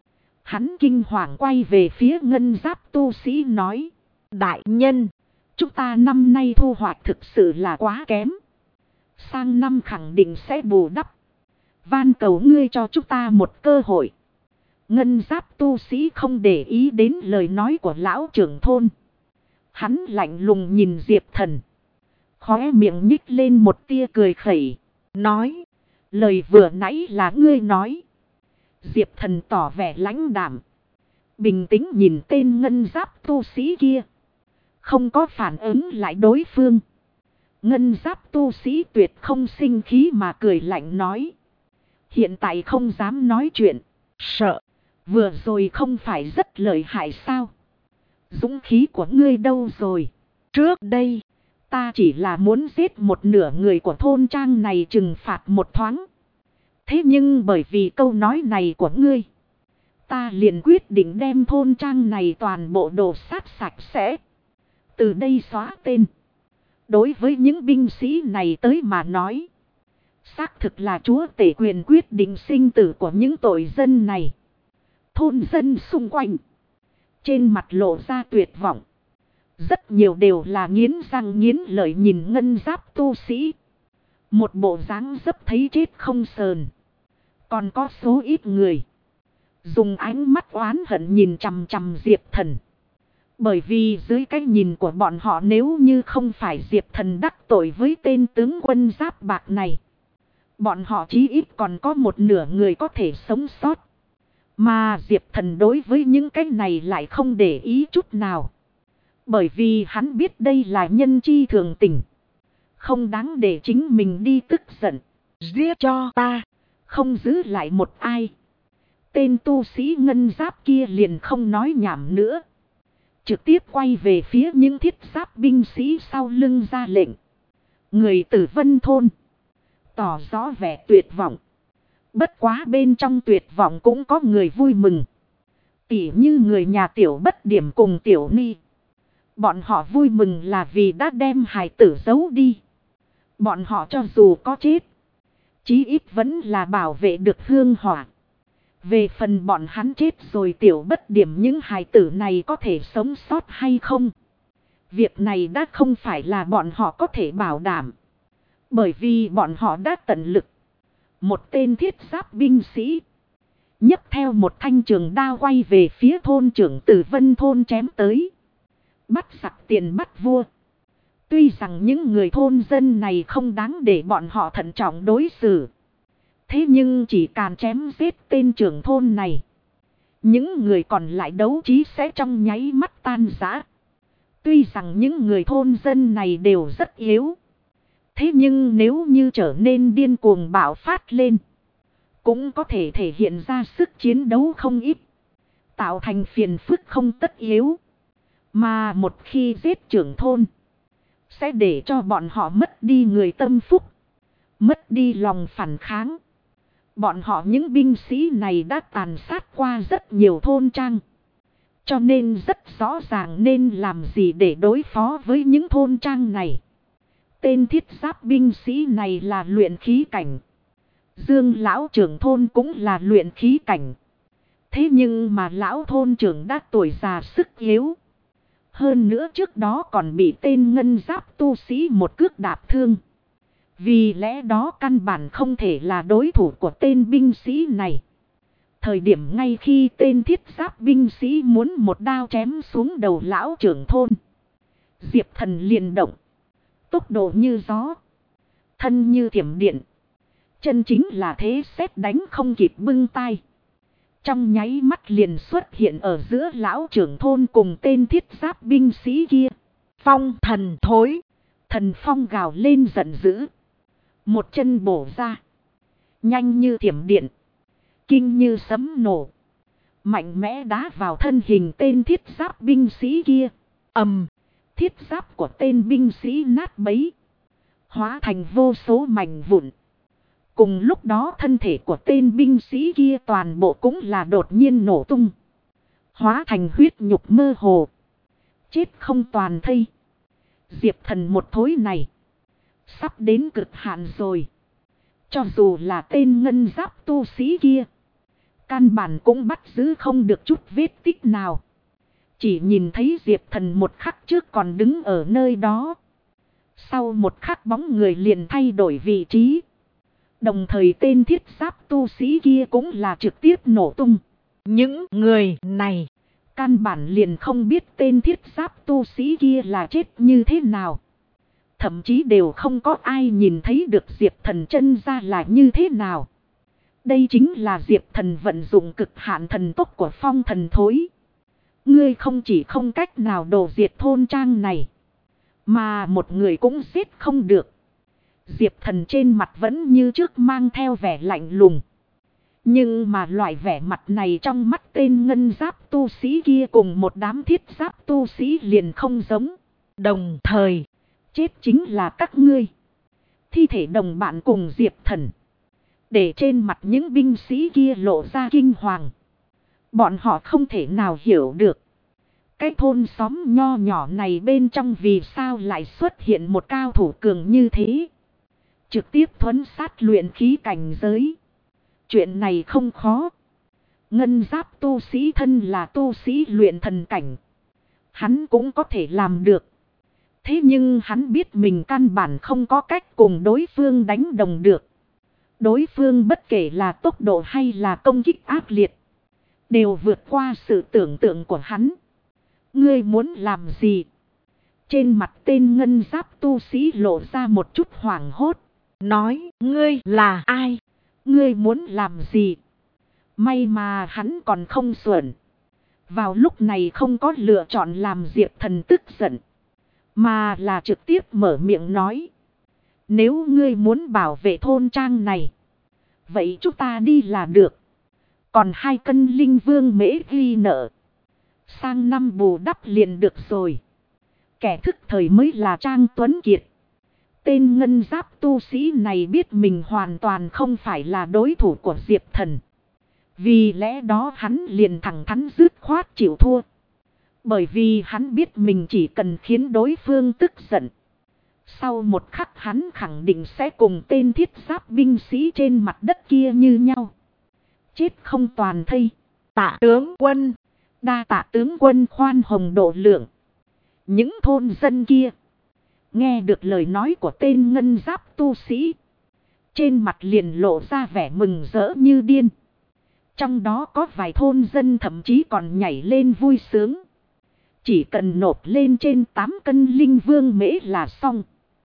Hắn kinh hoàng quay về phía ngân giáp tu sĩ nói: đại nhân, chúng ta năm nay thu hoạch thực sự là quá kém. Sang năm khẳng định sẽ bù đắp. Van cầu ngươi cho chúng ta một cơ hội. Ngân giáp tu sĩ không để ý đến lời nói của lão trưởng thôn. Hắn lạnh lùng nhìn Diệp Thần, khóe miệng nhích lên một tia cười khẩy, nói: lời vừa nãy là ngươi nói. Diệp Thần tỏ vẻ lãnh đạm, bình tĩnh nhìn tên ngân giáp tu sĩ kia, không có phản ứng lại đối phương. Ngân giáp tu sĩ tuyệt không sinh khí mà cười lạnh nói: hiện tại không dám nói chuyện. Sợ, vừa rồi không phải rất lợi hại sao? Dũng khí của ngươi đâu rồi? Trước đây, ta chỉ là muốn giết một nửa người của thôn trang này trừng phạt một thoáng. Thế nhưng bởi vì câu nói này của ngươi, ta liền quyết định đem thôn trang này toàn bộ đổ sát sạch sẽ. Từ đây xóa tên. Đối với những binh sĩ này tới mà nói, xác thực là chúa tể quyền quyết định sinh tử của những tội dân này. Thôn dân xung quanh, trên mặt lộ ra tuyệt vọng. Rất nhiều đều là nghiến răng nghiến lợi nhìn ngân giáp tu sĩ. Một bộ dáng dấp thấy chết không sờn. Còn có số ít người dùng ánh mắt oán hận nhìn chằm chằm Diệp Thần. Bởi vì dưới cái nhìn của bọn họ, nếu như không phải Diệp Thần đắc tội với tên tướng quân giáp bạc này, bọn họ chí ít còn có một nửa người có thể sống sót. Mà Diệp Thần đối với những cái này lại không để ý chút nào. Bởi vì hắn biết đây là nhân chi thường tình, không đáng để chính mình đi tức giận. Giết cho ta, không giữ lại một ai. Tên tu sĩ ngân giáp kia liền không nói nhảm nữa, trực tiếp quay về phía những thiết giáp binh sĩ sau lưng ra lệnh. Người Tử Vân thôn tỏ rõ vẻ tuyệt vọng. Bất quá bên trong tuyệt vọng cũng có người vui mừng. Tỉ như người nhà Tiểu Bất Điểm cùng Tiểu Ni. Bọn họ vui mừng là vì đã đem hài tử giấu đi. Bọn họ cho dù có chết, chí ít vẫn là bảo vệ được hương hỏa. Về phần bọn hắn chết rồi, Tiểu Bất Điểm những hài tử này có thể sống sót hay không, việc này đã không phải là bọn họ có thể bảo đảm. Bởi vì bọn họ đã tận lực. Một tên thiết giáp binh sĩ nhấc theo một thanh trường đao quay về phía thôn trưởng Tử Vân thôn chém tới. Bắt giặc tiền bắt vua. Tuy rằng những người thôn dân này không đáng để bọn họ thận trọng đối xử, thế nhưng chỉ càn chém giết tên trưởng thôn này, những người còn lại đấu trí sẽ trong nháy mắt tan rã. Tuy rằng những người thôn dân này đều rất yếu, thế nhưng nếu như trở nên điên cuồng bạo phát lên, cũng có thể thể hiện ra sức chiến đấu không ít, tạo thành phiền phức không tất yếu. Mà một khi giết trưởng thôn, sẽ để cho bọn họ mất đi người tâm phúc, mất đi lòng phản kháng. Bọn họ những binh sĩ này đã tàn sát qua rất nhiều thôn trang, cho nên rất rõ ràng nên làm gì để đối phó với những thôn trang này. Tên thiết giáp binh sĩ này là luyện khí cảnh. Dương lão trưởng thôn cũng là luyện khí cảnh. Thế nhưng mà lão thôn trưởng đã tuổi già sức yếu. Hơn nữa trước đó còn bị tên ngân giáp tu sĩ một cước đạp thương. Vì lẽ đó căn bản không thể là đối thủ của tên binh sĩ này. Thời điểm ngay khi tên thiết giáp binh sĩ muốn một đao chém xuống đầu lão trưởng thôn, Diệp Thần liền động. Tốc độ như gió. Thân như thiểm điện. Chân chính là thế sét đánh không kịp bưng tay. Trong nháy mắt liền xuất hiện ở giữa lão trưởng thôn cùng tên thiết giáp binh sĩ kia. Phong thần thối. Thần phong gào lên giận dữ. Một chân bổ ra. Nhanh như thiểm điện. Kinh như sấm nổ. Mạnh mẽ đá vào thân hình tên thiết giáp binh sĩ kia. Ầm. Thiết giáp của tên binh sĩ nát bấy. Hóa thành vô số mảnh vụn. Cùng lúc đó thân thể của tên binh sĩ kia toàn bộ cũng là đột nhiên nổ tung. Hóa thành huyết nhục mơ hồ. Chết không toàn thây. Diệp Thần một thối này. Sắp đến cực hạn rồi. Cho dù là tên ngân giáp tu sĩ kia. Căn bản cũng bắt giữ không được chút vết tích nào. Chỉ nhìn thấy Diệp Thần một khắc trước còn đứng ở nơi đó. Sau một khắc bóng người liền thay đổi vị trí. Đồng thời tên thiết giáp tu sĩ kia cũng là trực tiếp nổ tung. Những người này căn bản liền không biết tên thiết giáp tu sĩ kia là chết như thế nào. Thậm chí đều không có ai nhìn thấy được Diệp Thần chân ra là như thế nào. Đây chính là Diệp Thần vận dụng cực hạn thần tốc của phong thần thối. Ngươi không chỉ không cách nào đổ diệt thôn trang này. Mà một người cũng giết không được. Diệp Thần trên mặt vẫn như trước mang theo vẻ lạnh lùng. Nhưng mà loại vẻ mặt này trong mắt tên ngân giáp tu sĩ kia cùng một đám thiết giáp tu sĩ liền không giống. Đồng thời, chết chính là các ngươi. Thi thể đồng bạn cùng Diệp Thần. Để trên mặt những binh sĩ kia lộ ra kinh hoàng. Bọn họ không thể nào hiểu được. Cái thôn xóm nho nhỏ này bên trong vì sao lại xuất hiện một cao thủ cường như thế. Trực tiếp thuấn sát luyện khí cảnh giới. Chuyện này không khó. Ngân giáp tu sĩ thân là tu sĩ luyện thần cảnh. Hắn cũng có thể làm được. Thế nhưng hắn biết mình căn bản không có cách cùng đối phương đánh đồng được. Đối phương bất kể là tốc độ hay là công kích ác liệt. Đều vượt qua sự tưởng tượng của hắn. Ngươi muốn làm gì? Trên mặt tên ngân giáp tu sĩ lộ ra một chút hoảng hốt. Nói, ngươi là ai? Ngươi muốn làm gì? May mà hắn còn không xuẩn. Vào lúc này không có lựa chọn làm Diệp Thần tức giận. Mà là trực tiếp mở miệng nói. Nếu ngươi muốn bảo vệ thôn trang này. Vậy chúng ta đi là được. Còn 2 cân linh vương mễ ghi nợ. Sang năm bù đắp liền được rồi. Kẻ thức thời mới là Trang Tuấn Kiệt. Tên ngân giáp tu sĩ này biết mình hoàn toàn không phải là đối thủ của Diệp Thần. Vì lẽ đó hắn liền thẳng thắn dứt khoát chịu thua. Bởi vì hắn biết mình chỉ cần khiến đối phương tức giận. Sau một khắc hắn khẳng định sẽ cùng tên thiết giáp binh sĩ trên mặt đất kia như nhau. Chết không toàn thây. Tạ tướng quân. Đa tạ tướng quân khoan hồng độ lượng. Những thôn dân kia. Nghe được lời nói của tên ngân giáp tu sĩ. Trên mặt liền lộ ra vẻ mừng rỡ như điên. Trong đó có vài thôn dân thậm chí còn nhảy lên vui sướng. Chỉ cần nộp lên trên 8 cân linh vương mễ là xong.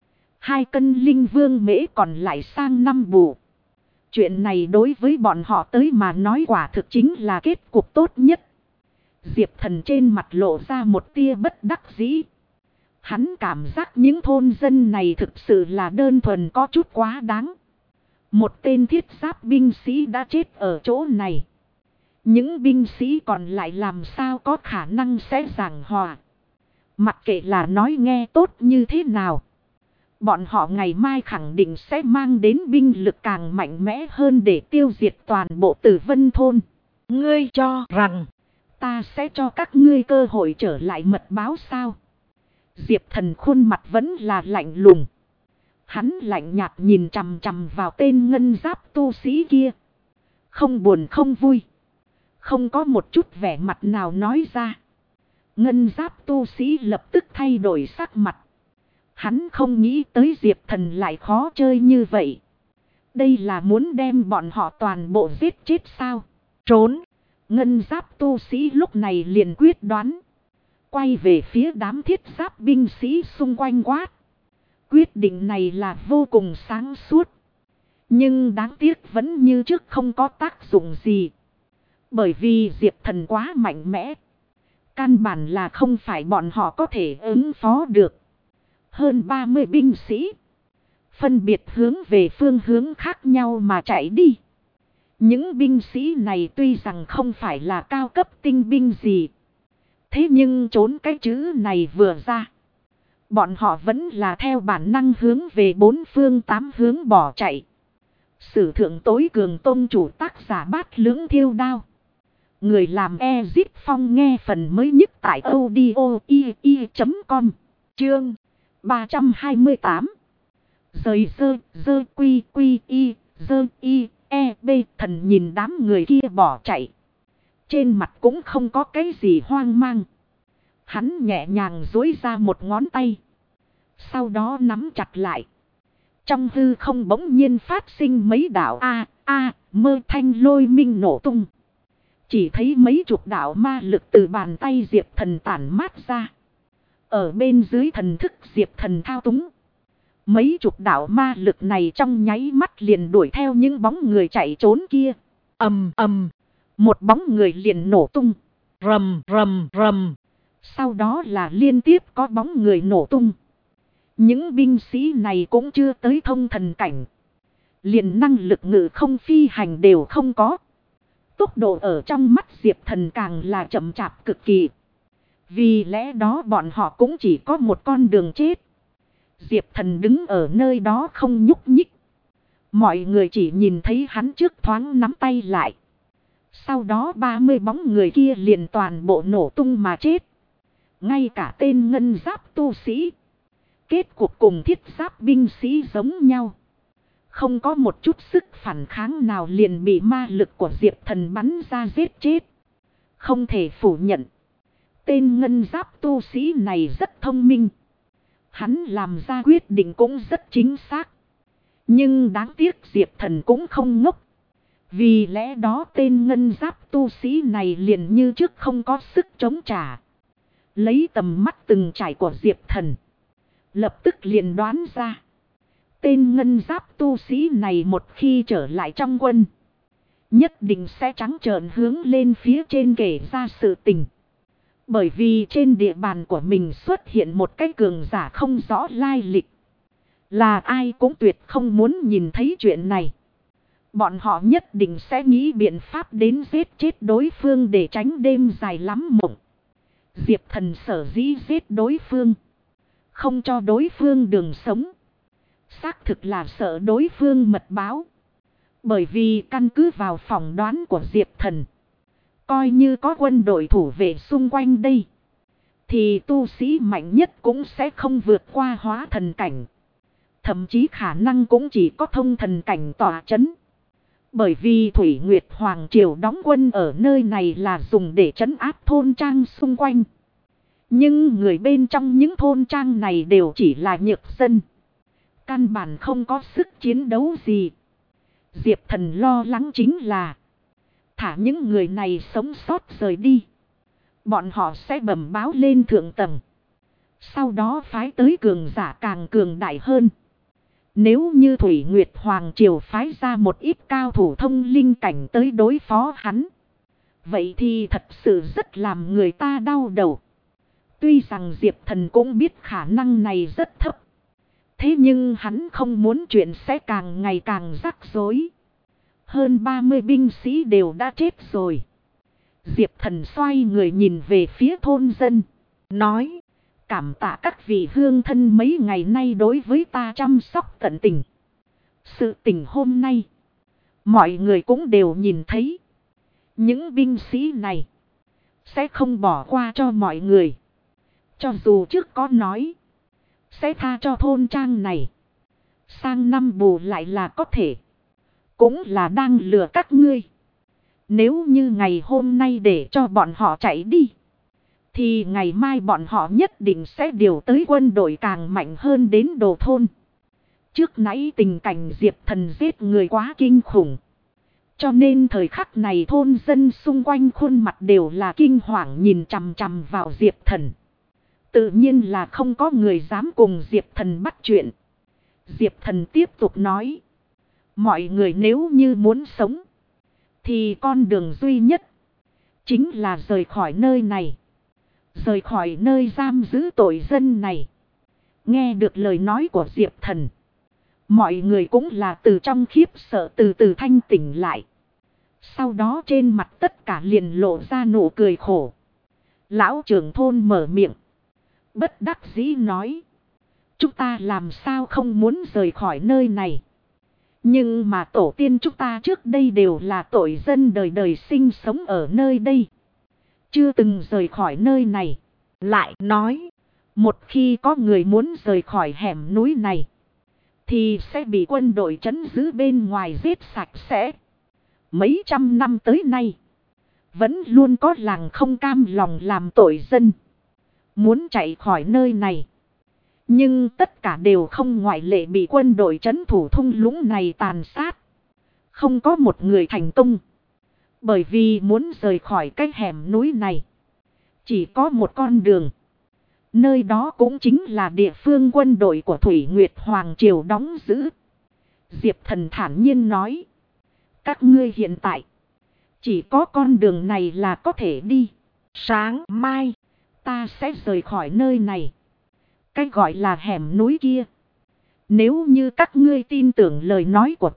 2 cân linh vương mễ còn lại sang năm bù. Chuyện này đối với bọn họ tới mà nói quả thực chính là kết cục tốt nhất. Diệp Thần trên mặt lộ ra một tia bất đắc dĩ. Hắn cảm giác những thôn dân này thực sự là đơn thuần có chút quá đáng. Một tên thiết giáp binh sĩ đã chết ở chỗ này. Những binh sĩ còn lại làm sao có khả năng sẽ giảng hòa. Mặc kệ là nói nghe tốt như thế nào. Bọn họ ngày mai khẳng định sẽ mang đến binh lực càng mạnh mẽ hơn để tiêu diệt toàn bộ Tử Vân thôn. Ngươi cho rằng ta sẽ cho các ngươi cơ hội trở lại mật báo sao? Diệp Thần khuôn mặt vẫn là lạnh lùng. Hắn lạnh nhạt nhìn chằm chằm vào tên ngân giáp tu sĩ kia. Không buồn không vui. Không có một chút vẻ mặt nào nói ra. Ngân giáp tu sĩ lập tức thay đổi sắc mặt. Hắn không nghĩ tới Diệp Thần lại khó chơi như vậy. Đây là muốn đem bọn họ toàn bộ giết chết sao? Trốn. Ngân giáp tu sĩ lúc này liền quyết đoán. Quay về phía đám thiết giáp binh sĩ xung quanh quát. Quyết định này là vô cùng sáng suốt. Nhưng đáng tiếc vẫn như trước không có tác dụng gì. Bởi vì Diệp Thần quá mạnh mẽ. Căn bản là không phải bọn họ có thể ứng phó được. Hơn 30 binh sĩ. Phân biệt hướng về phương hướng khác nhau mà chạy đi. Những binh sĩ này tuy rằng không phải là cao cấp tinh binh gì. Thế nhưng trốn cái chữ này vừa ra. Bọn họ vẫn là theo bản năng hướng về bốn phương tám hướng bỏ chạy. Sử thượng tối cường tôn chủ tác giả Bát Lưỡng Thiêu Đao. Người làm Ezip Phong nghe phần mới nhất tại audio.com. Chương 328. Rời dơ quy y dơ y e b. Thần nhìn đám người kia bỏ chạy. Trên mặt cũng không có cái gì hoang mang. Hắn nhẹ nhàng duỗi ra một ngón tay. Sau đó nắm chặt lại. Trong hư không bỗng nhiên phát sinh mấy đạo mơ thanh lôi minh nổ tung. Chỉ thấy mấy chục đạo ma lực từ bàn tay Diệp Thần tản mát ra. Ở bên dưới thần thức Diệp Thần thao túng. Mấy chục đạo ma lực này trong nháy mắt liền đuổi theo những bóng người chạy trốn kia. Ầm ầm. Một bóng người liền nổ tung. Rầm rầm rầm. Sau đó là liên tiếp có bóng người nổ tung. Những binh sĩ này cũng chưa tới thông thần cảnh. Liền năng lực ngự không phi hành đều không có. Tốc độ ở trong mắt Diệp Thần càng là chậm chạp cực kỳ. Vì lẽ đó bọn họ cũng chỉ có một con đường chết. Diệp Thần đứng ở nơi đó không nhúc nhích. Mọi người chỉ nhìn thấy hắn trước thoáng nắm tay lại. Sau đó 30 bóng người kia liền toàn bộ nổ tung mà chết. Ngay cả tên ngân giáp tu sĩ. Kết cục cùng thiết giáp binh sĩ giống nhau. Không có một chút sức phản kháng nào liền bị ma lực của Diệp Thần bắn ra giết chết. Không thể phủ nhận. Tên ngân giáp tu sĩ này rất thông minh. Hắn làm ra quyết định cũng rất chính xác. Nhưng đáng tiếc Diệp Thần cũng không ngốc. Vì lẽ đó tên ngân giáp tu sĩ này liền như trước không có sức chống trả. Lấy tầm mắt từng trải của Diệp Thần. Lập tức liền đoán ra. Tên ngân giáp tu sĩ này một khi trở lại trong quân. Nhất định sẽ trắng trợn hướng lên phía trên kể ra sự tình. Bởi vì trên địa bàn của mình xuất hiện một cái cường giả không rõ lai lịch. Là ai cũng tuyệt không muốn nhìn thấy chuyện này. Bọn họ nhất định sẽ nghĩ biện pháp đến giết chết đối phương để tránh đêm dài lắm mộng. Diệp Thần sở dĩ giết đối phương. Không cho đối phương đường sống. Xác thực là sợ đối phương mật báo. Bởi vì căn cứ vào phỏng đoán của Diệp Thần. Coi như có quân đội thủ vệ xung quanh đây. Thì tu sĩ mạnh nhất cũng sẽ không vượt qua hóa thần cảnh. Thậm chí khả năng cũng chỉ có thông thần cảnh tỏa chấn. Bởi vì Thủy Nguyệt Hoàng Triều đóng quân ở nơi này là dùng để trấn áp thôn trang xung quanh. Nhưng người bên trong những thôn trang này đều chỉ là nhược dân. Căn bản không có sức chiến đấu gì. Diệp Thần lo lắng chính là thả những người này sống sót rời đi. Bọn họ sẽ bẩm báo lên thượng tầng. Sau đó phái tới cường giả càng cường đại hơn. Nếu như Thủy Nguyệt Hoàng Triều phái ra một ít cao thủ thông linh cảnh tới đối phó hắn. Vậy thì thật sự rất làm người ta đau đầu. Tuy rằng Diệp Thần cũng biết khả năng này rất thấp. Thế nhưng hắn không muốn chuyện sẽ càng ngày càng rắc rối. Hơn 30 binh sĩ đều đã chết rồi. Diệp Thần xoay người nhìn về phía thôn dân. Nói, cảm tạ các vị hương thân mấy ngày nay đối với ta chăm sóc tận tình. Sự tình hôm nay, mọi người cũng đều nhìn thấy. Những binh sĩ này sẽ không bỏ qua cho mọi người. Cho dù trước có nói, sẽ tha cho thôn trang này. Sang năm bù lại là có thể. Cũng là đang lừa các ngươi. Nếu như ngày hôm nay để cho bọn họ chạy đi. Thì ngày mai bọn họ nhất định sẽ điều tới quân đội càng mạnh hơn đến đồ thôn. Trước nãy tình cảnh Diệp Thần giết người quá kinh khủng. Cho nên thời khắc này thôn dân xung quanh khuôn mặt đều là kinh hoàng nhìn chằm chằm vào Diệp Thần. Tự nhiên là không có người dám cùng Diệp Thần bắt chuyện. Diệp Thần tiếp tục nói. Mọi người nếu như muốn sống, thì con đường duy nhất chính là rời khỏi nơi này. Rời khỏi nơi giam giữ tội dân này. Nghe được lời nói của Diệp Thần, mọi người cũng là từ trong khiếp sợ từ từ thanh tỉnh lại. Sau đó trên mặt tất cả liền lộ ra nụ cười khổ. Lão trưởng thôn mở miệng, bất đắc dĩ nói. Chúng ta làm sao không muốn rời khỏi nơi này. Nhưng mà tổ tiên chúng ta trước đây đều là tội dân đời đời sinh sống ở nơi đây. Chưa từng rời khỏi nơi này. Lại nói, một khi có người muốn rời khỏi hẻm núi này, thì sẽ bị quân đội trấn giữ bên ngoài giết sạch sẽ. Mấy trăm năm tới nay, vẫn luôn có làng không cam lòng làm tội dân, muốn chạy khỏi nơi này. Nhưng tất cả đều không ngoại lệ bị quân đội trấn thủ thung lũng này tàn sát. Không có một người thành công. Bởi vì muốn rời khỏi cái hẻm núi này, chỉ có một con đường. Nơi đó cũng chính là địa phương quân đội của Thủy Nguyệt Hoàng Triều đóng giữ. Diệp Thần thản nhiên nói. Các ngươi hiện tại, chỉ có con đường này là có thể đi. Sáng mai, ta sẽ rời khỏi nơi này. Cái gọi là hẻm núi kia, nếu như các ngươi tin tưởng lời nói của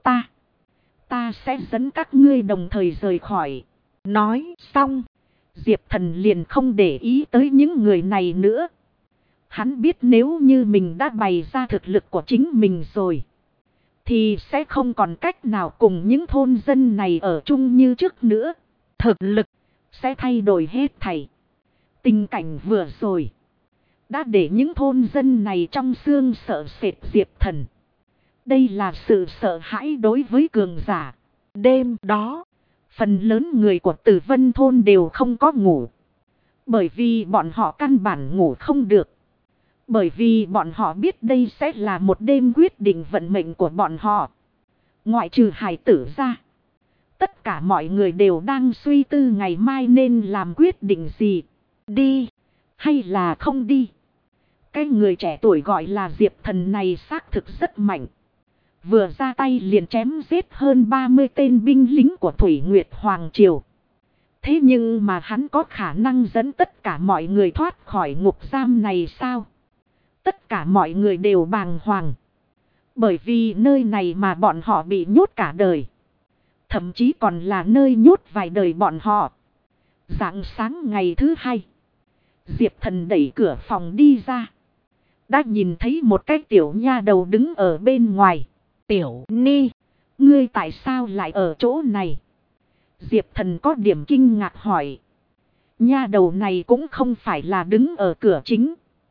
ta sẽ dẫn các ngươi đồng thời rời khỏi. Nói xong, Diệp Thần liền không để ý tới những người này nữa. Hắn biết nếu như mình đã bày ra thực lực của chính mình rồi, thì sẽ không còn cách nào cùng những thôn dân này ở chung như trước nữa. Thực lực sẽ thay đổi hết thảy. Tình cảnh vừa rồi đã để những thôn dân này trong xương sợ sệt Diệp Thần. Đây là sự sợ hãi đối với cường giả. Đêm đó, phần lớn người của Tử Vân thôn đều không có ngủ. Bởi vì bọn họ căn bản ngủ không được. Bởi vì bọn họ biết đây sẽ là một đêm quyết định vận mệnh của bọn họ. Ngoại trừ hải tử ra, tất cả mọi người đều đang suy tư ngày mai nên làm quyết định gì. Đi hay là không đi. Cái người trẻ tuổi gọi là Diệp Thần này xác thực rất mạnh. Vừa ra tay liền chém giết hơn 30 tên binh lính của Thủy Nguyệt Hoàng Triều. Thế nhưng mà hắn có khả năng dẫn tất cả mọi người thoát khỏi ngục giam này sao? Tất cả mọi người đều bàng hoàng. Bởi vì nơi này mà bọn họ bị nhốt cả đời. Thậm chí còn là nơi nhốt vài đời bọn họ. Rạng sáng ngày thứ hai, Diệp Thần đẩy cửa phòng đi ra. Đã nhìn thấy một cái tiểu nha đầu đứng ở bên ngoài. Tiểu Ni, ngươi tại sao lại ở chỗ này? Diệp Thần có điểm kinh ngạc hỏi. Nha đầu này cũng không phải là đứng ở cửa chính,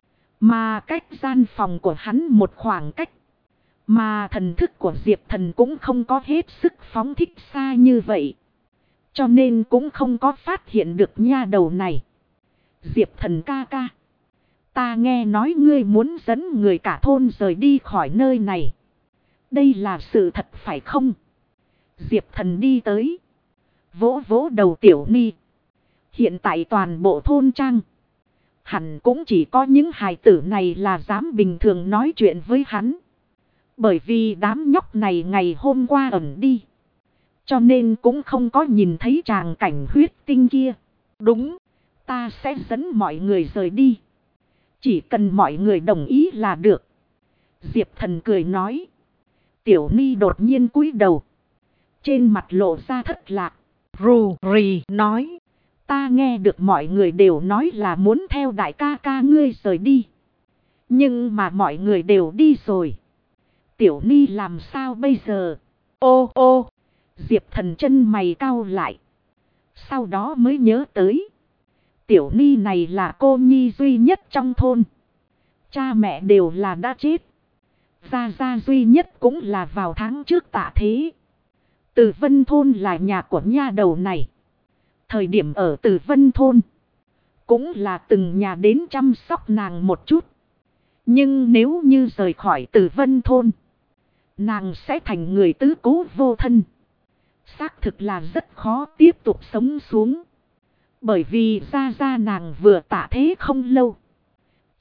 mà cách gian phòng của hắn một khoảng cách. Mà thần thức của Diệp Thần cũng không có hết sức phóng thích xa như vậy. Cho nên cũng không có phát hiện được nha đầu này. Diệp Thần ca ca, ta nghe nói ngươi muốn dẫn người cả thôn rời đi khỏi nơi này. Đây là sự thật phải không? Diệp Thần đi tới, vỗ vỗ đầu Tiểu Ni. Hiện tại toàn bộ thôn trang, hẳn cũng chỉ có những hài tử này là dám bình thường nói chuyện với hắn. Bởi vì đám nhóc này ngày hôm qua ẩn đi, cho nên cũng không có nhìn thấy tràng cảnh huyết tinh kia. Đúng, ta sẽ dẫn mọi người rời đi. Chỉ cần mọi người đồng ý là được. Diệp Thần cười nói. Tiểu Ni đột nhiên cúi đầu, trên mặt lộ ra thất lạc. Rù Rì nói. Ta nghe được mọi người đều nói là muốn theo đại ca ca ngươi rời đi. Nhưng mà mọi người đều đi rồi. Tiểu Ni làm sao bây giờ? Ô ô. Diệp Thần chân mày cau lại. Sau đó mới nhớ tới. Tiểu Ni này là cô nhi duy nhất trong thôn. Cha mẹ đều là đã chết. Gia gia duy nhất cũng là vào tháng trước tạ thế. Tử Vân thôn là nhà của nha đầu này. Thời điểm ở Tử Vân thôn, cũng là từng nhà đến chăm sóc nàng một chút. Nhưng nếu như rời khỏi Tử Vân thôn, nàng sẽ thành người tứ cố vô thân. Xác thực là rất khó tiếp tục sống xuống. Bởi vì gia gia nàng vừa tạ thế không lâu,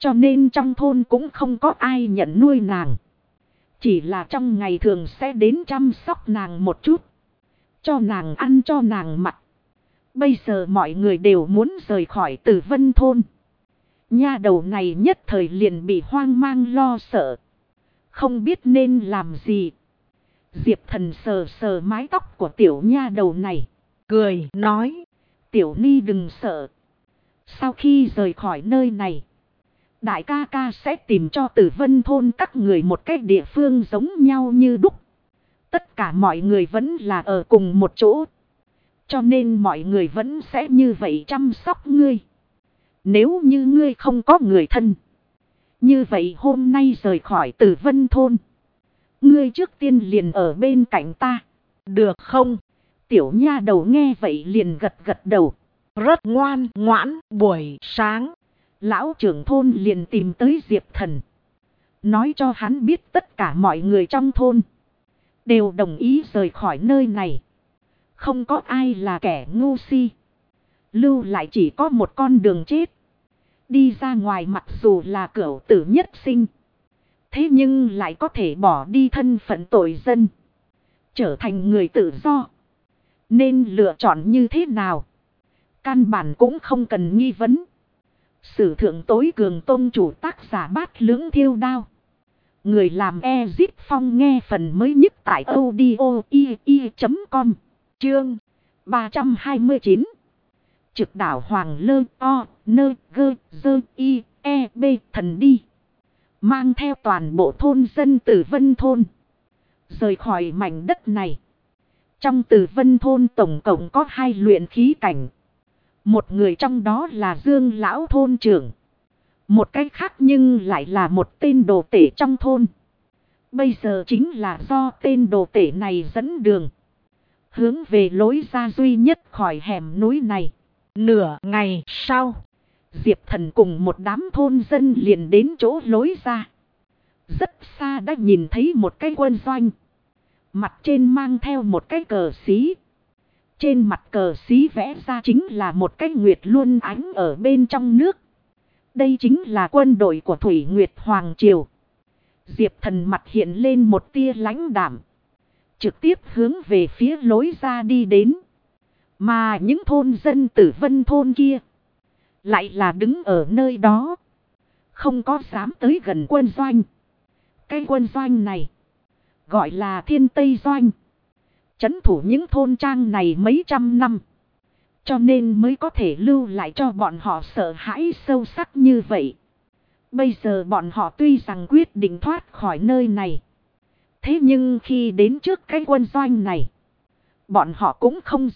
Cho nên trong thôn cũng không có ai nhận nuôi nàng. Chỉ là trong ngày thường sẽ đến chăm sóc nàng một chút. Cho nàng ăn cho nàng mặc. Bây giờ mọi người đều muốn rời khỏi Tử Vân thôn. Nha đầu này nhất thời liền bị hoang mang lo sợ. Không biết nên làm gì. Diệp Thần sờ sờ mái tóc của tiểu nha đầu này. Cười nói. Tiểu Ni đừng sợ. Sau khi rời khỏi nơi này, đại ca ca sẽ tìm cho Tử Vân thôn các người một cái địa phương giống nhau như đúc. Tất cả mọi người vẫn là ở cùng một chỗ. Cho nên mọi người vẫn sẽ như vậy chăm sóc ngươi. Nếu như ngươi không có người thân, như vậy hôm nay rời khỏi Tử Vân thôn, ngươi trước tiên liền ở bên cạnh ta, được không? Tiểu nha đầu nghe vậy liền gật gật đầu. Rất ngoan ngoãn. Buổi sáng, Lão trưởng thôn liền tìm tới Diệp Thần, nói cho hắn biết tất cả mọi người trong thôn đều đồng ý rời khỏi nơi này. Không có ai là kẻ ngu si. Lưu lại chỉ có một con đường chết. Đi ra ngoài mặc dù là cửu tử nhất sinh, thế nhưng lại có thể bỏ đi thân phận tội dân, trở thành người tự do. Nên lựa chọn như thế nào, căn bản cũng không cần nghi vấn. Sử thượng tối cường tôn chủ, tác giả Bát Lưỡng Thiêu Đao. Người làm Ezip Phong, nghe phần mới nhất tại audio.com. Chương 329. Trực đảo Hoàng Lơ O Nơ Gơ Dơ Y E B Thần đi. Mang theo toàn bộ thôn dân Tử Vân thôn, rời khỏi mảnh đất này. Trong Tử Vân thôn tổng cộng có 2 luyện khí cảnh. Một người trong đó là Dương lão thôn trưởng. Một cái khác nhưng lại là một tên đồ tể trong thôn. Bây giờ chính là do tên đồ tể này dẫn đường, hướng về lối ra duy nhất khỏi hẻm núi này. Nửa ngày sau, Diệp Thần cùng một đám thôn dân liền đến chỗ lối ra. Rất xa đã nhìn thấy một cái quân doanh. Mặt trên mang theo một cái cờ xí. Trên mặt cờ xí vẽ ra chính là một cái nguyệt luân ánh ở bên trong nước. Đây chính là quân đội của Thủy Nguyệt Hoàng Triều. Diệp Thần mặt hiện lên một tia lãnh đạm, trực tiếp hướng về phía lối ra đi đến. Mà những thôn dân Tử Vân thôn kia lại là đứng ở nơi đó, không có dám tới gần quân doanh. Cái quân doanh này gọi là Thiên Tây Doanh, trấn thủ những thôn trang này mấy trăm năm, cho nên mới có thể lưu lại cho bọn họ sợ hãi sâu sắc như vậy. Bây giờ bọn họ tuy rằng quyết định thoát khỏi nơi này, thế nhưng khi đến trước cái quân doanh này, bọn họ cũng không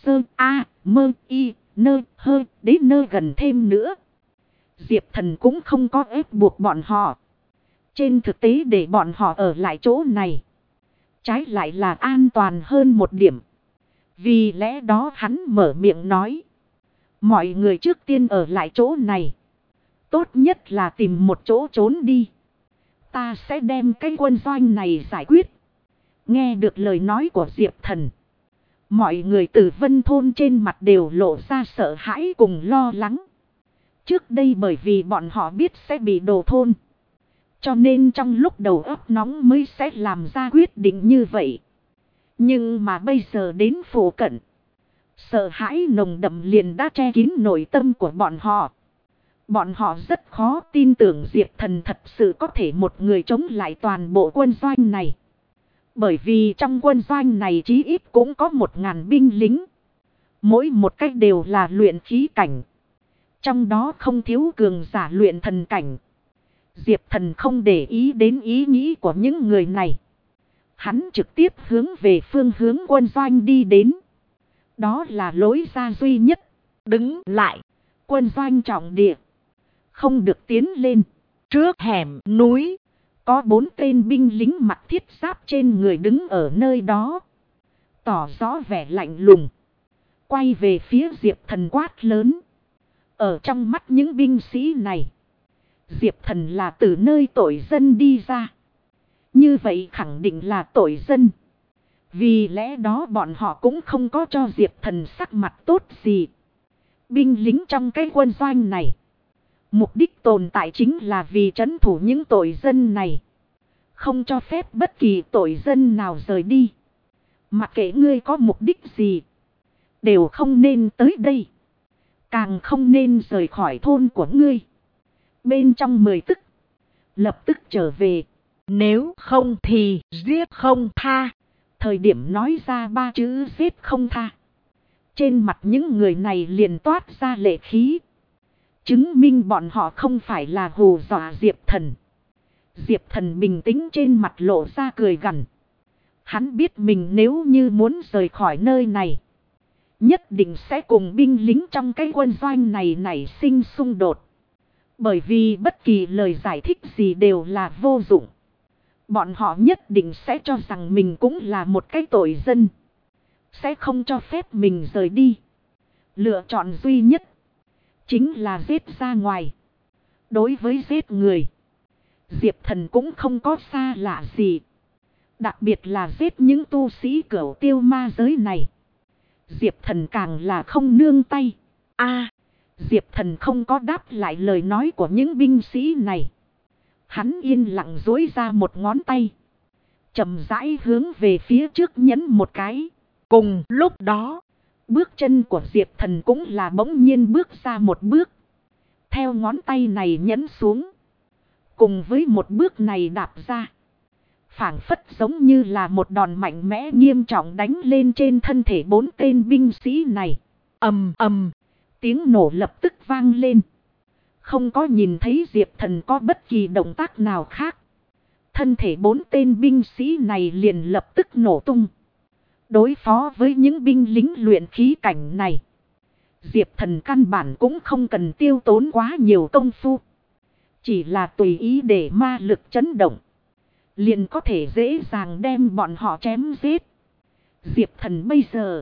mơ y nơ hơ đến nơi gần thêm nữa. Diệp Thần cũng không có ép buộc bọn họ. Trên thực tế để bọn họ ở lại chỗ này, trái lại là an toàn hơn một điểm. Vì lẽ đó hắn mở miệng nói, mọi người trước tiên ở lại chỗ này, tốt nhất là tìm một chỗ trốn đi. Ta sẽ đem cái quân doanh này giải quyết. Nghe được lời nói của Diệp Thần, mọi người Tử Vân thôn trên mặt đều lộ ra sợ hãi cùng lo lắng. Trước đây bởi vì bọn họ biết sẽ bị đổ thôn, cho nên trong lúc đầu óc nóng mới sẽ làm ra quyết định như vậy. Nhưng mà bây giờ đến phủ cận, sợ hãi nồng đậm liền đã che kín nội tâm của bọn họ. Bọn họ rất khó tin tưởng Diệp Thần thật sự có thể một người chống lại toàn bộ quân doanh này. Bởi vì trong quân doanh này chí ít cũng có 1000 binh lính. Mỗi một cách đều là luyện khí cảnh. Trong đó không thiếu cường giả luyện thần cảnh. Diệp Thần không để ý đến ý nghĩ của những người này. Hắn trực tiếp hướng về phương hướng quân doanh đi đến. Đó là lối ra duy nhất. Đứng lại. Quân doanh trọng địa, không được tiến lên. Trước hẻm núi, có 4 tên binh lính mặc thiết giáp trên người đứng ở nơi đó, tỏ rõ vẻ lạnh lùng. Quay về phía Diệp Thần quát lớn. Ở trong mắt những binh sĩ này, Diệp Thần là từ nơi tội dân đi ra. Như vậy khẳng định là tội dân. Vì lẽ đó bọn họ cũng không có cho Diệp Thần sắc mặt tốt gì. Binh lính trong cái quân doanh này, Mục đích tồn tại chính là vì trấn thủ những tội dân này. Không cho phép bất kỳ tội dân nào rời đi. Mặc kệ ngươi có mục đích gì, đều không nên tới đây. Càng không nên rời khỏi thôn của ngươi. Bên trong 10 tức, lập tức trở về. Nếu không thì giết không tha. Thời điểm nói ra 3 chữ giết không tha, trên mặt những người này liền toát ra lệ khí. Chứng minh bọn họ không phải là hù dọa Diệp Thần. Diệp Thần bình tĩnh trên mặt lộ ra cười gằn. Hắn biết mình nếu như muốn rời khỏi nơi này, nhất định sẽ cùng binh lính trong cái quân doanh này nảy sinh xung đột. Bởi vì bất kỳ lời giải thích gì đều là vô dụng. Bọn họ nhất định sẽ cho rằng mình cũng là một cái tội dân, sẽ không cho phép mình rời đi. Lựa chọn duy nhất chính là giết ra ngoài. Đối với giết người, Diệp Thần cũng không có xa lạ gì. Đặc biệt là giết những tu sĩ cửu tiêu ma giới này, Diệp Thần càng là không nương tay. Diệp Thần không có đáp lại lời nói của những binh sĩ này. Hắn yên lặng duỗi ra một ngón tay, chậm rãi hướng về phía trước nhấn một cái. Cùng lúc đó, bước chân của Diệp Thần cũng là bỗng nhiên bước ra một bước. Theo ngón tay này nhấn xuống, cùng với một bước này đạp ra, phảng phất giống như là một đòn mạnh mẽ nghiêm trọng đánh lên trên thân thể 4 tên binh sĩ này. Ầm ầm, tiếng nổ lập tức vang lên. Không có nhìn thấy Diệp Thần có bất kỳ động tác nào khác, thân thể 4 tên binh sĩ này liền lập tức nổ tung. Đối phó với những binh lính luyện khí cảnh này, Diệp Thần căn bản cũng không cần tiêu tốn quá nhiều công phu. Chỉ là tùy ý để ma lực chấn động, liền có thể dễ dàng đem bọn họ chém giết. Diệp Thần bây giờ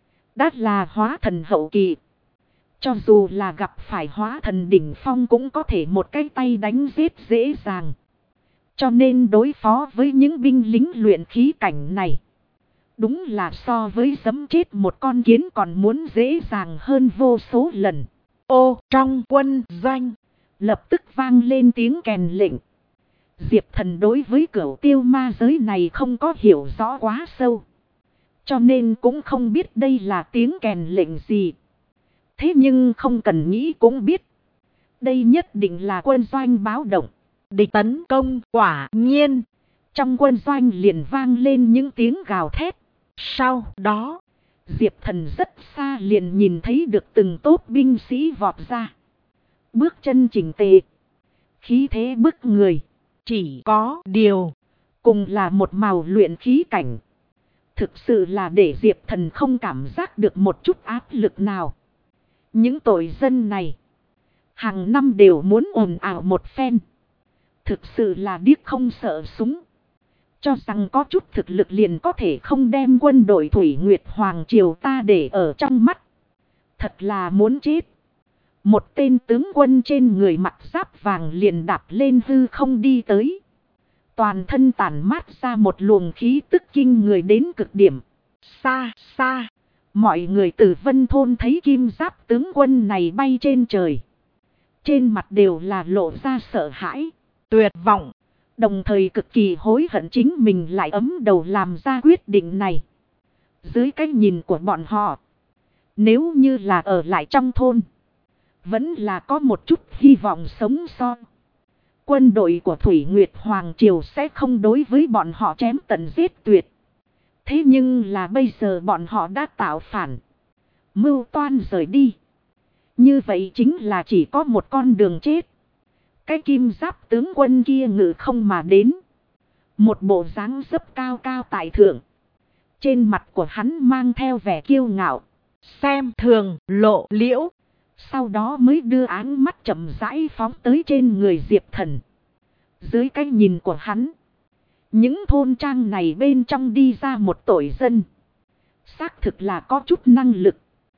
đã là hóa thần hậu kỳ. Cho dù là gặp phải hóa thần đỉnh phong cũng có thể một cái tay đánh giết dễ dàng. Cho nên đối phó với những binh lính luyện khí cảnh này, đúng là so với giẫm chết một con kiến còn muốn dễ dàng hơn vô số lần. Trong quân doanh, lập tức vang lên tiếng kèn lệnh. Diệp Thần đối với cửu tiêu ma giới này không có hiểu rõ quá sâu, cho nên cũng không biết đây là tiếng kèn lệnh gì. Thế nhưng không cần nghĩ cũng biết, đây nhất định là quân doanh báo động. Địch tấn công. Quả nhiên, trong quân doanh liền vang lên những tiếng gào thét. Sau đó, Diệp Thần rất xa liền nhìn thấy được từng tốp binh sĩ vọt ra. Bước chân chỉnh tề, khí thế bức người. Chỉ có điều, cùng là một màu luyện khí cảnh. Thực sự là để Diệp Thần không cảm giác được một chút áp lực nào. Những tội dân này, hàng năm đều muốn ồn ào một phen. Thực sự là điếc không sợ súng. Cho rằng có chút thực lực liền có thể không đem quân đội Thủy Nguyệt Hoàng Triều ta để ở trong mắt. Thật là muốn chết. Một tên tướng quân trên người mặc giáp vàng liền đạp lên hư không đi tới. Toàn thân tản mát ra một luồng khí tức kinh người đến cực điểm. Xa xa, mọi người từ Vân Thôn thấy kim giáp tướng quân này bay trên trời, trên mặt đều là lộ ra sợ hãi, tuyệt vọng. Đồng thời cực kỳ hối hận chính mình lại ấm đầu làm ra quyết định này. Dưới cái nhìn của bọn họ, nếu như là ở lại trong thôn, vẫn là có một chút hy vọng sống sót. Quân đội của Thủy Nguyệt Hoàng Triều sẽ không đối với bọn họ chém tận giết tuyệt. Thế nhưng là bây giờ bọn họ đã tạo phản, mưu toan rời đi. Như vậy chính là chỉ có một con đường chết. Cái kim giáp tướng quân kia ngự không mà đến. Một bộ dáng dấp cao cao tại thượng. Trên mặt của hắn mang theo vẻ kiêu ngạo, xem thường lộ liễu. Sau đó mới đưa áng mắt chậm rãi phóng tới trên người Diệp Thần. Dưới cái nhìn của hắn, những thôn trang này bên trong đi ra một tội dân, xác thực là có chút năng lực,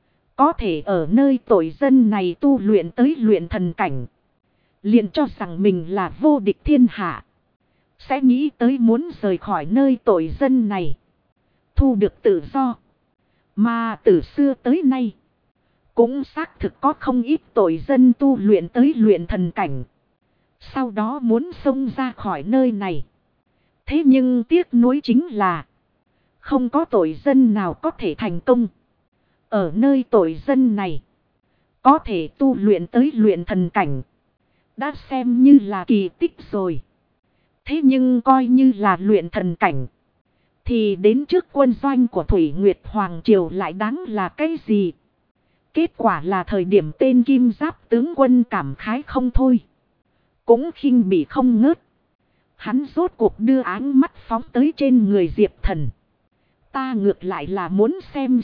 có thể ở nơi tội dân này tu luyện tới luyện thần cảnh, liền cho rằng mình là vô địch thiên hạ, sẽ nghĩ tới muốn rời khỏi nơi tội dân này, thu được tự do. Mà từ xưa tới nay, Cũng xác thực có không ít tội dân tu luyện tới luyện thần cảnh. Sau đó muốn xông ra khỏi nơi này. Thế nhưng tiếc nuối chính là không có tội dân nào có thể thành công. Ở nơi tội dân này có thể tu luyện tới luyện thần cảnh đã xem như là kỳ tích rồi. Thế nhưng coi như là luyện thần cảnh thì đến trước quân doanh của Thủy Nguyệt Hoàng Triều lại đáng là cái gì? Kết quả là thời điểm tên Kim Giáp tướng quân cảm khái không thôi. Cũng khinh bỉ không ngớt. Hắn rốt cuộc đưa áng mắt phóng tới trên người Diệp Thần. Ta ngược lại là muốn xem.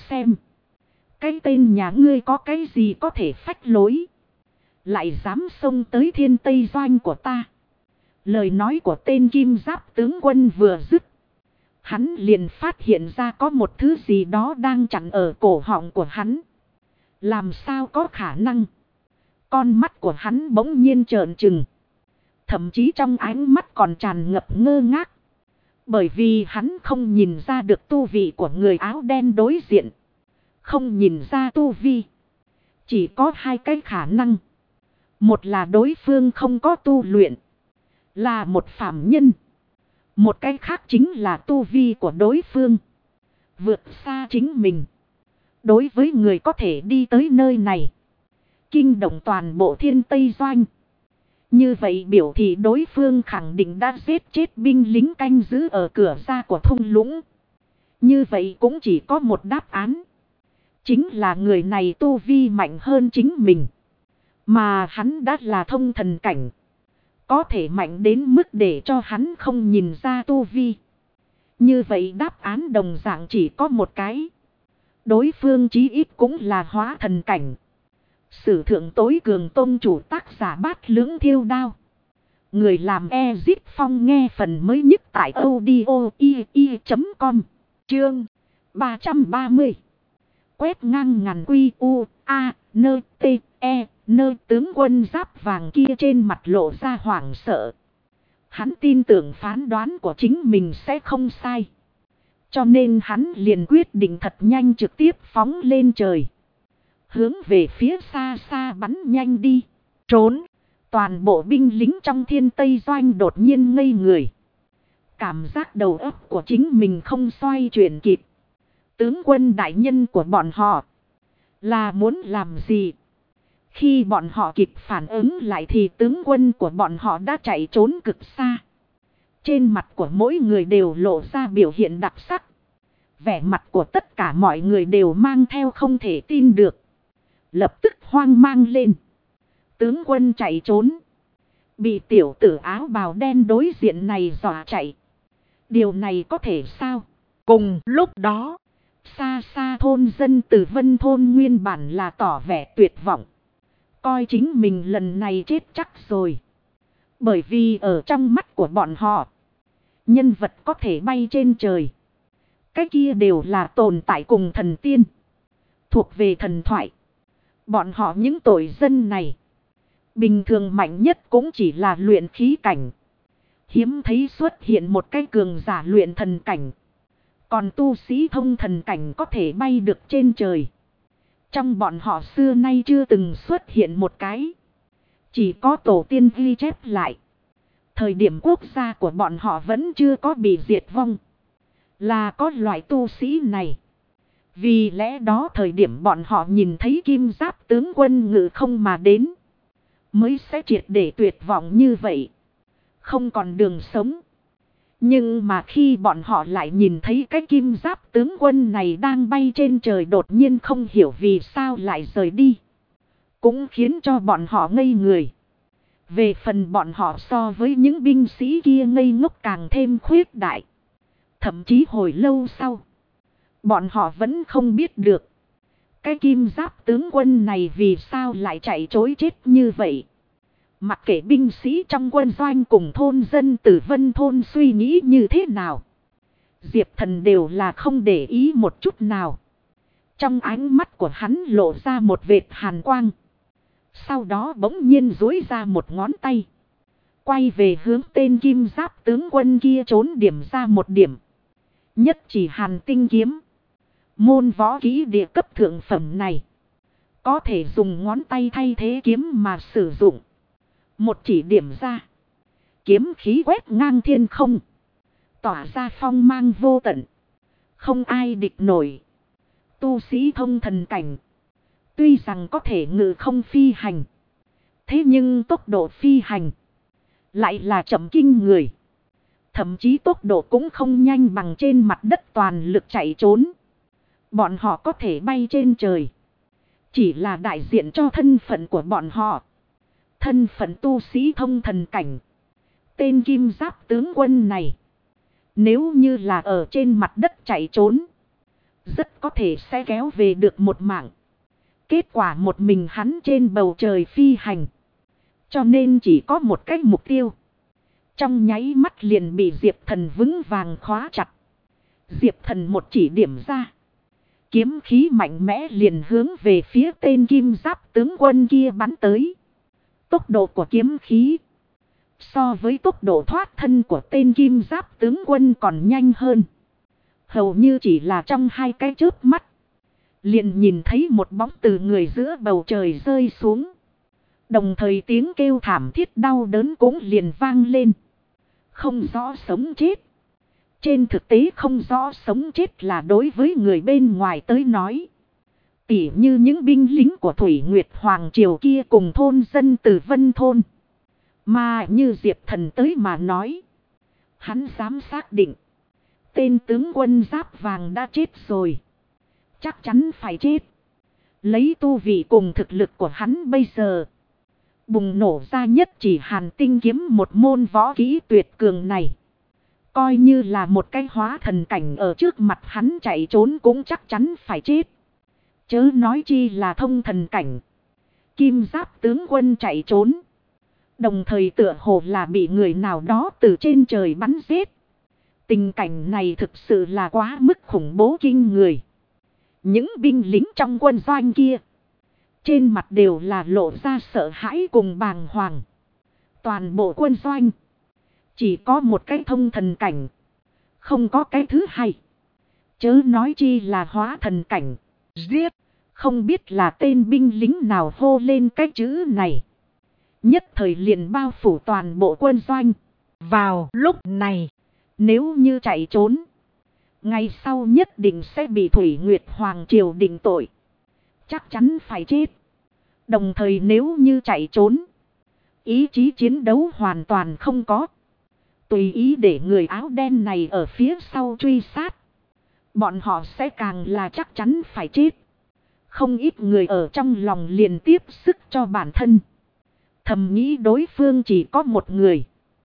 Cái tên nhà ngươi có cái gì có thể phách lối. Lại dám xông tới Thiên Tây doanh của ta. Lời nói của tên Kim Giáp tướng quân vừa dứt. Hắn liền phát hiện ra có một thứ gì đó đang chặn ở cổ họng của hắn. Làm sao có khả năng? Con mắt của hắn bỗng nhiên trợn trừng. Thậm chí trong ánh mắt còn tràn ngập ngơ ngác. Bởi vì hắn không nhìn ra được tu vị của người áo đen đối diện. Không nhìn ra tu vi. Chỉ có hai cái khả năng. Một là đối phương không có tu luyện. Là một phàm nhân. Một cái khác chính là tu vi của đối phương vượt xa chính mình. Đối với người có thể đi tới nơi này, kinh động toàn bộ Thiên Tây doanh, như vậy biểu thị đối phương khẳng định đã giết chết binh lính canh giữ ở cửa ra của thung lũng. Như vậy cũng chỉ có một đáp án. Chính là người này tu vi mạnh hơn chính mình. Mà hắn đã là thông thần cảnh. Có thể mạnh đến mức để cho hắn không nhìn ra tu vi. Như vậy đáp án đồng dạng chỉ có một cái. Đối phương chí ít cũng là hóa thần cảnh. Sử thượng tối cường tông chủ tác giả Bát Lưỡng Thiêu Đao. Người làm Ezip Phong nghe phần mới nhất tại audio.com. Chương 330. Quét ngang ngàn quy u a nơ t e nơ tướng quân giáp vàng kia trên mặt lộ ra hoảng sợ. Hắn tin tưởng phán đoán của chính mình sẽ không sai. Cho nên hắn liền quyết định thật nhanh trực tiếp phóng lên trời. Hướng về phía xa xa bắn nhanh đi. Trốn. Toàn bộ binh lính trong Thiên Tây doanh đột nhiên ngây người. Cảm giác đầu óc của chính mình không xoay chuyển kịp. Tướng quân đại nhân của bọn họ là muốn làm gì? Khi bọn họ kịp phản ứng lại thì tướng quân của bọn họ đã chạy trốn cực xa. Trên mặt của mỗi người đều lộ ra biểu hiện đặc sắc. Vẻ mặt của tất cả mọi người đều mang theo không thể tin được. Lập tức hoang mang lên. Tướng quân chạy trốn. Bị tiểu tử áo bào đen đối diện này dọa chạy. Điều này có thể sao? Cùng lúc đó, xa xa thôn dân từ Vân thôn nguyên bản là tỏ vẻ tuyệt vọng. Coi chính mình lần này chết chắc rồi. Bởi vì ở trong mắt của bọn họ, nhân vật có thể bay trên trời, cái kia đều là tồn tại cùng thần tiên, thuộc về thần thoại. Bọn họ những tội dân này, bình thường mạnh nhất cũng chỉ là luyện khí cảnh. Hiếm thấy xuất hiện một cái cường giả luyện thần cảnh. Còn tu sĩ thông thần cảnh có thể bay được trên trời. Trong bọn họ xưa nay chưa từng xuất hiện một cái. Chỉ có tổ tiên ghi chép lại. Thời điểm quốc gia của bọn họ vẫn chưa có bị diệt vong. Là có loại tu sĩ này. Vì lẽ đó thời điểm bọn họ nhìn thấy Kim Giáp tướng quân ngự không mà đến, mới sẽ triệt để tuyệt vọng như vậy. Không còn đường sống. Nhưng mà khi bọn họ lại nhìn thấy cái Kim Giáp tướng quân này đang bay trên trời, đột nhiên không hiểu vì sao lại rời đi, cũng khiến cho bọn họ ngây người. Về phần bọn họ so với những binh sĩ kia ngây ngốc càng thêm khuyết đại. Thậm chí hồi lâu sau, bọn họ vẫn không biết được cái Kim Giáp tướng quân này vì sao lại chạy trối chết như vậy. Mặc kệ binh sĩ trong quân doanh cùng thôn dân từ Vân thôn suy nghĩ như thế nào, Diệp Thần đều là không để ý một chút nào. Trong ánh mắt của hắn lộ ra một vệt hàn quang. Sau đó bỗng nhiên duỗi ra một ngón tay, quay về hướng tên Kim Giáp tướng quân kia trốn điểm ra một điểm. Nhất chỉ Hàn Tinh kiếm, môn võ kỹ địa cấp thượng phẩm này, có thể dùng ngón tay thay thế kiếm mà sử dụng. Một chỉ điểm ra. Kiếm khí quét ngang thiên không. Tỏa ra phong mang vô tận. Không ai địch nổi. Tu sĩ thông thần cảnh. Tuy rằng có thể ngự không phi hành. Thế nhưng tốc độ phi hành lại là chậm kinh người. Thậm chí tốc độ cũng không nhanh bằng trên mặt đất toàn lực chạy trốn. Bọn họ có thể bay trên trời. Chỉ là đại diện cho thân phận của bọn họ. Thân phận tu sĩ thông thần cảnh. Tên kim giáp tướng quân này. Nếu như là ở trên mặt đất chạy trốn. Rất có thể sẽ kéo về được một mạng. Kết quả một mình hắn trên bầu trời phi hành. Cho nên chỉ có một cái mục tiêu. Trong nháy mắt liền bị Diệp Thần vững vàng khóa chặt. Diệp Thần một chỉ điểm ra. Kiếm khí mạnh mẽ liền hướng về phía tên kim giáp tướng quân kia bắn tới. Tốc độ của kiếm khí so với tốc độ thoát thân của tên kim giáp tướng quân còn nhanh hơn. Hầu như chỉ là trong hai cái chớp mắt. Liền nhìn thấy một bóng từ người giữa bầu trời rơi xuống. Đồng thời tiếng kêu thảm thiết đau đớn cũng liền vang lên. Không rõ sống chết. Trên thực tế không rõ sống chết là đối với người bên ngoài tới nói. Tỉ như những binh lính của Thủy Nguyệt Hoàng Triều kia cùng thôn dân từ Vân Thôn. Mà như Diệp Thần tới mà nói. Hắn dám xác định. Tên tướng quân giáp vàng đã chết rồi. Chắc chắn phải chết. Lấy tu vị cùng thực lực của hắn bây giờ. Bùng nổ ra nhất chỉ Hàn Tinh kiếm một môn võ kỹ tuyệt cường này. Coi như là một cái hóa thần cảnh ở trước mặt hắn chạy trốn cũng chắc chắn phải chết. Chớ nói chi là thông thần cảnh. Kim giáp tướng quân chạy trốn. Đồng thời tựa hồ là bị người nào đó từ trên trời bắn giết. Tình cảnh này thực sự là quá mức khủng bố kinh người. Những binh lính trong quân doanh kia. Trên mặt đều là lộ ra sợ hãi cùng bàng hoàng. Toàn bộ quân doanh. Chỉ có một cái thông thần cảnh. Không có cái thứ hai. Chớ nói chi là hóa thần cảnh. Giết. Không biết là tên binh lính nào hô lên cái chữ này. Nhất thời liền bao phủ toàn bộ quân doanh. Vào lúc này. Nếu như chạy trốn. Ngày sau nhất định sẽ bị Thủy Nguyệt Hoàng Triều định tội. Chắc chắn phải chết. Đồng thời nếu như chạy trốn. Ý chí chiến đấu hoàn toàn không có. Tùy ý để người áo đen này ở phía sau truy sát. Bọn họ sẽ càng là chắc chắn phải chết. Không ít người ở trong lòng liền tiếp sức cho bản thân. Thầm nghĩ đối phương chỉ có một người.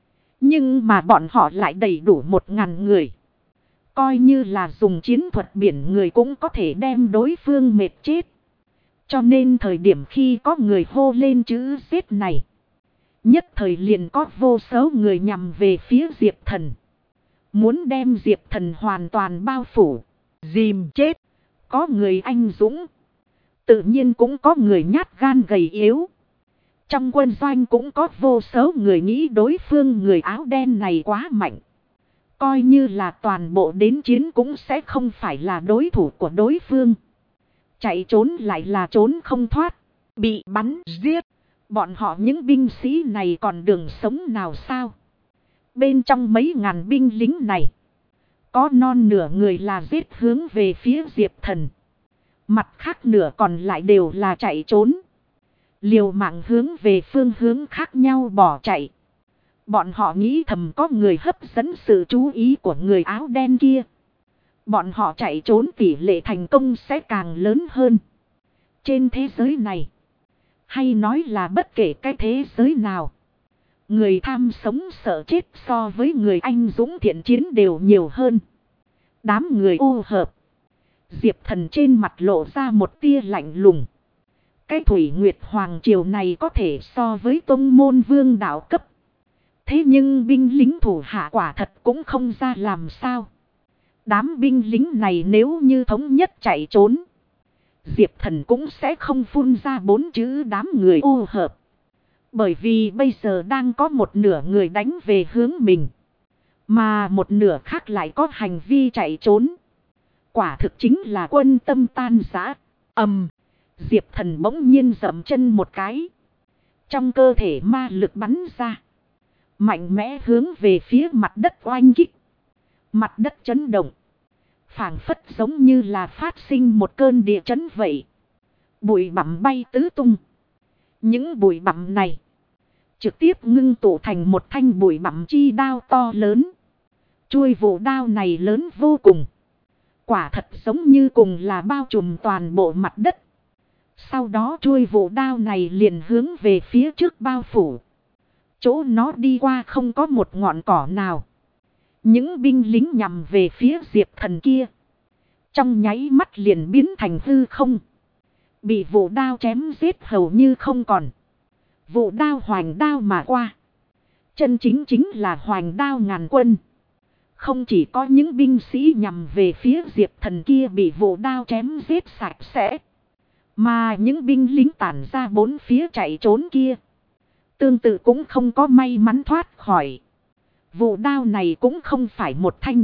Nhưng mà bọn họ lại đầy đủ 1000 người. Coi như là dùng chiến thuật biển người cũng có thể đem đối phương mệt chết. Cho nên thời điểm khi có người hô lên chữ giết này. Nhất thời liền có vô số người nhằm về phía Diệp Thần. Muốn đem Diệp Thần hoàn toàn bao phủ. Dìm chết. Có người anh dũng. Tự nhiên cũng có người nhát gan gầy yếu. Trong quân doanh cũng có vô số người nghĩ đối phương người áo đen này quá mạnh. Coi như là toàn bộ đến chiến cũng sẽ không phải là đối thủ của đối phương. Chạy trốn lại là trốn không thoát. Bị bắn giết. Bọn họ những binh sĩ này còn đường sống nào sao? Bên trong mấy ngàn binh lính này. Có non nửa người là giết hướng về phía Diệp Thần. Mặt khác nửa còn lại đều là chạy trốn. Liều mạng hướng về phương hướng khác nhau bỏ chạy. Bọn họ nghĩ thầm có người hấp dẫn sự chú ý của người áo đen kia. Bọn họ chạy trốn tỷ lệ thành công sẽ càng lớn hơn. Trên thế giới này. Hay nói là bất kể cái thế giới nào. Người tham sống sợ chết so với người anh dũng thiện chiến đều nhiều hơn. Đám người ô hợp. Diệp Thần trên mặt lộ ra một tia lạnh lùng. Cái Thủy Nguyệt Hoàng Triều này có thể so với tông môn vương đạo cấp. Thế nhưng binh lính thủ hạ quả thật cũng không ra làm sao. Đám binh lính này nếu như thống nhất chạy trốn. Diệp Thần cũng sẽ không phun ra 4 chữ đám người ô hợp. Bởi vì bây giờ đang có một nửa người đánh về hướng mình. Mà một nửa khác lại có hành vi chạy trốn. Quả thực chính là quân tâm tan rã. Diệp Thần bỗng nhiên dậm chân một cái. Trong cơ thể ma lực bắn ra. Mạnh mẽ hướng về phía mặt đất oanh kích. Mặt đất chấn động. Phảng phất giống như là phát sinh một cơn địa chấn vậy. Bụi bặm bay tứ tung. Những bụi bặm này trực tiếp ngưng tụ thành một thanh bụi bặm chi đao to lớn. Chuôi vụ đao này lớn vô cùng. Quả thật giống như cùng là bao trùm toàn bộ mặt đất. Sau đó chuôi vụ đao này liền hướng về phía trước bao phủ. Chỗ nó đi qua không có một ngọn cỏ nào. Những binh lính nhằm về phía Diệp Thần kia. Trong nháy mắt liền biến thành hư không. Bị vụ đao chém giết hầu như không còn. Vụ đao hoành đao mà qua. Chân chính là hoành đao ngàn quân. Không chỉ có những binh sĩ nhằm về phía Diệp Thần kia bị vụ đao chém giết sạch sẽ. Mà những binh lính tản ra bốn phía chạy trốn kia. Tương tự cũng không có may mắn thoát khỏi. Vụ đao này cũng không phải một thanh.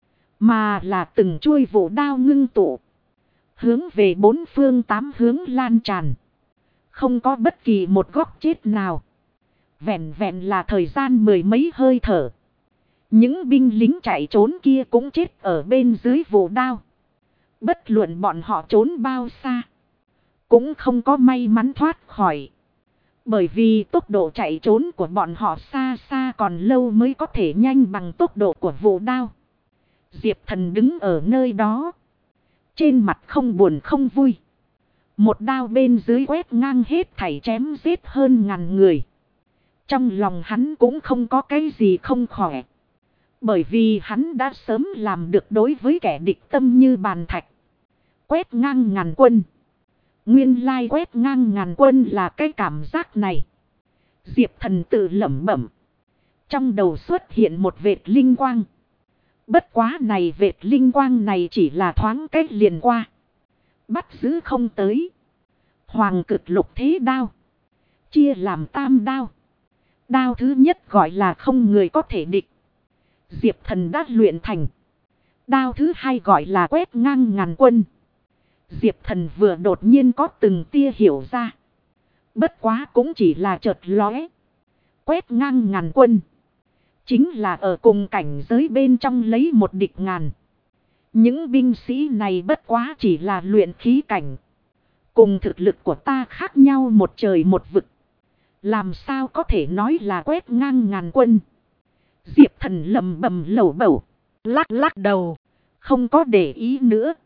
Mà là từng chuôi vụ đao ngưng tụ. Hướng về bốn phương tám hướng lan tràn. Không có bất kỳ một góc chết nào. Vẹn vẹn là thời gian mười mấy hơi thở. Những binh lính chạy trốn kia cũng chết ở bên dưới vụ đao. Bất luận bọn họ trốn bao xa. Cũng không có may mắn thoát khỏi. Bởi vì tốc độ chạy trốn của bọn họ xa xa còn lâu mới có thể nhanh bằng tốc độ của vụ đao. Diệp Thần đứng ở nơi đó. Trên mặt không buồn không vui. Một đao bên dưới quét ngang hết thảy chém giết hơn ngàn người. Trong lòng hắn cũng không có cái gì không khỏe. Bởi vì hắn đã sớm làm được đối với kẻ địch tâm như bàn thạch. Quét ngang ngàn quân. Nguyên lai quét ngang ngàn quân là cái cảm giác này. Diệp Thần tự lẩm bẩm. Trong đầu xuất hiện một vệt linh quang. Bất quá này vệt linh quang này chỉ là thoáng cách liền qua. Bắt giữ không tới. Hoàng cực lục thế đao. Chia làm tam đao. Đao thứ nhất gọi là không người có thể địch. Diệp Thần đã luyện thành. Đao thứ hai gọi là quét ngang ngàn quân. Diệp Thần vừa đột nhiên có từng tia hiểu ra. Bất quá cũng chỉ là chợt lóe. Quét ngang ngàn quân. Chính là ở cùng cảnh giới bên trong lấy một địch ngàn. Những binh sĩ này bất quá chỉ là luyện khí cảnh. Cùng thực lực của ta khác nhau một trời một vực. Làm sao có thể nói là quét ngang ngàn quân. Diệp Thần lẩm bẩm lẩm bẩm. Lắc lắc đầu. Không có để ý nữa.